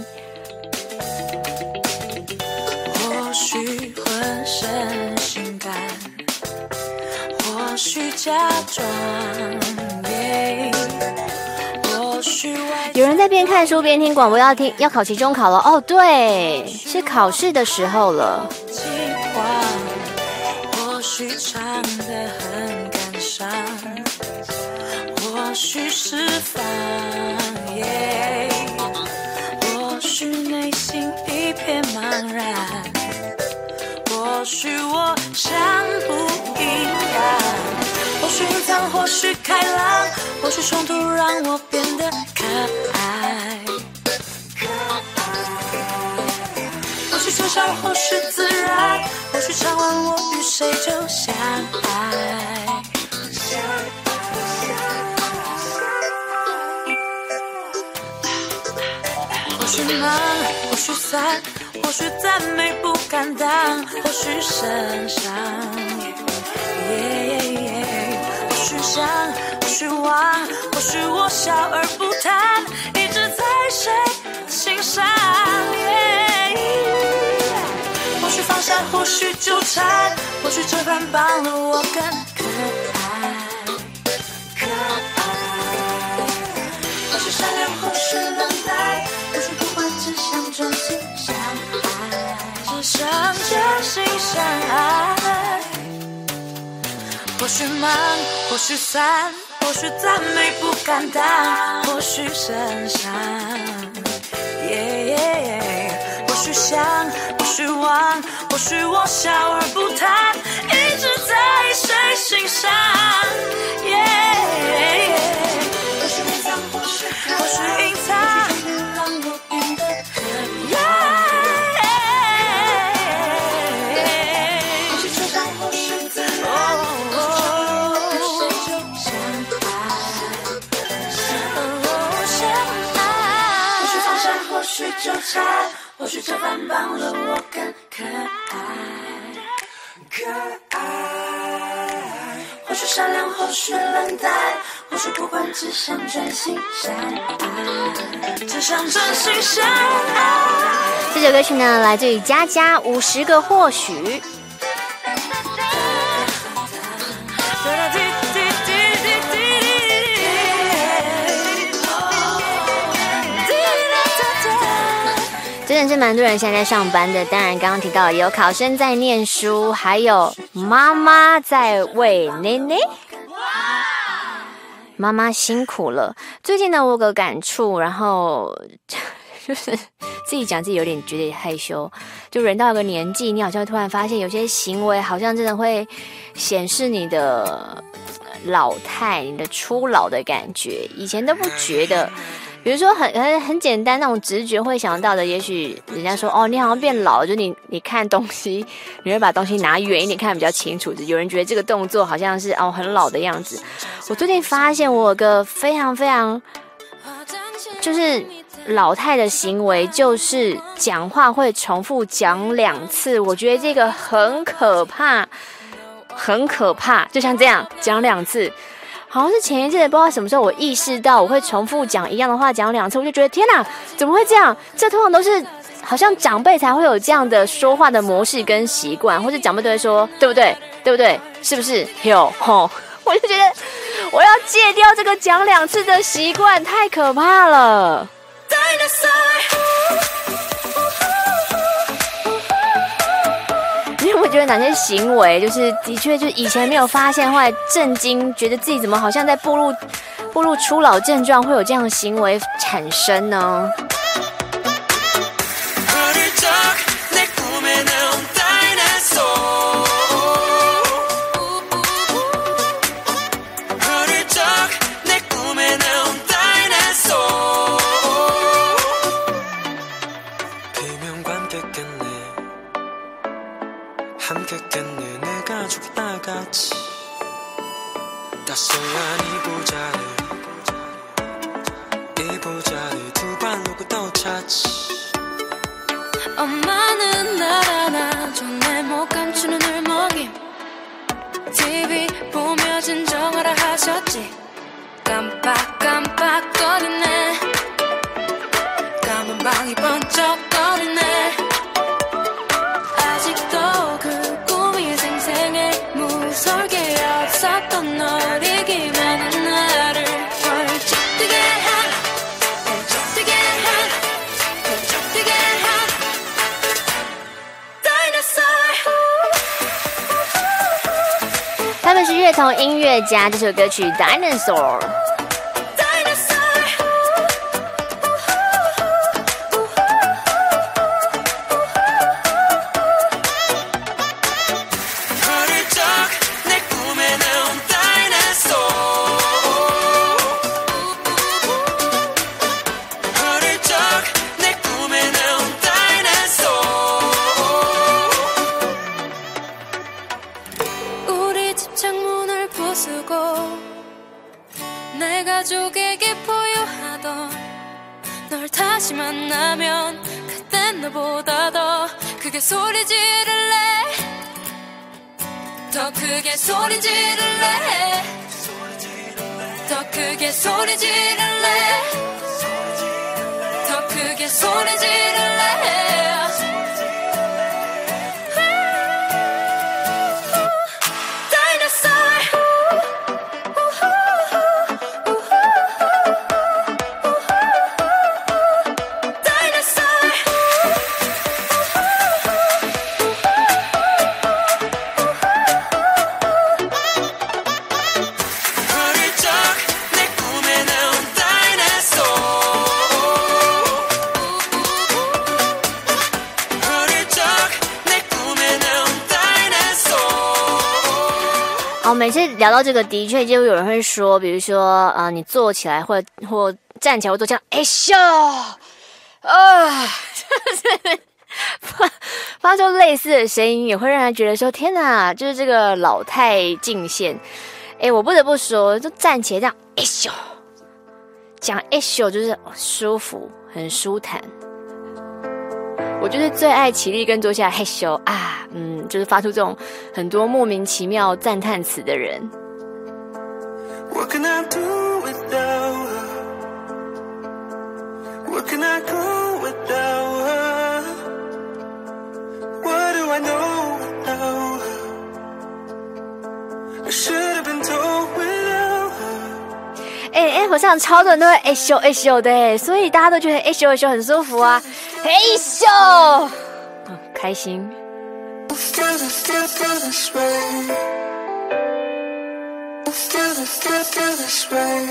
或许浑身性感，或许假装，或许有人在边看书边听广播，要听要考期中考了哦，对，是考试的时候了。 或许唱得很感伤，或许释放， yeah, 或许内心一片茫然，或许我想不应该，或许隐藏，或许开朗，或许冲突让我变得可爱，或许抽象，或许自然，或许常问我与谁就相爱。或许忙，或许散，或许赞美不敢当，或许身上， yeah, yeah, yeah, 或许想，或许忘，或许我笑而不谈，一直在谁心上， yeah, yeah, 或许放下，或许纠缠，或许这般帮了我更可爱，可爱，或许善良，或许冷淡，或许不管，只想真心相爱，只想真心相爱。或许忙，或许散，或许赞美不敢当，或许身上， yeah, yeah, yeah, 或许想，或许忘，或许我笑而不谈，一直在谁心上， yeah, yeah, yeah, 或许缠，或许这反帮了我更可爱，可爱。或许善良，或许冷淡，或许不管，只想专心相爱，只想专心相爱。 这首歌曲呢，来自于佳佳五十个或许。真的是蛮多人现在在上班的，当然刚刚提到有考生在念书，还有妈妈在喂奶奶。妈妈辛苦了。最近呢，我有个感触，然后就是自己讲自己有点觉得害羞。就人到一个年纪，你好像突然发现有些行为好像真的会显示你的老态，你的初老的感觉，以前都不觉得。比如说很很很简单那种直觉会想到的，也许人家说哦，你好像变老了，就你你看东西，你会把东西拿远一点看比较清楚。有人觉得这个动作好像是哦很老的样子。我最近发现我有个非常非常就是老态的行为，就是讲话会重复讲两次。我觉得这个很可怕，很可怕。就像这样讲两次。好像是前一阵子不知道什么时候我意识到我会重复讲一样的话讲两次，我就觉得天哪，怎么会这样？这通常都是好像长辈才会有这样的说话的模式跟习惯，或者长辈都会说对不对？对不对？是不是？有吼，我就觉得我要戒掉这个讲两次的习惯，太可怕了。因为我觉得哪些行为就是的确就是以前没有發現，後來震驚，覺得自己怎麼好像在步入步入初老症狀，會有這樣的行為產生呢？ 엄마는 알아나 좋네 못 감추는 울먹임 티비 보며 진정하라 하셨지 깜빡깜빡거리네 까만 방이 번쩍거리네 아직도 그 꿈이 생생해 무설게 없었던 널 이기면 나를 펄쩍 뛰게 한 펄쩍 뛰게 한 펄쩍 뛰게 한 他们是乐童音乐家，这首歌曲 Dinosaur。 내 가족에게 포효하던 널 다시 만나면 그땐 너보다 더 크게 소리 지를래 더 크게 소리 지를래 더 크게 소리 지를래 더 크게 소리 지를래 哦，每次聊到这个，的确就有人会说，比如说，呃，你坐起来或或站起来，或做这样，哎咻，啊，就是发发出类似的声音，也会让人觉得说，天哪，就是这个老态尽现。哎，我不得不说，就站起来这样，哎咻，讲哎咻就是舒服，很舒坦。 我就是最爱起立跟坐下嘿咻啊，嗯，就是发出这种很多莫名其妙赞叹词的人。 What can I do without her? What can I go without her? What do I know without her? I should have been told without her. 哎哎，合唱超多人都会哎咻哎咻的哎，所以大家都觉得哎咻哎咻很舒服啊，哎咻，嗯，开心。 Feel this, feel, feel this way. Feel this, feel, feel this way.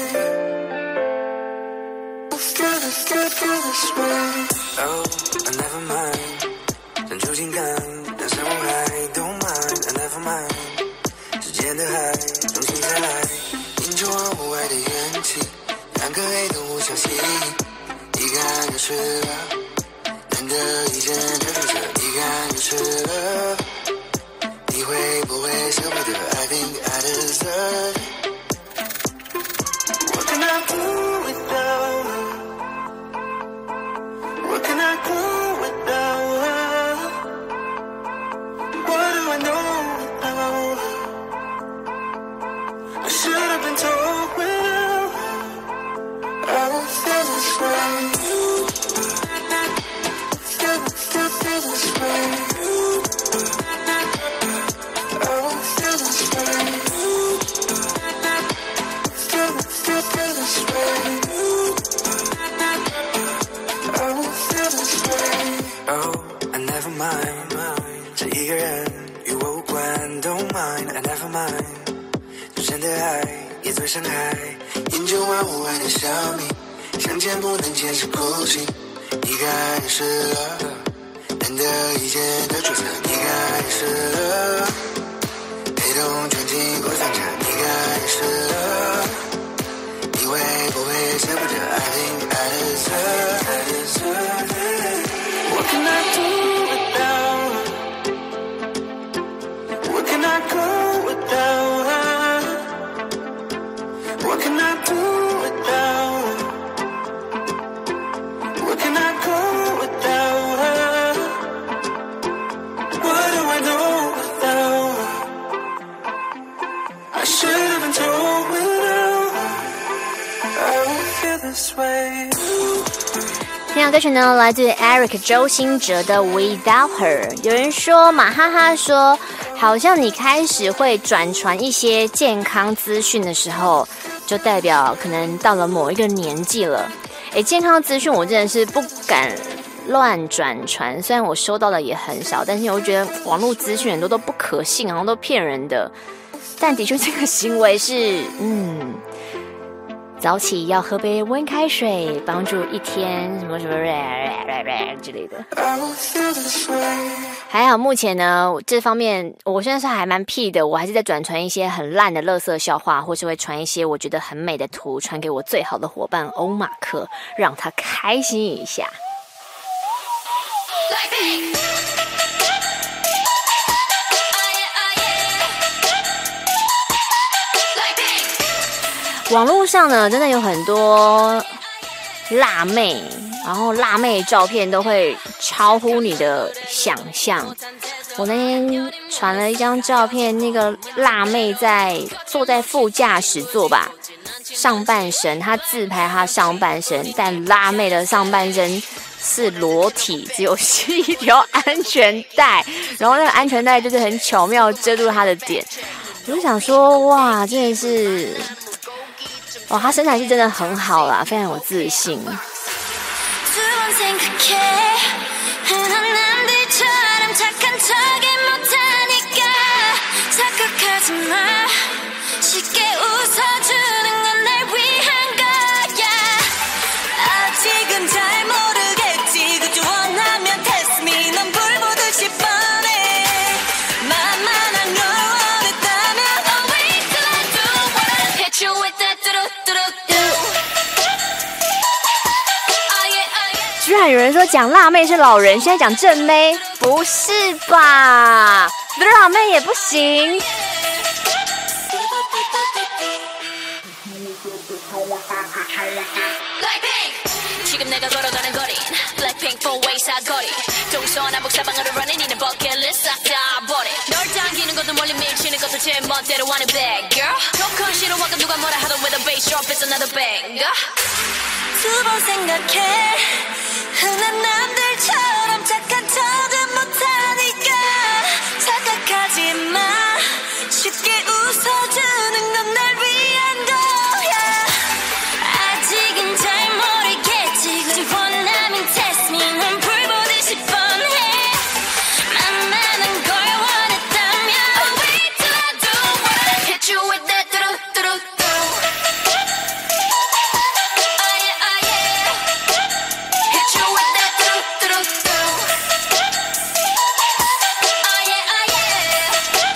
Feel this, feel, feel this way. Oh, never mind. 想住情感，但山无海 ，Don't mind, never mind. 时间的海，重新再来，迎着万物外的元气，两颗黑洞互相吸引，一看就是了，难得一见的住着，一看就是了。你会不会舍不得 I think I deserve. What can I do without her? What can I do without her? What do I know without her? I should have been told without her. I don't feel this way. Feel, feel, feel this way. Oh, I never mind. 这一个人与我无关 Don't mind, I never mind. 最深的爱也最伤害，研究万物爱的小米，相见不能见是哭泣。你该是了，难得一见的抉择。你该是了，黑洞卷进过三场。你该是了，你会不会舍不得 I think I deserve, I deserve it. What can I do without her? What can I go without her? What can I do without her? What can I go without her? What do I know without her? I should have been told without her. I won't feel this way. 这首歌曲呢，来自 Eric 周兴哲的 Without Her。有人说，马哈哈说，好像你开始会转传一些健康资讯的时候，就代表可能到了某一个年纪了。诶，健康资讯我真的是不敢乱转传，虽然我收到的也很少，但是我觉得网络资讯很多都不可信，好像都骗人的。但的确，这个行为是，嗯。早起要喝杯温开水，帮助一天什么什么之类的。还好目前呢，这方面我现在是还蛮屁的，我还是在转传一些很烂的垃圾笑话，或是会传一些我觉得很美的图，传给我最好的伙伴欧马克，让他开心一下。网络上呢，真的有很多辣妹，然后辣妹照片都会超乎你的想象。我那天传了一张照片，那个辣妹在坐在副驾驶座吧，上半身她自拍她上半身，但辣妹的上半身是裸体，只有是一条安全带，然后那个安全带就是很巧妙遮住她的点。我就想说，哇，真的是。哇，他身材是真的很好啦，非常有自信。居然有人说讲辣妹是老人，现在讲正妹，不是吧？辣妹也不行。 멋대로 want it back, girl. 조금 싫어하고 누가 뭐라 하던 with a bass drop, it's another bang. 두 번 생각해. 흔한 남들처럼 착한 척은 못하니까 착각하지 마. 쉽게 웃어주는 건 날 위한 거야. 아직은 잘 모르겠지. 굳이 원하면 test me. 넌 불보듯이 뻔해. 만만한 걸 원했다면 wait till I do what I hit you with that 뚜루뚜루뚜루. Oh yeah, oh yeah. Hit you with that 뚜루뚜루뚜루. Oh yeah, oh yeah.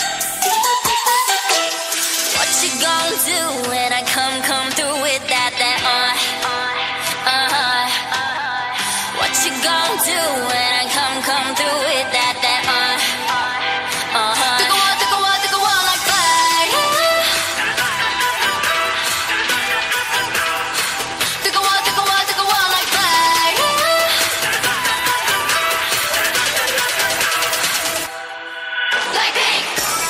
What you gon' do when I come, come through with that, that, uh, uh, what you gon' do when I come, come through with that, that, uh, uh, 뜨거워, 뜨거워, 뜨거워 like fire. 뜨거워, 뜨거워, 뜨거워 like fire. Like pink.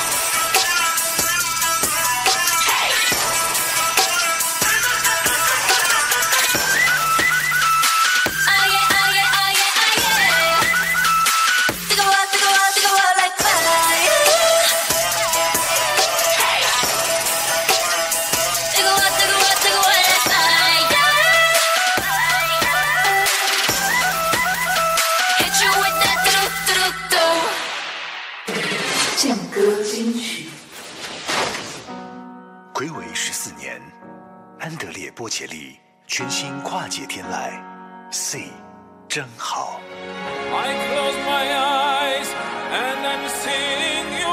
Oh yeah, oh yeah, oh yeah, oh yeah. 뜨거워, 뜨거워, 뜨거워 like fire. 뜨거워, 뜨거워, 뜨거워 like fire. Hit you with that 뚜루뚜루뚜루. 劲歌金曲。睽违十四年，安德烈·波切利全新跨界天籁 ，C 真好。 I close my eyes and I'm seeing you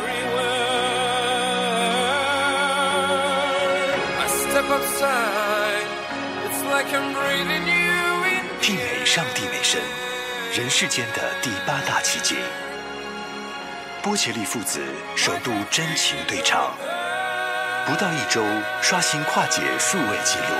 everywhere. I step outside, it's like I'm breathing you in. 媲美上帝美神，人世间的第八大奇迹。波切利父子首度真情对唱，不到一周刷新跨界数位纪录。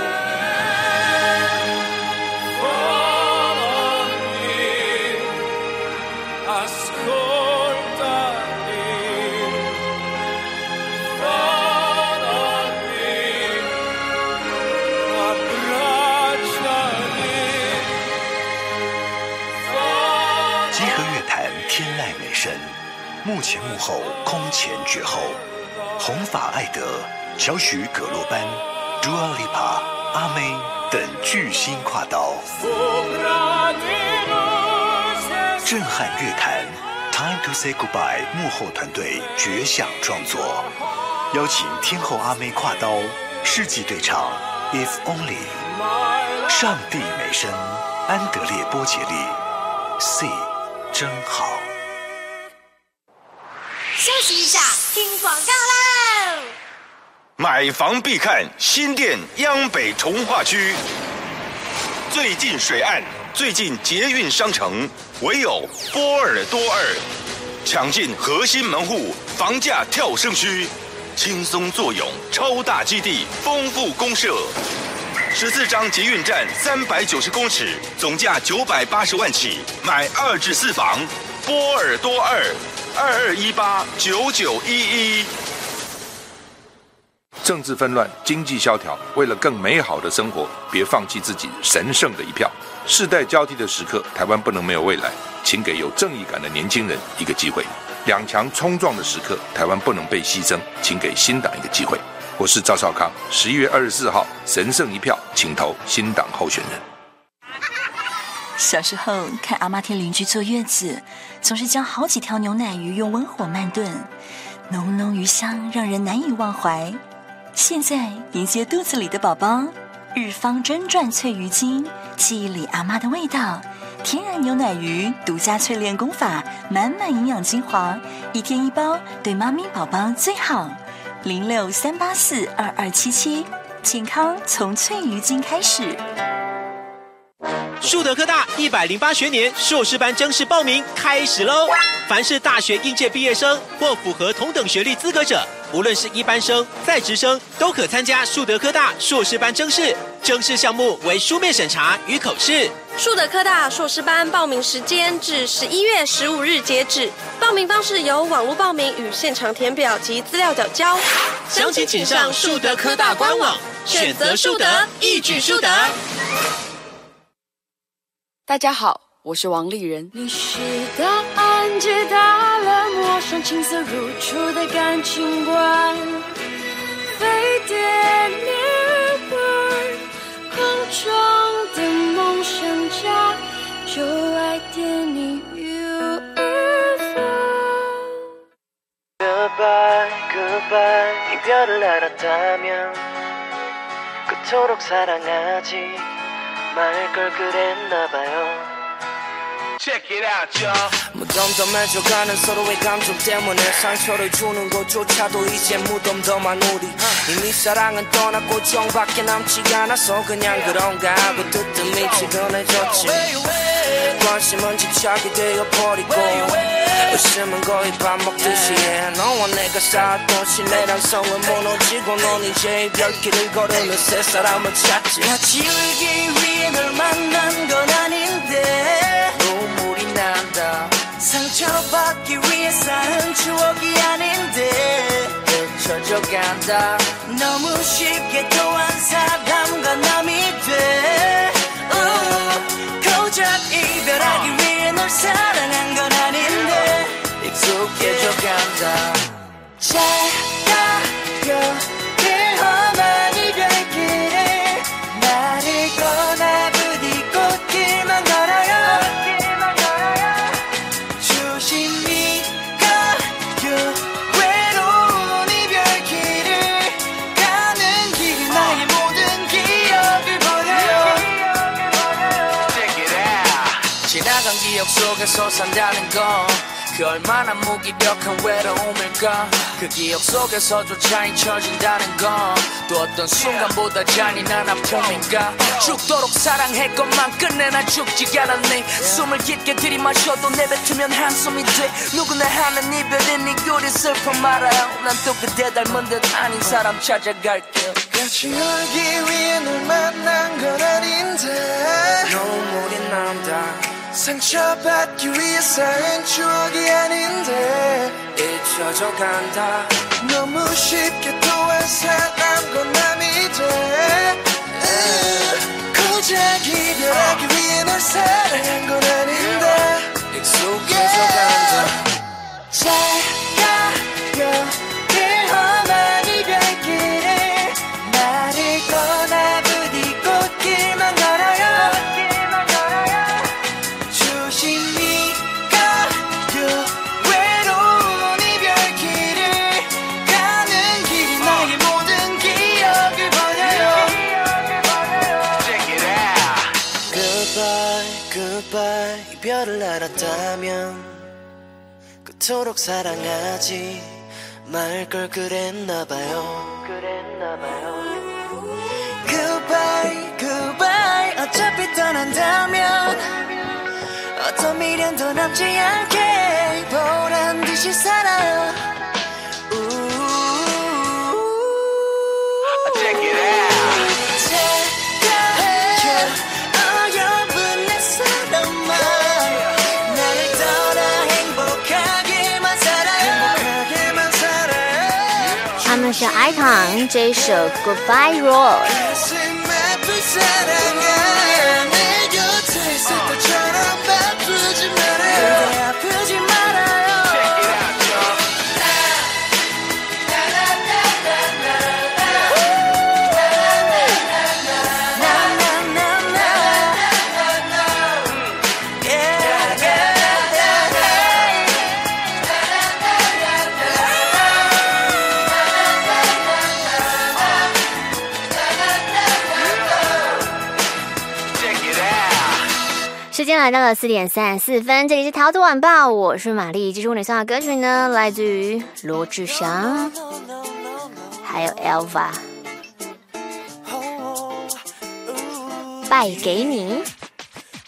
集合乐坛天籁美声，幕前幕后空前绝后，红发艾德、小许葛洛班、Dua Lipa、阿妹等巨星跨刀，震撼乐坛。Time to say goodbye 幕后团队绝响创作，邀请天后阿妹跨刀，世纪对唱 If Only， 上帝美声，安德烈波切利 ，C 真好。 休息一下，听广告喽。 买房必看新店央北重划区，最近水岸，最近捷运商城，唯有波尔多二，抢进核心门户，房价跳升区，轻松坐拥超大基地，丰富公设。十四张捷运站，三百九十公尺，总价九百八十万起，买二至四房，波尔多二二二一八九九一一。 政治纷乱，经济萧条，为了更美好的生活，别放弃自己神圣的一票。世代交替的时刻，台湾不能没有未来，请给有正义感的年轻人一个机会。两强冲撞的时刻，台湾不能被牺牲，请给新党一个机会。我是赵少康，十一月二十四号，神圣一票，请投新党候选人。 小时候看阿妈替邻居坐月子，总是将好几条牛奶鱼用温火慢炖，浓浓鱼香让人难以忘怀。现在迎接肚子里的宝宝，日方真传脆鱼精，记忆里阿妈的味道，天然牛奶鱼独家淬炼功法，满满营养精华，一天一包，对妈咪宝宝最好。零六三八四二二七七，健康从脆鱼精开始。 树德科大一百零八学年硕士班正式报名开始喽！凡是大学应届毕业生或符合同等学历资格者，无论是一般生、在职生，都可参加树德科大硕士班正式。正式项目为书面审查与口试。 树德科大硕士班报名时间至十一月十五日截止，报名方式由网络报名与现场填表及资料缴交。 详情请上树德科大官网，选择树德，一举树德。 大家好，我是王丽人。 你是答案，解答了陌上青涩如初的感情观。飞碟 Network， 空中的梦想家，就爱点你 U F O。 Goodbye, goodbye， 이별을 알았다면 그토록 사랑하지 말 걸 그랬나봐요. Check it out, y'all. 무덤덤해져가는 서로의 감정 때문에 상처를 주는 것조차도 이제 무덤덤한 우리. 이미 사랑은 떠났고 정밖에 남지 않아서 그냥 그런가 하고 뜨뜻미 변해졌지. 관심은 집착이 되어버리고 의심은 거의 밥 먹듯이 해. 너와 내가 쌓았던 신뢰랑 성은 무너지고 넌 이제 이별길을 걸으며 새 사람을 찾지. 같이 울기 위해 널 만난 건 아닌데 눈물이 난다. 상처받기 위해 쌓은 추억이 아닌데 잊혀져 간다. 너무 쉽게 또 한 사람과 남이 돼. 고작 이별하기 위해 널 사랑한 건 아닌데 익숙해져 간다. 잘 가요 길 험한 이별길을 나를 떠나 부디 꽃길만 걸어요. 조심히 가요 외로운 이별길을 가는 길 나의 모든 기억을 버려요. 지나간 기억 속에서 산다는 건 그 얼마나 무기력한 외로움일까. 그 기억 속에서조차 잊혀진다는 건 또 어떤 순간보다 잔인한 아픔인가. 죽도록 사랑했건만 끝내 난 죽지 않았네. 숨을 깊게 들이마셔도 내뱉으면 한숨이 돼. 누구나 하는 이별은 이꼴이 슬픔 말아요. 난 또 그대 닮은 듯 아닌 사람 찾아갈게요. 같이 울기 위해 널 만난 건 아닌데 눈물이 난다. 상처받기 위해 쌓은 추억이 아닌데 잊혀져 간다. 너무 쉽게 또 한 사람 건 남이 돼. 고작 이별하기 위해 널 사랑한 건 아닌데 익숙해져 간다. 잘 가요 길 험한 이별길을 나를 떠나 부디 꽃길만 걸어요. 조심히 가요 외로운 이별길을 가는 길 나의 모든 기억을 버려요. Goodbye, goodbye 이별을 알았다면 그토록 사랑하지 말 걸 그랬나봐요. Goodbye, goodbye 어차피 떠난다면 어떤 미련도 남지 않게 보란 듯이 살아요. Check it out. 제가요 어여쁜 내 사람아 나를 떠나 행복하게만 살아요. 행복하게만 살아요. 他们是 icon 这一首 Goodbye Road。 가슴 아픈 사랑아 내 곁에 있을 것처럼 아프지 말아요. 아프지 말아요. Check it out. 时间来到了四点三十四分，这里是桃子晚报，我是玛丽。继续为你送的歌曲呢，来自于罗志祥，还有 Elva， 败给你。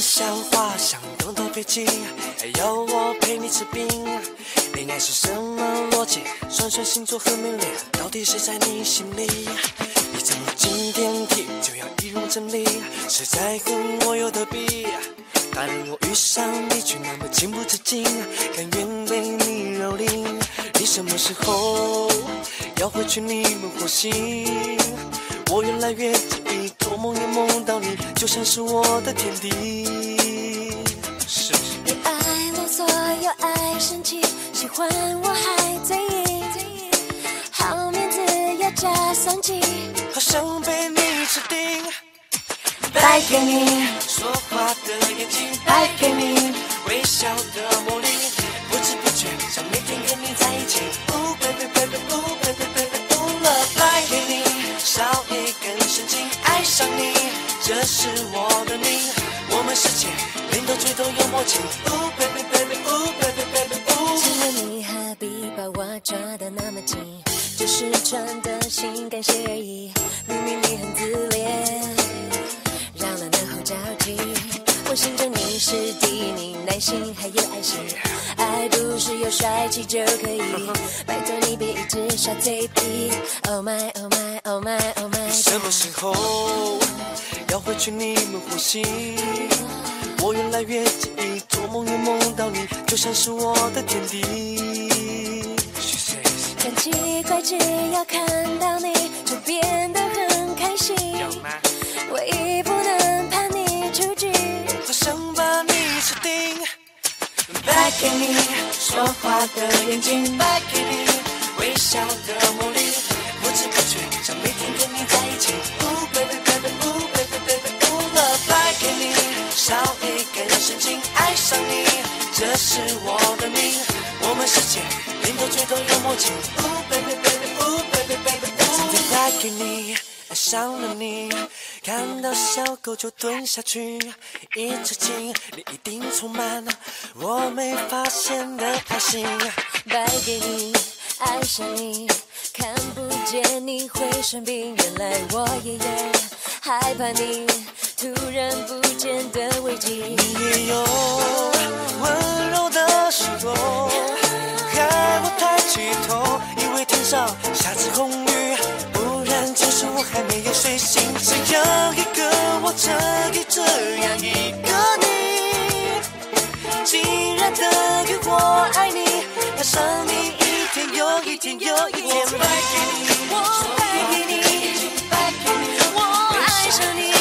像花香动的飞机，还要我陪你吃冰。恋爱是什么逻辑？算算星座和命理，到底谁在你心里？你怎么进电梯就要仪容整理？谁在乎我有的比？大人我遇上你却那么情不自禁，甘愿被你蹂躏。你什么时候要回去你们火星？我越来越介意，做梦也梦到你，就像是我的天地。是不是？ 你爱我所有爱生气，喜欢我还嘴硬，好面子要加算计， 好像被你吃定。 败给你说话的眼睛，败给你微笑的魔力，不知不觉想每天跟你在一起。哦 baby baby 哦 baby baby 哦了，败给你少一根神经，爱上你这是我的命，我们世界连到嘴都有默契。哦 baby baby 哦 baby baby 哦。 请问你何必把我抓得那么紧？就是穿的性感些而已，明明你很自恋。让人能后交集，我心中你是第一名，耐心还有爱心，爱不是有帅气就可以，拜托你别一直耍嘴皮。Oh my oh my oh my oh my， 什么时候要回去你们呼吸？我越来越介意，做梦也梦到你，就像是我的天地。 很奇怪，只要看到你就变得很开心，唯一不能怕你出局， 好想把你吃定。 败给你说话的眼睛，败给你微笑的魔力，不知不觉想每天跟你在一起。哦 baby baby 哦 baby baby 哦了，败给你少一根神经，爱上你这是我的命，我们世界连到嘴都有默契。哦 baby baby 哦 baby baby 哦。今天败给你，爱上了你，看到小狗就蹲下去，一直亲，你一定充满我没发现的爱心。 败给你，爱上你，看不见你会生病，原来我也有害怕你突然不见的危机。 你也有温柔的时候，害我抬起头，以为天上下着红雨，不然就是我还没有睡醒。只要一个我，这里这样一个你，竟然等于我爱你，爱上你一天又一天又一天。败给你，我败给你，败给你，我爱上你，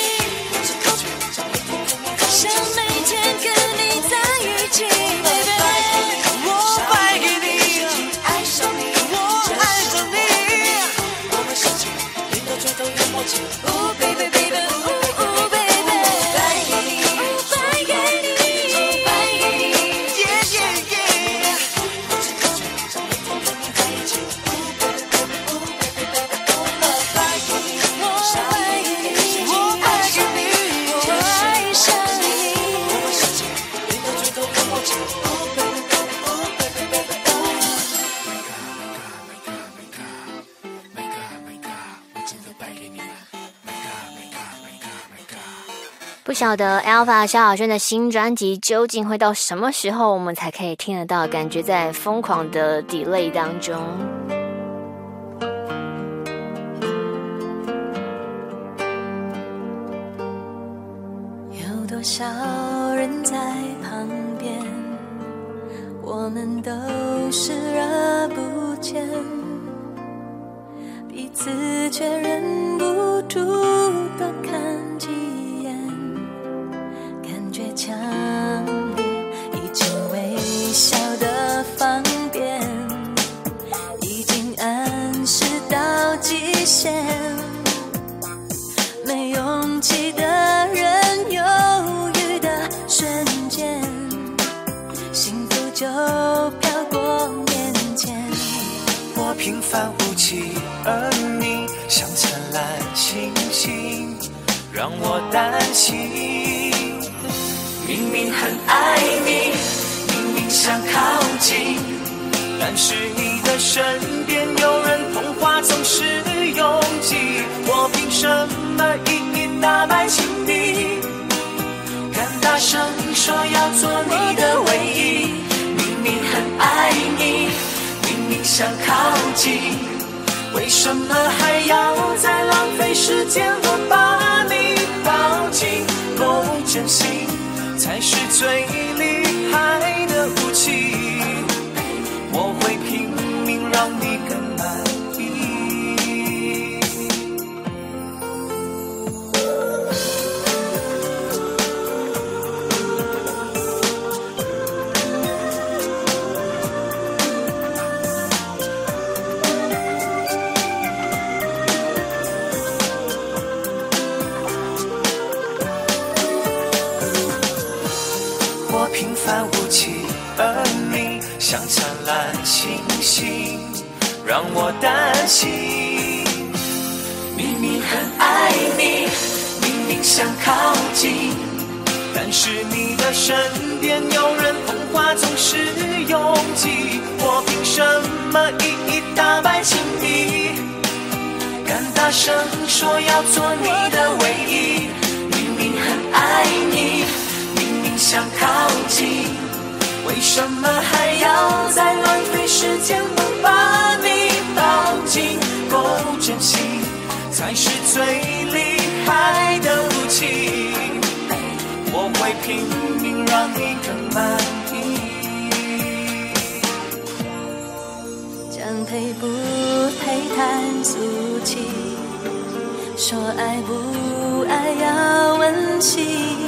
想每天跟你在一起 ，baby。 我败给你，爱上你，我爱上你，我们世界连到嘴都有默契。 哦 baby baby， 哦哦 baby， 败给你，败给你，败给你 ，yeah yeah yeah。不知不觉想每天跟你在一起。哦 baby baby， 哦 baby baby， 哦了，败给你， 我败给你， 我爱上你， 我爱上你， 我们世界连到嘴都有默契。哦 baby baby， 哦 baby baby， 哦。 不晓得 Alpha 萧亚轩的新专辑究竟会到什么时候我们才可以听得到，感觉在疯狂的 delay 当中。 有多少人在旁边，我们都视而不见，彼此却忍不住多看几眼，感觉强烈，已经微笑的方便，已经暗示到极限，没勇气的人犹豫的瞬间，幸福就飘过面前。 我平凡无奇，而你像灿烂星星，让我担心。明明很爱你，明明想靠近，但是你的身边有人，童话总是拥挤。我凭什么一一打败情敌？感大声说要做你的唯一，明明很爱你，明明想靠近，为什么还要再浪费时间？我把你抱紧，够真心才是最厉害的武器，我会拼命让你更满意。我平凡无奇，而你像灿烂星星，让我担心。明明很爱你，明明想靠近，但是你的身边有人捧花总是拥挤，我凭什么一一打败情敌？敢大声说要做你的唯一，明明很爱你，明明想靠近，为什么还要再浪费时间？我把你抱紧，够真心才是最厉害的武器，我会拼命让你更满意。 将配不配谈俗气，说爱不爱要问心，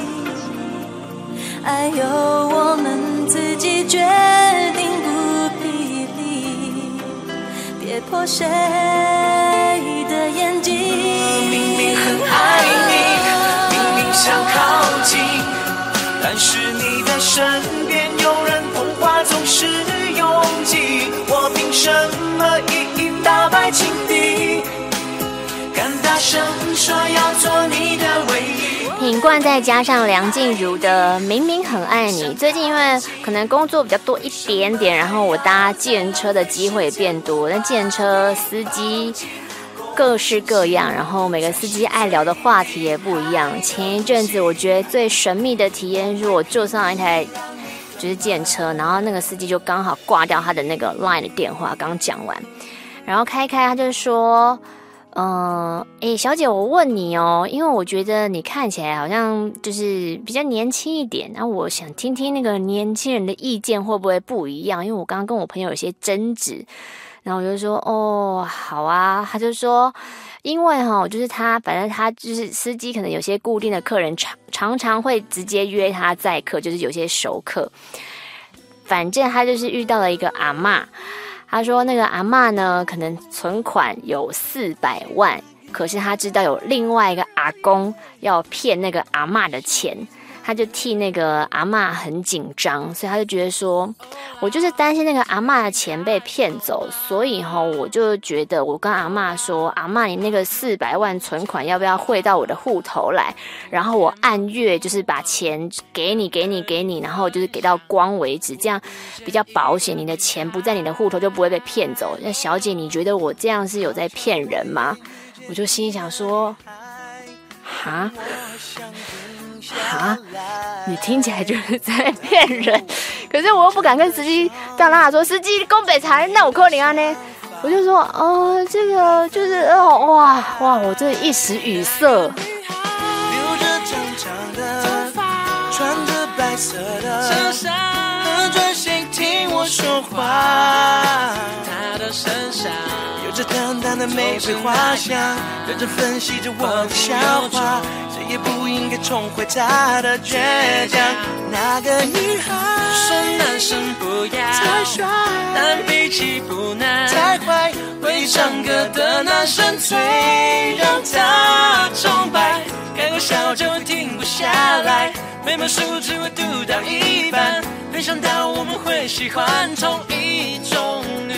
爱由我们自己决定不比例，别破谁的眼睛。 明明很爱你，明明想靠近，但是你的身边有人捧花总是拥挤，我凭什么一一打败情敌？敢大声说要做你的唯一。 品冠再加上梁静茹的明明很爱你，最近因为可能工作比较多一点点，然后我搭计程车的机会也变多，那计程车司机各式各样，然后每个司机爱聊的话题也不一样。前一阵子我觉得最神秘的体验是我坐上一台就是计程车，然后那个司机就刚好挂掉他的那个 line 的电话，刚讲完，然后开开他就说嗯，诶，小姐，我问你哦，因为我觉得你看起来好像就是比较年轻一点，然后我想听听那个年轻人的意见会不会不一样？因为我刚刚跟我朋友有些争执，然后我就说，哦，好啊，他就说，因为哈，就是他，反正他就是司机，可能有些固定的客人常常常会直接约他载客，就是有些熟客，反正他就是遇到了一个阿嬷。他说那个阿嬷呢，可能存款有四百万，可是他知道有另外一个阿公要骗那个阿嬷的钱，他就替那个阿嬷很紧张，所以他就觉得说，我就是担心那个阿嬷的钱被骗走，所以齁，我就觉得我跟阿嬷说，阿嬷你那个四百万存款要不要汇到我的户头来，然后我按月就是把钱给你给你给你，然后就是给到光为止，这样比较保险，你的钱不在你的户头就不会被骗走。那小姐，你觉得我这样是有在骗人吗？我就心里想说，哈哈，你听起来就是在骗人，可是我又不敢跟司机大拉说，司机讲白菜，那有可能啊呢？我就说，哦、呃，这个就是哦，哇哇，我真的一时语塞。 留着长长的头发，穿着白色的衬衫，很专心听我说话。他的身上有着淡淡的玫瑰花香，认真分析着我的笑话，谁也不应该重回他的倔强。那个女孩说男生不要太帅，但脾气不难太坏，会唱歌的男生最让他崇拜，开个笑就停不下来，每本书只会读到一半，没想到我们会喜欢同一种女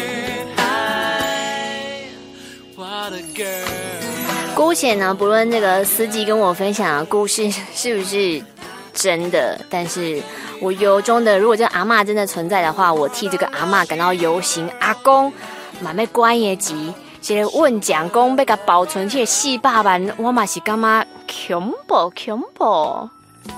孩。What a girl。 姑且呢，不论这个司机跟我分享的故事是不是真的，但是我由衷的，如果这个阿嬷真的存在的话，我替这个阿嬷感到忧心。阿公嘛要管伊的钱，这个问讲讲要甲保存这个四百万，我嘛是感觉恐怖恐怖。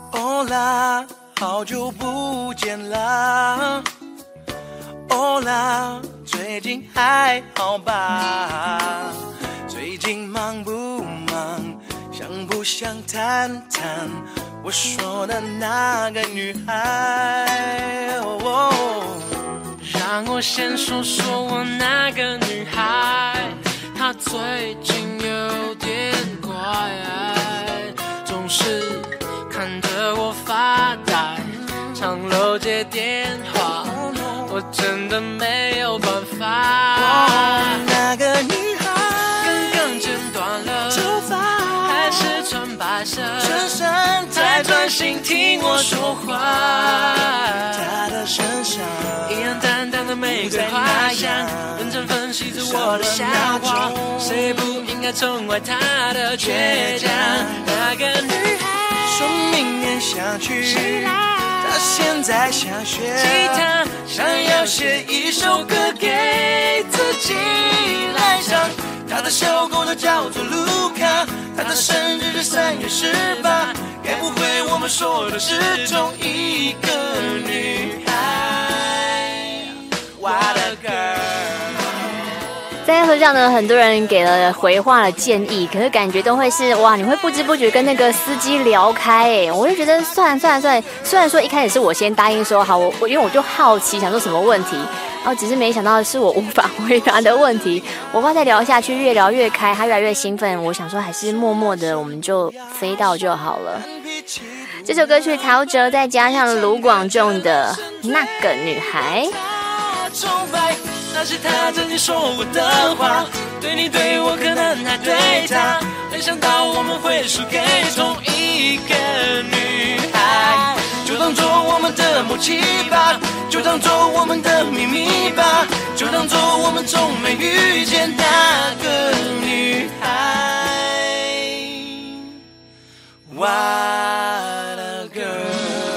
哦啦，好久不见啦。哦啦，最近还好吧？最近忙不忙？想不想谈谈我说的那个女孩？哦， 让我先说说我那个女孩，她最近有点怪，总是看着我发呆，常漏接电话，我真的没有办法。 哦，那个女孩刚刚剪断了头发，还是穿白色衬衫， 在专心听我说话。 她的身上一样淡淡的玫瑰花香，认真分析着我的笑话，谁不应该宠爱她的倔强？那个女孩说明年想去，她现在想学吉他， 想要写一首歌给自己来唱。她的小狗都叫做卢卡，她的生日是三月十八，该不会我们说的是同一个女孩 ？What a girl！ 在车上呢，很多人给了回话的建议，可是感觉都会是哇，你会不知不觉跟那个司机聊开哎，我就觉得算了算了算了，虽然说一开始是我先答应说好，我我因为我就好奇想说什么问题，然后只是没想到是我无法回答的问题，我怕再聊下去越聊越开，他越来越兴奋，我想说还是默默的我们就飞到就好了。这首歌曲陶喆再加上卢广仲的那个女孩。 那是他曾经说过的话，对你对我可能还对他，没想到我们会输给同一个女孩。就当做我们的默契吧，就当做我们的秘密吧，就当做我们从没遇见那个女孩。What a girl！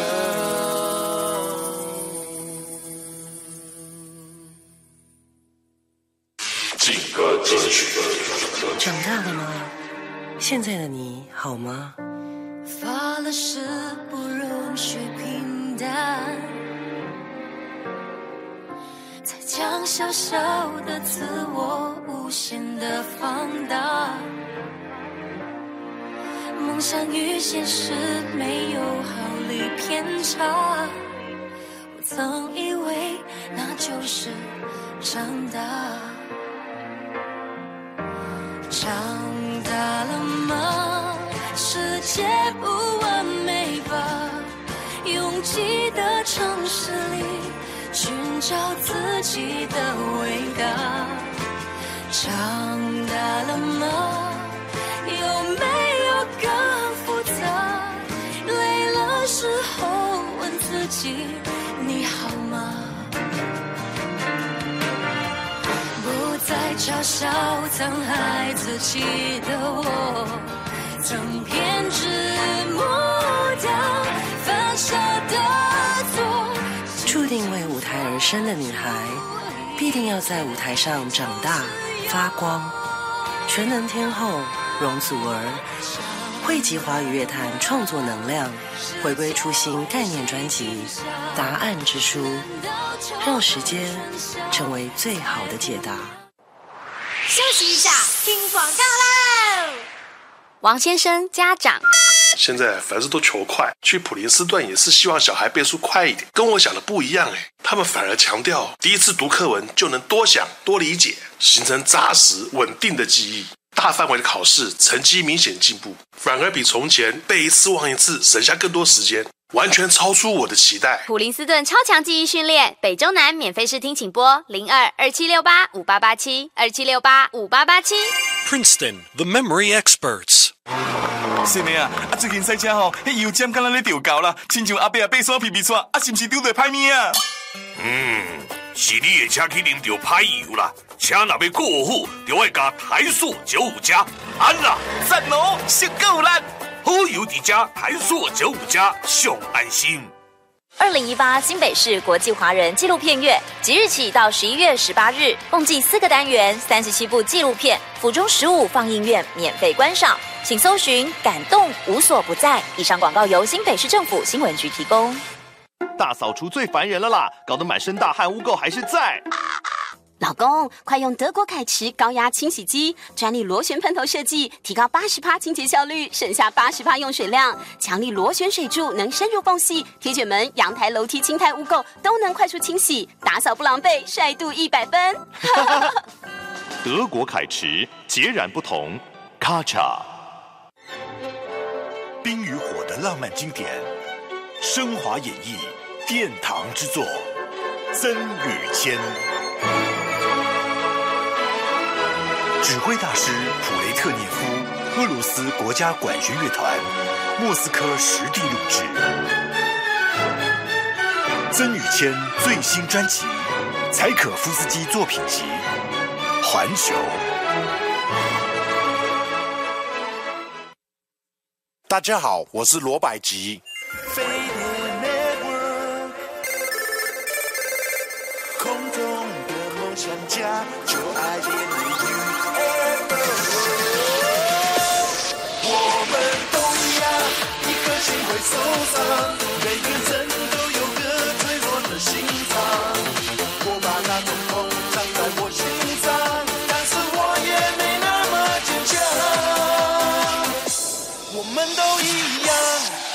长大了吗？现在的你好吗？ 发了誓不容许平淡，才将小小的自我无限的放大。梦想与现实没有毫厘偏差，我曾以为那就是长大。长大了吗？世界不完美吧？拥挤的城市里寻找自己的伟大。长大了吗？有没有更复杂？累了时候问自己你好吗？不再嘲笑曾孩子气的我，曾偏执默掉犯下的错。 注定为舞台而生的女孩，必定要在舞台上长大发光。全能天后容祖儿汇集华语乐坛创作能量，回归初心概念专辑《答案之书》，让时间成为最好的解答。 休息一下，听广告喽！王先生家长， 现在凡事都求快，去普林斯顿也是希望小孩背书快一点，跟我想的不一样哎，他们反而强调第一次读课文就能多想多理解，形成扎实稳定的记忆。大范围的考试成绩明显进步，反而比从前背一次忘一次省下更多时间，完全超出我的期待。 普林斯顿超强记忆训练，北中南免费试听，请拨零二二七六八五八八七二七六八五八八七。 Princeton, the memory experts。 是咩啊？啊最近赛车吼，迄油尖敢若咧调教啦，亲像阿伯啊爬山皮皮车，啊是毋是丢对歹命啊？ 嗯，是你的车去啉到歹油啦，车若要过好，就要加台塑九五加，安啦！ 赞哦，食够力， 好油伫遮，台塑九五加上安心。 二零一八新北市国际华人纪录片月即日起到十一月十八日，共计四个单元，三十七部纪录片，府中十五放映院免费观赏，请搜寻“感动无所不在”。以上广告由新北市政府新闻局提供。 大扫除最烦人了啦，搞得满身大汗，污垢还是在。 老公，快用德国凯驰高压清洗机，专利螺旋喷头设计，提高 百分之八十 清洁效率，省下 百分之八十 用水量。强力螺旋水柱能深入缝隙，铁卷门、阳台、楼梯、青苔污垢都能快速清洗，打扫不狼狈，帅度一百分。 德国凯驰截然不同，咔嚓。 冰与火的浪漫经典，升华演绎，殿堂之作，曾宇谦。指挥大师普雷特涅夫，俄罗斯国家管弦乐团，莫斯科实地录制。曾宇谦最新专辑《柴可夫斯基作品集》环球。 大家好，我是罗百吉。空中的梦想家，就爱恋你。我们都一样，一颗心会受伤，每个人都有个脆弱的心脏。我把那种痛藏在我心上，但是我也没那么坚强。我们都一样。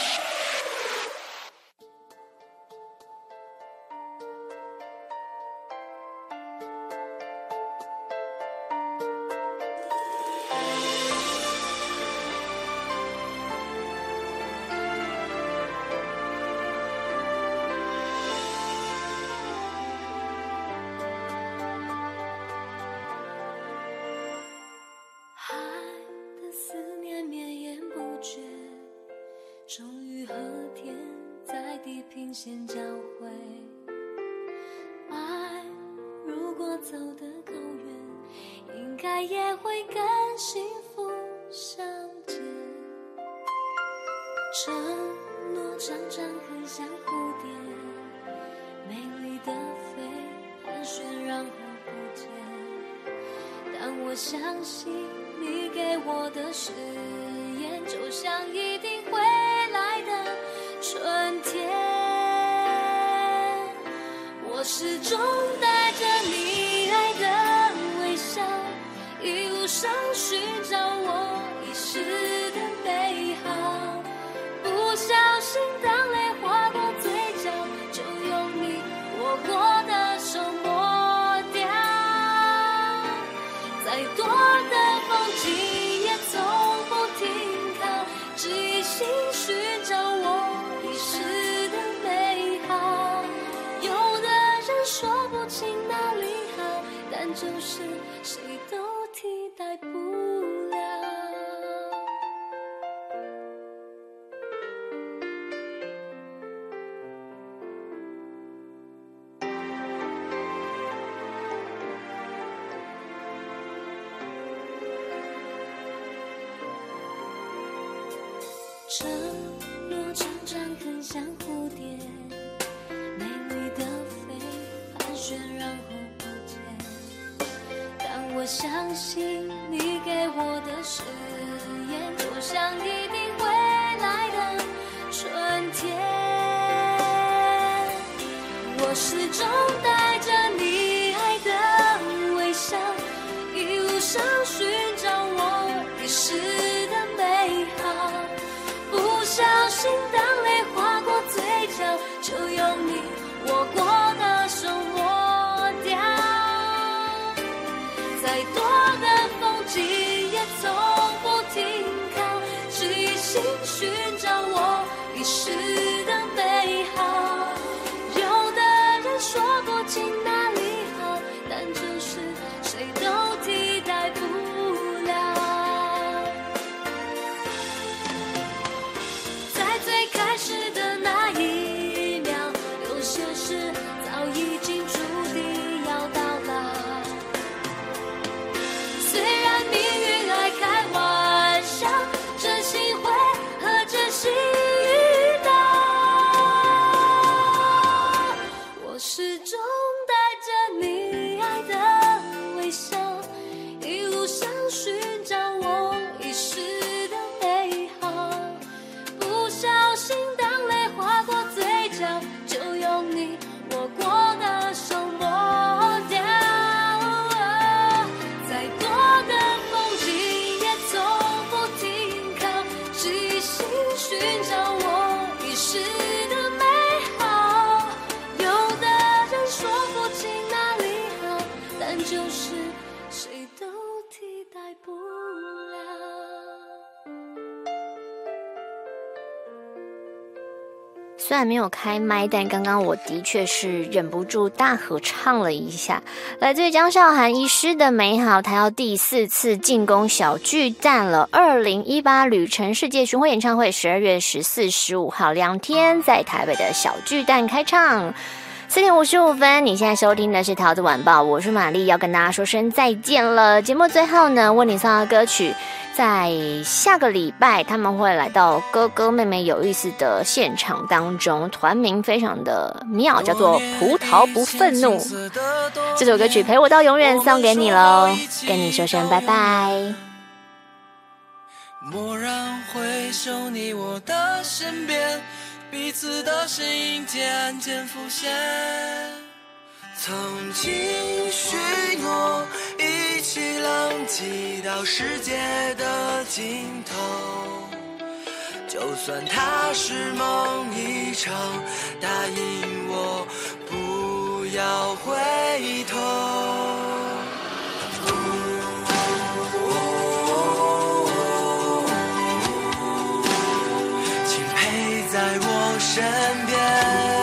终于和天在地平线交汇，爱如果走得够远，应该也会跟幸福相见。承诺常常很像蝴蝶，美丽的飞，盘旋然后不见。但我相信你给我的誓言，就像一定会来的春天。我始终带着你爱的微笑，一路上寻找我遗失的美好。不小心当泪划过嘴角，就用你握过的手抹掉。再多的风景也从不停靠，只一心寻找我遗失的美好。有的人说不清哪里好，但就是谁都替代不了。承诺常常很像蝴蝶，美丽的飞，盘旋然后不见。但我相信你给我的誓言，就像一定会来的春天。我始终带着你爱的微笑，一路上寻找我遗失的美好。不小心当泪划过嘴角，就用你握过的手抹掉。再多的风景也从不停靠，只一心寻找我遗失的美好。有的人说虽然没有开麦，但刚刚我的确是忍不住大合唱了一下。来自于江韶涵遗失的美好，她要第四次进攻小巨蛋了。二零一八旅程世界巡回演唱会十二月十四、十五号两天在台北的小巨蛋开唱。四点五十五分，你现在收听的是桃子晚报，我是玛丽，要跟大家说声再见了。节目最后呢，为你送的歌曲，在下个礼拜他们会来到哥哥妹妹有意思的现场当中，团名非常的妙，叫做葡萄不愤怒。这首歌曲陪我到永远送给你咯，跟你说声拜拜。 蓦然回首，你我的身边，彼此的身影渐渐浮现。曾经许诺一起浪迹到世界的尽头，就算它是梦一场，答应我不要回头。请陪在我身边。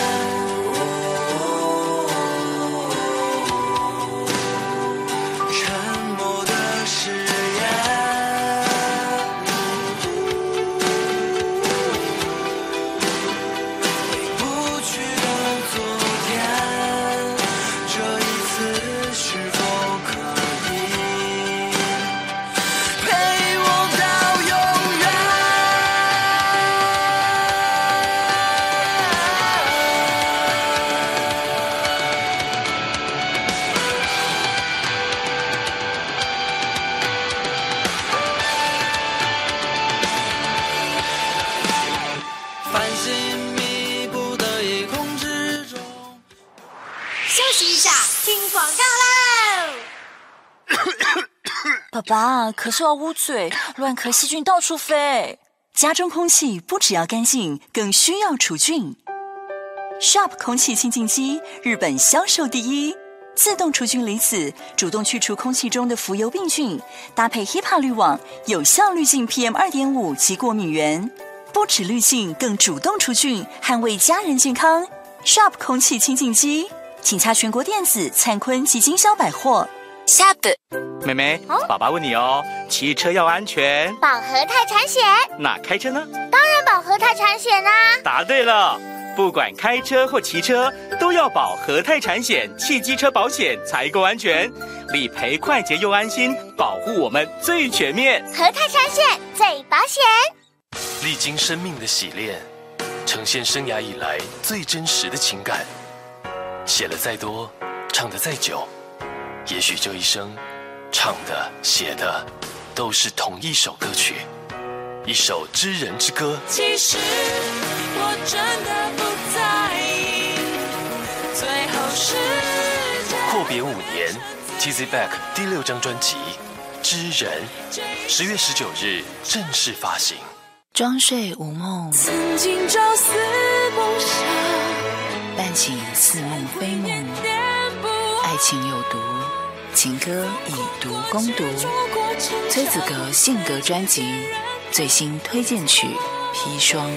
爸爸，咳嗽要捂嘴，乱咳细菌到处飞。家中空气不只要干净，更需要除菌。Sharp 空气清净机，日本销售第一，自动除菌离子，主动去除空气中的浮游病菌，搭配 H E P A 滤网，有效滤净 P M 二点五 及过敏源，不止滤净，更主动除菌，捍卫家人健康。Sharp 空气清净机，请洽全国电子、灿坤及经销百货。 Sharp。妹妹，哦、爸爸问你哦，骑车要安全， 保和泰产险。 那开车呢？ 当然保和泰产险啦、啊。 答对了，不管开车或骑车，都要保和泰产险汽机车保险才够安全，理赔快捷又安心，保护我们最全面。 和泰产险最保险。 历经生命的洗炼，呈现生涯以来最真实的情感。写了再多，唱得再久，也许这一生唱的写的都是同一首歌曲，一首知人之歌。 其实我真的不在意，最后是阔别五年 T Z Back 第六张专辑《知人》十月十九日正式发行。 装睡无梦， 曾经朝思暮想， 伴起似梦非梦，爱情有毒，情歌以毒攻毒。崔子格性格专辑最新推荐曲《砒霜》，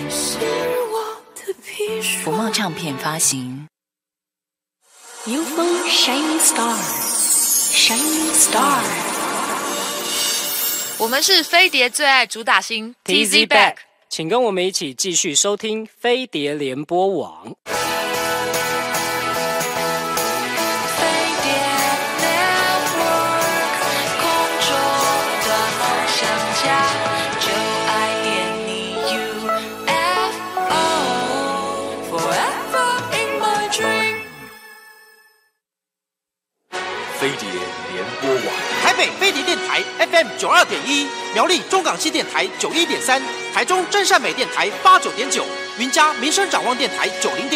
福茂唱片发行。 You phone shining star, shining star。 我们是飞碟最爱主打星 T Z Back， 请跟我们一起继续收听飞碟联播网。 飞碟联播网， 台北飞碟电台 F M 九二点一，苗栗中港西电台九一点三，台中真善美电台八九点九，云嘉民生展望电台九零点。